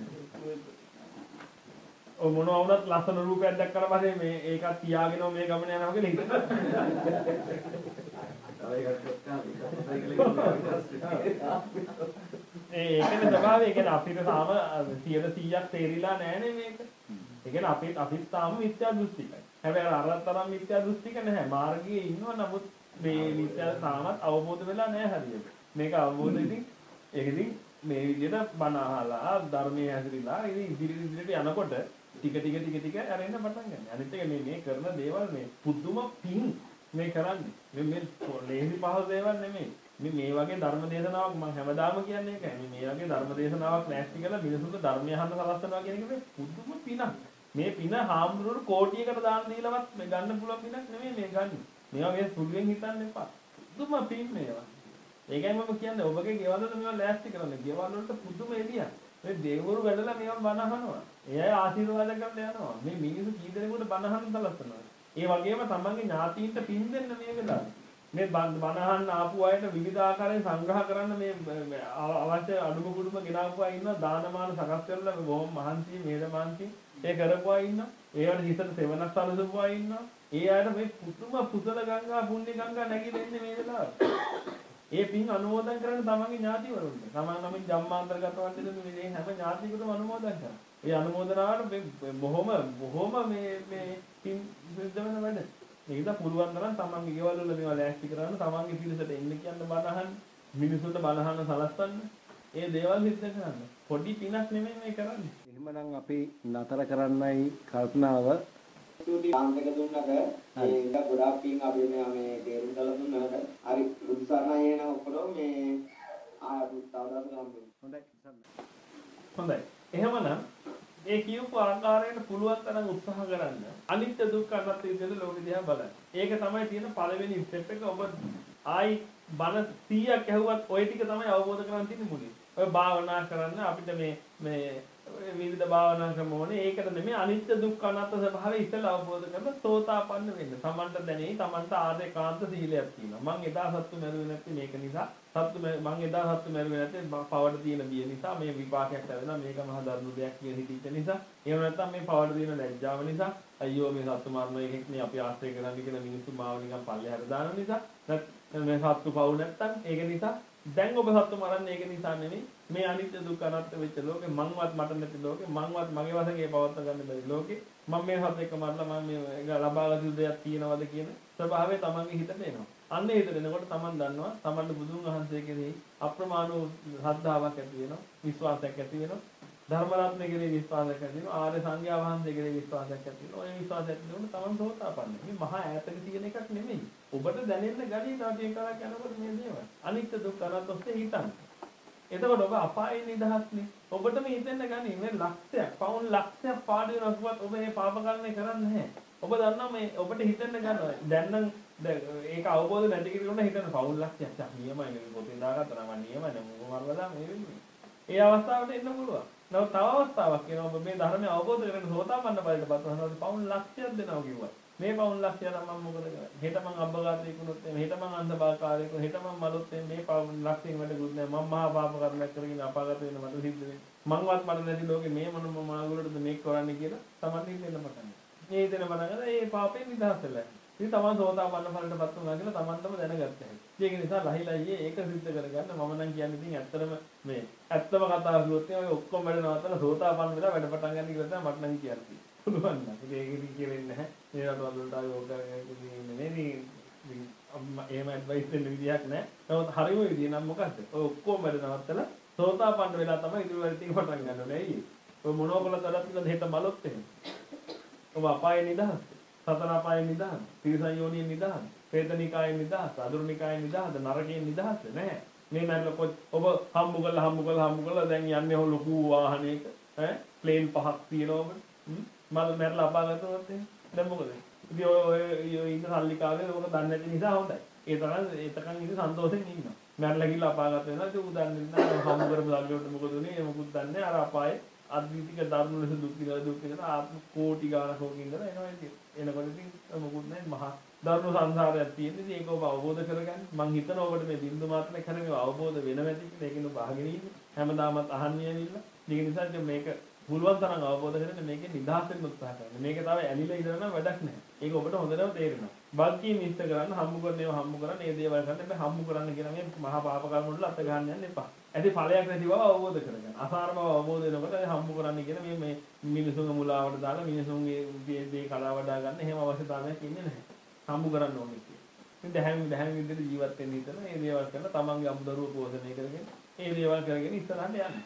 ඔය මොනවා වුණත් ලස්සන රූපයක් දැක්කම පස්සේ මේ ඒකත් තියාගෙන මේ ගමන යනවා කියලා හිතනවා. ඒ ඒකනේ ස්වභාවය. ඒ කියන්නේ අපිට තාම සියයට සීයක් තේරිලා නැහැනේ මේක. ඒ කියන්නේ අපිට අපිට තාම මිත්‍යා දෘෂ්ටිකයි. හැබැයි අර තරම් මිත්‍යා දෘෂ්ටික නැහැ. මාර්ගයේ ඉන්නවා නමුත් මේ මිත්‍යා තාමත් අවබෝධ වෙලා නැහැ හරියට. මේක අවබෝධ ඉතින් ඒක ඉතින් මේ විදිහට බණ අහලා ධර්මයේ හැසිරීලා ඉතින් ඉදිරි ඉදිරියට යනකොට ටික ටික ටික ටික ඇරෙන්න පටන් ගන්නවා. අනිත් එක මේ මේ කරන දේවල් මේ පුදුම පිං මේ කරන්නේ. මේ මේ ලේසි පහසු දේවල් නෙමෙයි. මේ මේ වගේ ධර්ම දේශනාවක් මම හැමදාම කියන්නේ ඒකයි. මේ වගේ ධර්ම දේශනාවක් නැස්ති කරලා මිනිසුන්ට ධර්මය අහන්න සලස්වනවා කියන එක මේ පුදුම පිනක්. මේ පින හාමුදුරුවෝ කෝටියකට දාන දීලවත් මේ ගන්න පුළුවන් පිනක් නෙමෙයි මේ ගන්න. මේවා මේ සුළුෙන් හිතන්න එපා. පුදුම පින් මේවා. ඒකයි මම කියන්නේ ඔබගේ ගෙවල් වල මේවා ලෑස්ති කරන්න. ගෙවල් වලට පුදුම එළියක්. මේ දෙවිවරු වැඩලා මේවා බණ අහනවා. ඒ අය ආශිර්වාද කරන්න යනවා. මේ මිනිස්සු කී දෙනෙකුට බණ අහන්න සලස්වනවා. ඒ වගේම තමන්ගේ ඥාතීන්ට පින් දෙන්න මේ වෙලාවේ. මේ බණ අහන්න ආපු අයට විවිධ ආකාරයෙන් සංග්‍රහ කරන්න මේ අවශ්‍ය අඩුම කුඩුම ගෙනාවු අය ඉන්නවා. දානමාන සකස් කරලා බොහොම මහන්සි මේද මහන්සි ඒ කරපු අය ඉන්නවා. ඒවට හිතට සෙවණක් සලසපු අය ඉන්නවා. ඒ අයට මේ පුදුම කුසල ගංගා පුණ්‍ය ගංගා නැගිටින්නේ මේ වෙලාවේ. ඒ පින් අනුමෝදන් කරන්න තමන්ගේ ඥාතිවරුන්ට. තමන් නම් ජම්මාන්තරගත වන්දන මේ හැම ඥාතියෙකුටම අනුමෝදන් කරනවා. ඒ අනුමෝදනාවට බොහොම බොහොම මේ මේ පින් සිද්ධ වෙන වැඩ. මේක පුළුවන් තරම් තමන්ගේ ගෙවල් වල මේවා ලෑස්ති කරන්න, තමන්ගේ පිරිසට එන්න කියන්න බණ අහන්න, මිනිසුන්ට බණ අහන්න සලස්වන්න. ඒ දේවල් සිද්ධ කරන්න. පොඩි පිනක් නෙමෙයි මේ කරන්නේ. එහෙමනම් අපි නතර කරන්නයි කල්පනාව. ස්තුති ආන්දක දුන්නට ඒක ගොඩාක් පින් අපි මේ මේ තේරුම් කරලා දුන්නාට හරි බුදු සරණයි එන ඔක්කොම මේ ආපු තවදස් ගම්බු හොඳයි හොඳයි. එහෙමනම් ඒ කියපු ආකාරයට පුළුවන් තරම් උත්සාහ කරන්න. අනිත්‍ය දුක්ඛ අනාත්ම විදිහට ලෝකෙ දිහා බලන්න. ඒක තමයි තියෙන පළවෙනි ස්ටෙප් එක. ඔබ ආයි බණ සීයක් ඇහුවත් ওই ටික තමයි අවබෝධ කරගන්න තියෙන්නේ මුලින්. ඔය භාවනා කරන්න අපිට මේ මේ විවිධ භාවනා ක්‍රම ඕනේ. ඒකට නෙමෙයි අනිත්‍ය දුක්ඛ අනාත්ම ස්වභාවය ඉතල අවබෝධ කරලා සෝතාපන්න වෙන්න. තමන්ට දැනෙයි තමන්ට ආදේකාන්ත සීලයක් තියෙනවා. මං එදා සත්තු මරුවේ නැත්තේ මේක නිසා. සත්තු මං එදා සත්තු මරුවේ නැත්තේ පවඩ තියෙන බිය නිසා. මේ විපාකයක් ලැබෙනවා. මේක මහා දරුණු දෙයක් කියලා හිතීච්ච නිසා. එහෙම නැත්නම් මේ පවඩ තියෙන ලැජ්ජාව නිසා. අයියෝ මේ සත්තු මරන එකෙක් නේ අපි ආශ්‍රය කරන්නේ කියලා මිනිස්සු මාව නිකන් පල්ලෙහාට දාන නිසා. මේ සත්තු පවු නැත්තම් ඒක නිසා දැන් ඔබ සත්තු මරන්නේ ඒක නිසා නෙමෙයි මේ අනිත්‍ය දුක්ඛ අනාත්ම වෙච්ච ලෝකේ මංවත් මට නැති ලෝකේ මංවත් මගේ වශයෙන් පවත්වා ගන්න බැරි ලෝකේ මම මේ සත් එක්ක මරලා මම මේ ලබාගත් දෙයක් තියනවද කියන ස්වභාවය තමන්ගේ හිතට එනවා. අන්න හිතට එනකොට තමන් දන්නවා තමන්ට බුදුන් වහන්සේ කෙරෙහි අප්‍රමාණ වූ ශ්‍රද්ධාවක් ඇති වෙනවා, විශ්වාසයක් ඇති වෙනවා. ධර්ම රත්නය කෙරෙහි විශ්වාසයක් ඇති වෙනවා, ආර්ය සංඝයා වහන්සේ කෙරෙහි විශ්වාසයක් ඇති වෙනවා. ඔය විශ්වාසය ඇති වෙනකොට තමන් සෝතාපන්නයි. මේ මහා ඈතක තියෙන එකක් නෙමෙයි. ඔබට දැනෙන්න ගඩිය තව ටික කරක් යනකොට මේ දේවල්. අනිත්‍ය දුක්ඛ අනාත්ම ඔස්සේ හිතන්න. එතකොට ඔබ අපායේ නිදහස්නේ. ඔබට මේ හිතෙන්න ගනි මේ ලක්ෂයක්, පවුන් ලක්ෂයක් පාඩු වෙනවක්වත් ඔබ මේ පාප කර්මය කරන්නේ නැහැ. ඔබ දන්නා මේ ඔබට හිතෙන්න ගන්නවා. දැන් නම් ඒක අවබෝධ නැති කෙනෙකුට හිතන්න පවුන් ලක්ෂයක් නියමයි නේ පොතේ දාගත්තා නම් නියමයි නේ මොකම මරලා මේ වෙන්නේ. ඒ අවස්ථාවට එන්න පුළුවන්. නමුත් තව අවස්ථාවක් කියනවා ඔබ මේ ධර්මය අවබෝධ කරගෙන සෝතාපන්න ඵලයට පත් වෙනවා. පවුන් ලක්ෂයක් දෙනවා කිව්වා. මේ පවුන් ලක්ෂය නම් මම මොකද කරන්නේ? හෙට මං අබ්බගාතේ කුණොත් එමේ හෙට මං අන්ධබාකාරයෙක් වුණා. හෙට මං මලොත් එමේ මේ පවුන් ලක්ෂයෙන් වැඩ ගුත් නෑ. මම මහා පාප කර්මයක් කරගෙන අපාගත වෙන මට සිද්ධ වෙන්නේ. මංවත් මට නැති ලෝකේ මේ මොන මාගුලටද මේක කරන්නේ කියලා තමන් හිතෙන්න පටන් ගන්නවා. මේ හිතෙන පටන් ගන්න ඒ පාපයෙන් නිදහස් වෙලා. ඉතින් තමන් සෝතාපන්න ඵලයට පත් වුණා කියලා තමන්ටම දැනගත්තා. ඒක නිසා ලහිලයියේ ඒක සිද්ධ කරගන්න මම නම් කියන්නේ ඉතින් ඇත්තටම මේ ඇත්තම කතාව කිව්වොත් ඔය ඔක්කොම වැඩ නවත්තලා සෝතාපන්න වෙලා වැඩ පටන් ගන්න කියලා තමයි මට නම් කියන්නේ. පුළුවන් නම් ඒක ඉතින් කියවෙන්නේ නැහැ. මේ රටවල් වලට ආව ඕක ඉන්නේ නෙමෙයි. එහෙම ඇඩ්වයිස් දෙන්න විදියක් නැහැ. නමුත් හරිම විදිය නම් මොකද්ද? ඔය ඔක්කොම වැඩ නවත්තලා සෝතාපන්න වෙලා තමයි ඉතින් වැඩ ටික පටන් ගන්න ඕනේ. ඇයි? ඔය මොනෝකල තරත් කියලා හෙට මලොත් එහෙම. ඔබ අපායේ නිදහස්. සතර අපායේ නිදහස්. තිරිසන් යෝනියේ නිදහස්. ප්‍රේතනිකායේ නිදහස්. අදුරුනිකායේ නිදහස්. නරකයෙන් නිදහස් නැහැ. මේ නැල්ල ඔබ හම්බු කරලා හම්බු කරලා හම්බු කරලා දැන් යන්නේ හො ලොකු වාහනයක ඈ ප්ලේන් පහක් තියෙනවා ඔබ. මල් මැරලා අපාගතවත් එහෙම. දැන් මොකද? ඉතින් ඔය ඔය ඉන්න සල්ලිකාවේ ඔක දන්නේ නැති නිසා හොඳයි. ඒ තරම් ඒතකන් ඉතින් සන්තෝෂෙන් ඉන්නවා. මැරලා ගිහලා අපාගත වෙනවා. ඒක උදන්නේ නැහැ. හම්බු කරපු සල්ලිවලට මොකද උනේ? ඒ මොකුත් දන්නේ නැහැ. අර අපායේ අද්විතික ධර්ම ලෙස දුක් විඳලා දුක් විඳලා ආත්ම කෝටි ගාණක් ඕක ඉඳලා එනවා ඉතින්. එනකොට ඉතින් මොකුත් නැහැ. මහා ධර්ම සංසාරයක් තියෙන ඉතින් ඒක ඔබ අවබෝධ කරගන්න. මං හිතනවා ඔබට මේ බින්දු මාත්‍රයක් හරිය මේ අවබෝධ වෙනව ඇති කියලා. ඒකින් ඔබ අහගෙන ඉන්නේ. හැමදාමත් අහන්නේ ඇවිල්ලා. ඒක නිසා මේක පුළුවන් තරම් අවබෝධ කරගෙන මේකෙන් නිදහස් වෙන්න උත්සාහ කරන්න. මේක තව ඇලිලා ඉඳලා නම් වැඩක් නැහැ. ඒක ඔබට හොඳටම තේරෙනවා. බල්කී මිස්ස කරන්න හම්බු කරන ඒවා හම්බු කරන්න ඒ දේවල් කරන්න බෑ. හම්බු කරන්න කියන මේ මහා පාප කර්ම වල අත ගන්න යන්න එපා. ඇති ඵලයක් නැති බව අවබෝධ කරගන්න. අසාර බව අවබෝධ වෙනකොට ඒ හම්බු කරන්න කියන මේ මේ මිනිසුන්ගේ මුලාවට දාලා මිනිසුන්ගේ දේ කඩා වඩා ගන්න එහෙම අවශ්‍යතාවයක් ඉන්නේ නැහැ. හම්බු කරන්න ඕනේ කියලා. ඉතින් දැහැමි දැහැමි විදිහට ජීවත් වෙන්න හිතන මේ දේවල් කරලා තමන්ගේ අමුදරුව පෝෂණය කරගෙන ඒ දේවල් කරගෙන ඉස්සරහට යන්න.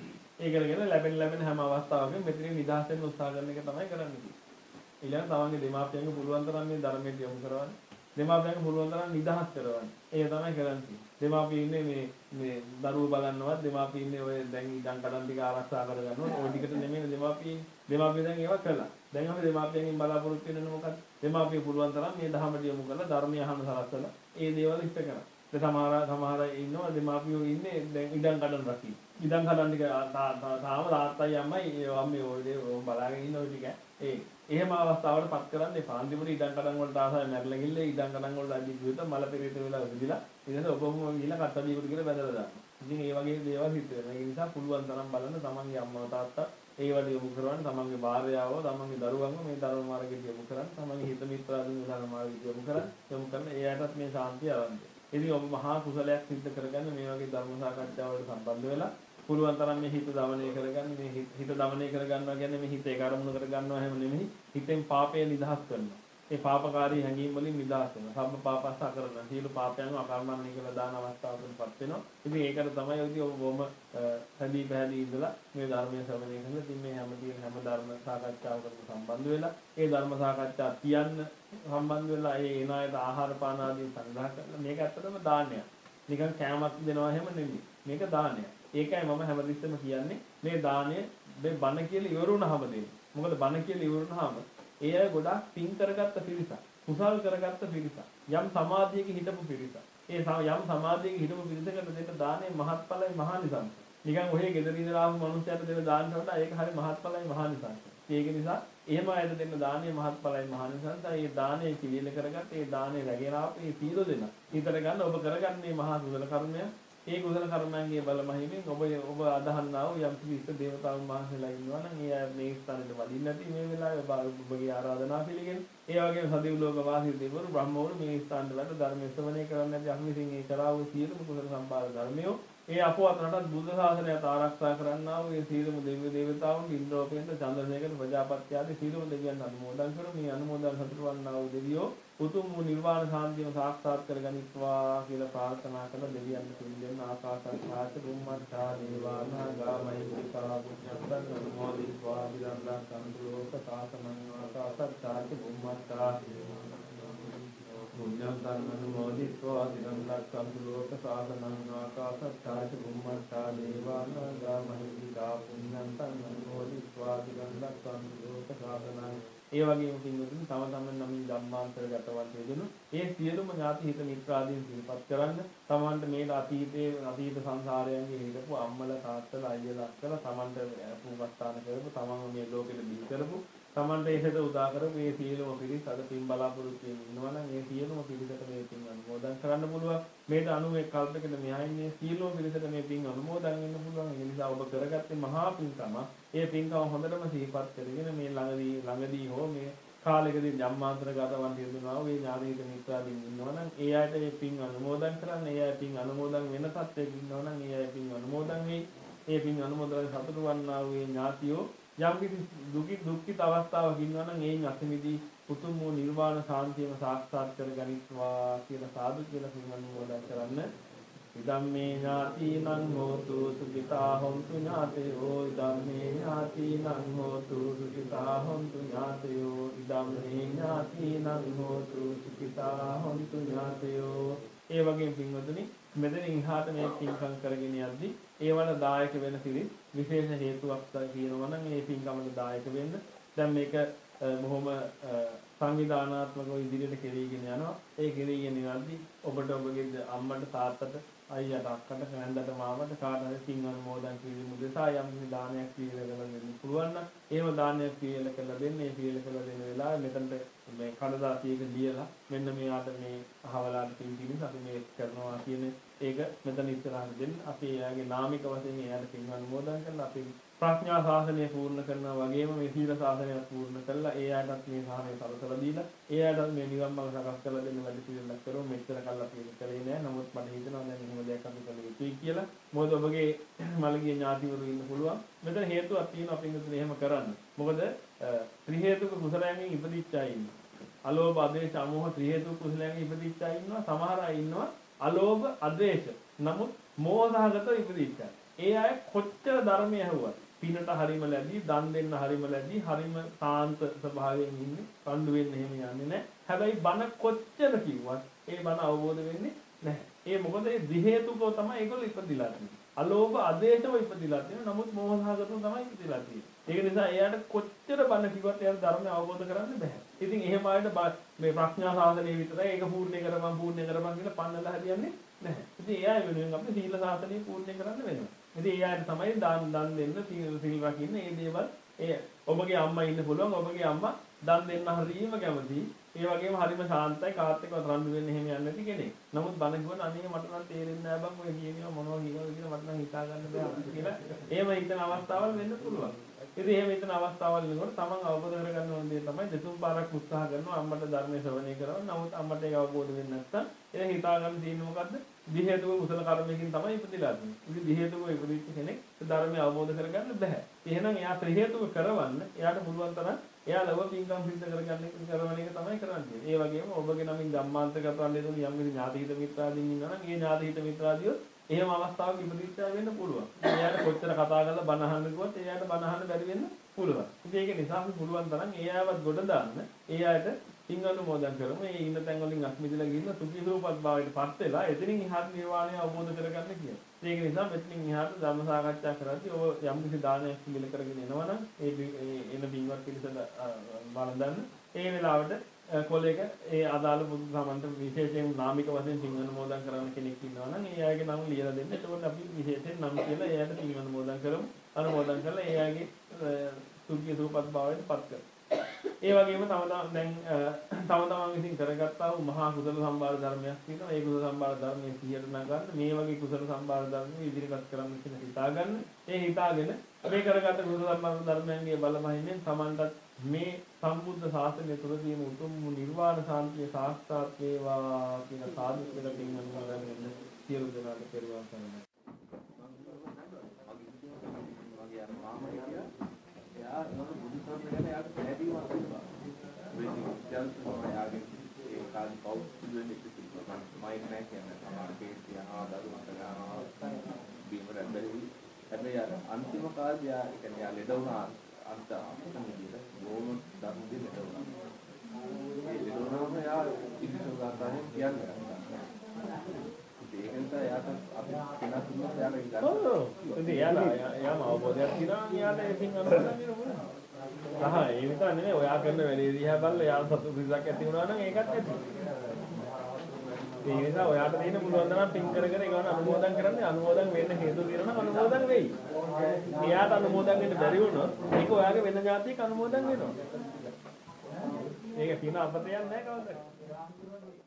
ඒ කරගෙන ලැබෙන ලැබෙන හැම අවස්ථාවකම මෙතනින් නිදහස් වෙන්න උත්සාහ කරන එක තමයි කරන්නේ. ඊළඟ තමන්ගේ දෙමාපියන්ගේ පුළුවන් තරම් මේ ධර්මයට යොමු කරවන්න. දෙමාපියන්ගේ පුළුවන් තරම් නිදහස් කරවන්න. ඒක තමයි කරන්නේ. දෙමාපිය ඉන්නේ මේ මේ දරුවෝ බලන්නවත් දෙමාපිය ඉන්නේ ඔය දැන් ඉඩම් කඩම් ටික ආරක්ෂා කරගන්නවා. ඔය ටිකට නෙමෙයි දෙමාපිය. දෙමාපිය දැන් ඒවා කළා. දැන් අපි දෙමාපියන්ගෙන් බලාපොරොත්තු වෙන්නේ මොකක්ද? දෙමාපිය පුළුවන් තරම් මේ ධර්මයට යොමු කරලා ධර්මය අහන්න සලස්සලා ඒ දේවල් ඉෂ්ට කරා. ඒ සමහර සමහර ඉන්නවා දෙමාපියෝ ඉන්නේ දැන් ඉඩම් කඩම් රකින්න. ඉඩම් කඩම් ටික තාම තාත්තයි අම්මයි අම්මේ ඔය දේ බලාගෙන ඉන්න ඔය ටික ඒ එහෙම අවස්ථාවකට පත් කරන්නේ පාන්තිමුට ඉඩම් කඩම් වලට ආසයි මැරලා ගිල්ල ඉඩම් කඩම් වලට අදි ගිහුවත මල පෙරේත වෙලා උදිලා ඊට ඔබම ගිහලා කට්ටඩියකට කියලා බැලලා දානවා. ඉතින් ඒ වගේ දේවල් හිත වෙනවා. ඒ නිසා පුළුවන් තරම් බලන්න තමන්ගේ අම්මා තාත්තා ඒවට යොමු කරවන්න තමන්ගේ භාර්යාව තමන්ගේ දරුවන්ව මේ ධර්ම මාර්ගයට යොමු කරන්න තමන්ගේ හිත මිත්‍රාදීන් ධර්ම මාර්ගයට යොමු කරන්න යොමු කරන එයාටත් මේ ශාන්තිය ආරම්භය. ඉතින් ඔබ මහා කුසලයක් සිද්ධ කරගන්න මේ වගේ ධර්ම සාකච්ඡාවලට සම්බන්ධ වෙලා පුළුවන් තරම් මේ හිත දමනය කරගන්න මේ හිත දමනය කරගන්නවා කියන්නේ මේ හිත ඒක අරමුණු කරගන්නවා හැම නෙමෙයි හිතෙන් පාපය නිදහස් කරනවා. ඒ පාපකාරී හැඟීම් වලින් නිදහස් වෙනවා. සම්ම පාපස්ස කරනවා. සියලු පාපයන් අකර්මණය කියලා දාන අවස්ථාවකටපත් වෙනවා. ඉතින් ඒකට තමයි ඔය ඔබ බොම හැදී පැහැදී ඉඳලා මේ ධර්මයේ ශ්‍රවණය කරන ඉතින් මේ හැම තියෙන හැම ධර්ම සාකච්ඡාවකට සම්බන්ධ වෙලා ඒ ධර්ම සාකච්ඡා කියන්න සම්බන්ධ වෙලා ඒ එන අයට ආහාර පාන ආදී සංග්‍රහ කරලා මේක ඇත්තටම දානයක්. නිකන් කෑමක් දෙනවා හැම නෙමෙයි. මේක දානයක්. ඒකයි මම හැමතිස්සෙම කියන්නේ මේ දාණය මේ බණ කියලා ඉවර වුණාම දෙන්නේ. මොකද බණ කියලා ඉවර වුණාම ඒ අය ගොඩාක් පින් කරගත්ත පිරිසක්. කුසල් කරගත්ත පිරිසක්. යම් සමාධියක හිටපු පිරිසක්. ඒ යම් සමාධියක හිටපු පිරිසකට දෙන්න දානේ මහත්ඵලයි මහානිසංස. නිකන් ඔහේ ගෙදර ඉඳලා ආපු මනුස්සයන්ට දෙන දාන්න වඩා ඒක හරි මහත්ඵලයි මහානිසංසයි. ඒක නිසා එහෙම අයද දෙන්න දානේ මහත්ඵලයි මහානිසංසයි. ඒ දානේ පිළිල කරගත්ත ඒ දානේ රැගෙන ආපු ඒ සීල දෙන. හිතට ගන්න ඔබ කරගන්නේ මහා කුසල කර්මය. ඒ කුසල කර්මයන්ගේ බල මහිමින් ඔබ ඔබ අදහන්නා වූ යම් කිසි ඉෂ්ට දේවතාවුන් වහන්සේලා ඉන්නවා නම් ඒ අය මේ ස්ථානෙට වඩින්න නැති මේ වෙලාවේ ඔබගේ ආරාධනා පිළිගෙන ඒ වගේම සදිව් ලෝක වාසී දෙවිවරු බ්‍රහ්මවරු මේ ස්ථානට වඩ ධර්ම ශ්‍රවණය කරන්න නැති අපි විසින් ඒ කරා වූ සියලුම කුසල සම්පාද ධර්මයෝ ඒ අපවත් රටත් බුද්ධ ශාසනයත් ආරක්ෂා කරන්නා වූ ඒ සියලුම දෙවි දේවතාවුන් ඉන්ද්‍රෝපේන්ද්‍ර චන්ද්‍රසේකර ප්‍රජාපති ආදී සියලුම දෙවියන් අනුමෝදන් කර මේ අනුමෝදන් සතුටු වන්නා වූ දෙවියෝ උතුම් වූ නිර්වාණ සාන්තියම සාක්ෂාත් කරගනිත්වා කියලා ප්‍රාර්ථනා කළ දෙවියන් පිළිගෙන ආකාශාචාර්ය බුම්මත්තා දේවානාගා මහිත්‍තිකා පුඤ්ඤන්තං අනුමෝදිत्वा විරංගා සම්පූර්ණ සාසනං ආකාශාචාර්ය බුම්මත්තා පුඤ්ඤන්තං අනුමෝදිत्वा විරංගා සම්පූර්ණ සාසනං ආකාශාචාර්ය බුම්මත්තා දේවානාගා මහිත්‍තිකා පුඤ්ඤන්තං අනුමෝදිत्वा විරංගා සම්පූර්ණ සාසනං ඒ වගේම පින්වතුනි තම තමන් නමින් ධම්මාන්තර ගතවත් වේදෙනු ඒ සියලුම ඥාති හිත මිත්‍රාදීන් සිහිපත් කරන්න තමන්ට මේ අතීතයේ අතීත සංසාරයන්ගේ හිටපු අම්මල තාත්තලා අයියලා අක්කලා තමන්ට පුවස්ථාන කරපු තමන්ව මේ ලෝකෙට බිහි කරපු තමන්ට ඒකට උදා කරපු මේ සියලුම පිරිස අද පින් බලාපොරොත්තු වෙමින් ඉන්නවා නම් ඒ සියලුම පිරිසට මේ පින් අනුමෝදන් කරන්න පුළුවන් මේට අනුව එක් කල්පයකට මෙහායින්නේ සියලුම පිරිසට මේ පින් අනුමෝදන් වෙන්න පුළුවන් ඒ නිසා ඔබ කරගත්තේ මහා පින්කම ඒ පින්කම හොඳටම සිහිපත් කරගෙන මේ ළඟදී ළඟදී හෝ මේ කාලෙකදී ජම්මාන්තර ගතවන් දිනුනා වේ ඥානීත මිත්‍රාදීන් ඉන්නවා නම් ඒ අයට මේ පින් අනුමෝදන් කරන්න ඒ අය පින් අනුමෝදන් වෙන තත්ත්වයක ඉන්නවා නම් ඒ අය පින් අනුමෝදන් වෙයි ඒ පින් අනුමෝදන් සතුටු වන්නා වූ ඥාතියෝ යම් කිසි දුකි දුක්ඛිත අවස්ථාවක ඉන්නවා නම් ඒ ඥාතිමිදී උතුම් වූ නිර්වාණ සාන්තියම සාක්ෂාත් කරගනිත්වා කියලා සාදු කියලා පින් අනුමෝදන් කරන්න ඉදම්මේ ඥාතිනං හෝතු සුඛිතා හොන්තු ඥාතයෝ ඉදම්මේ ඥාතිනං හෝතු සුඛිතා හොන්තු ඥාතයෝ ඉදම්මේ ඥාතිනං හෝතු සුඛිතා හොන්තු ඥාතයෝ ඒ වගේම පින්වතුනි මෙතනින් එහාට මේ පින්කම් කරගෙන යද්දී ඒවල දායක වෙන පිරිස් විශේෂ හේතුවක් තියෙනවා නම් මේ පින්කමට දායක වෙන්න දැන් මේක බොහොම සංවිධානාත්මකව ඉදිරියට කෙරීගෙන යනවා ඒ කෙරීගෙන යද්දී ඔබට ඔබගේ අම්මට තාත්තට අයියට අක්කට නැන්දට මාමට කාට හරි පින් අනුමෝදන් කිරීම උදෙසා යම් කිසි දානයක් පිළිවෙල කරලා දෙන්න පුළුවන් නම් ඒව දානයක් පිළිවෙල කරලා දෙන්න ඒ පිළිවෙල කරලා දෙන වෙලාවේ මෙතනට මේ කඩදාසියක ලියලා මෙන්න මෙයාට මේ අහවලාට පින් පිණිස අපි මේ කරනවා කියන ඒක මෙතන ඉස්සරහට දෙන්න අපි එයාගේ නාමික වශයෙන් එයාට පින් අනුමෝදන් කරලා අපි ප්‍රඥා ශාසනය පූර්ණ කරනවා වගේම මේ සීල ශාසනය පූර්ණ කරලා ඒ අයටත් මේ සාහනය සලසලා දීලා ඒ අයටත් මේ නිවන් මඟ සකස් කරලා දෙන්න වැඩ පිළිවෙලක් කරමු මෙච්චර කල් අපි ඒක කරේ නෑ නමුත් මට හිතෙනවා දැන් එහෙම දෙයක් අපි කළ යුතුයි කියලා මොකද ඔබගේ මළගිය ඥාතිවරු ඉන්න පුළුවන් මෙතන හේතුවක් තියෙනවා අපි මෙතන එහෙම කරන්න මොකද ත්‍රි හේතුක කුසලයෙන් ඉපදිච්ච අය ඉන්නවා අලෝභ අධේශ අමෝහ ත්‍රි හේතුක කුසලයෙන් ඉපදිච්ච අය ඉන්නවා සමහර අය ඉන්නවා අලෝභ අධේශ නමුත් මෝහසහගතව ඉපදිච්ච අය ඒ අය කොච්චර ධර්මය ඇහුවත් පිනට හරිම ලැබී දන් දෙන්න හරිම ලැබී හරිම සාන්ත ස්වභාවයෙන් ඉන්නේ කණ්ඩු වෙන්න එහෙම යන්නේ නැහැ හැබැයි බණ කොච්චර කිව්වත් ඒ බණ අවබෝධ වෙන්නේ නැහැ ඒ මොකද ඒ දි හේතුකව තමයි ඒගොල්ලෝ ඉපදිලා තියෙන්නේ අලෝභ අධේශව ඉපදිලා තියෙනවා නමුත් මෝහසහගතව තමයි ඉපදිලා තියෙන්නේ ඒක නිසා එයාට කොච්චර බණ කිව්වත් එයාට ධර්මය අවබෝධ කරගන්න බෑ ඉතින් එහෙම අයට මේ ප්‍රඥා සාධනය විතරයි ඒක පූර්ණ කරපන් පූර්ණ කරපන් කියලා පන්නලා හරියන්නේ නැහැ ඉතින් එයා වෙනුවෙන් අපි සීල සාධනය පූර්ණ කරන්න වෙනවා ඉතින් ඒ අයට තමයි දාන දන් දෙන්න සීල සීල රකින්න මේ දේවල් ඒ ඔබගේ අම්මා ඉන්න පුළුවන් ඔබගේ අම්මා දන් දෙන්න හරියම කැමතියි ඒ වගේම හරිම ශාන්තයි කාත් එක්ක රණ්ඩු වෙන්න එහෙම යන්නේ නැති කෙනෙක් නමුත් බණ කිව්වොත් අනේ මට නම් තේරෙන්නේ නැහැ බං ඔය කියනවා මොනවා කියනවද කියලා මට නම් හිතා ගන්න බෑ කියලා එහෙම හිතන අවස්ථාවල් වෙන්න පුළුවන් ඉතින් එහෙම හිතන අවස්ථාවල් වෙනකොට තමන් අවබෝධ කරගන්න ඕන දේ තමයි දෙතුන් පාරක් උත්සාහ කරනවා අම්මට ධර්මයේ ශ්‍රවණය කරනවා නමුත් අම්මට ඒක අවබෝධ වෙන්නේ නැත්නම් එයා හිතා ගන්න තියෙන්නේ මොකද්ද දි හේතුක කුසල කර්මයකින් තමයි ඉපදිලා තියෙන්නේ. ඉතින් දි හේතුක ඉපදිච්ච කෙනෙක් ධර්මය අවබෝධ කරගන්න බෑ. එහෙනම් එයා ත්‍රි හේතුක කරවන්න එයාට පුළුවන් තරම් එයා ලව පින්කම් සිද්ධ කරගන්න එක කරවන එක තමයි කරන්නේ. ඒ වගේම ඔබගේ නමින් ධම්මාන්තර ගතවන්න දෙන යම් කිසි ඥාතිහිත මිත්‍රාදීන් ඉන්නවා නම් ඒ ඥාතිහිත මිත්‍රාදීෝ එහෙම අවස්ථාවක ඉපදිච්ච වෙන්න පුළුවන්. එයාට කොච්චර කතා කරලා බණ අහන්න කිව්වත් එයාට බණ අහන්න බැරි වෙන්න පුළුවන්. ඉතින් ඒක නිසා අපි පුළුවන් තරම් ඒ අයවත් ගොඩ දාන්න ඒ අයට පින් අනුමෝදන් කරමු. ඒ ඉන්න තැන් වලින් අස්මිදලා ගිහින් සුඛීසෝපත් භාවයට පත් වෙලා එතනින් එහාට නිර්වාණය අවබෝධ කරගන්න කියන. ඒක නිසා මෙතනින් එහාට ධර්ම සාකච්ඡා කරද්දී ඔබ යම් කිසි දානයක් පිළිල කරගෙන එනවනම් ඒ එන බින්වත් පිළිසඳ බලඳන්න. ඒ වෙලාවට කොලේක ඒ අදාළ බුදු සමන්ත විශේෂයෙන් නාමික වශයෙන් පින් අනුමෝදන් කරන කෙනෙක් ඉන්නවා නම් ඒ අයගේ නම ලියලා දෙන්න. එතකොට අපි විශේෂයෙන් නම් කියලා එයාට පින් අනුමෝදන් කරමු. අනුමෝදන් කරලා ඒ අයගේ සුඛී සුවපත් භාවයට පත් කරමු. ඒ වගේම තම තම දැන් තම තමන් විසින් කරගත්තා වූ මහා කුසල සම්භාර ධර්මයක් තියෙනවා. ඒ කුසල සම්භාර ධර්මයේ සිහියට නගන්න මේ වගේ කුසල සම්භාර ධර්ම ඉදිරිපත් කරන්න කියන හිතා ගන්න. ඒ හිතාගෙන මේ කරගත්ත කුසල සම්භාර ධර්මයන්ගේ බල මහිමෙන් තමන්ට මේ සම්බුද්ධ ශාසනය තුළ තියෙන උතුම් නිර්වාණ ශාන්තිය සාක්ෂාත් වේවා කියන සාදු කියලා පින් අනුමෝදන් වෙන්න සියලු දෙනාට පෙරවන් කරනවා. මගේ අර මාමා හිටියා එයා නෝ බුදු සසුන ගැන යාට පැහැදිලිවම තිබ්බා. මේ විද්‍යාව තමයි යාගේ ඒ කාලේ කවුරුද දෙන්නේ කිව්වා. මම මයික් නැහැ කියන්නේ සමහර කේස් තියනවා දරුවන්ට ගන්නවා බීමර බැරි. හැබැයි අර අන්තිම කාලේ යා ඒ කියන්නේ යා ලෙඩ වුණා අන්ත අපතන විදිහට බොහොම ධර්ම දෙ ලෙඩ වුණා. ඒ ලෙඩ වුණාම යා ඉතිසෝ ගාතාවෙන් කියන්නේ. ඒක නිසා යාට අපි කෙනා තුනක් යාට ගන්න. ඔව්. ඉතින් යාලා යාම අවබෝධයක් තියෙනවා යාලා ඒකින් අනුමෝදන් වෙනවා. අහ ඒ නිසා නෙමෙයි ඔයා කරන වැඩේ දිහා බලලා යාට සතුටු පිටක් ඇති වුණා නම් ඒකත් ඇති. ඒ නිසා ඔයාට දෙන්න පුළුවන් තරම් පින් කර කර ඒකවන අනුමෝදන් කරන්නේ අනුමෝදන් වෙන්න හේතු තියෙනවා නම් අනුමෝදන් වෙයි. එයාට අනුමෝදන් වෙන්න බැරි වුණොත් ඒක ඔයාගේ වෙන જાතියක අනුමෝදන් වෙනවා. ඒක පින අපතේ යන්නේ නැහැ කවදාවත්.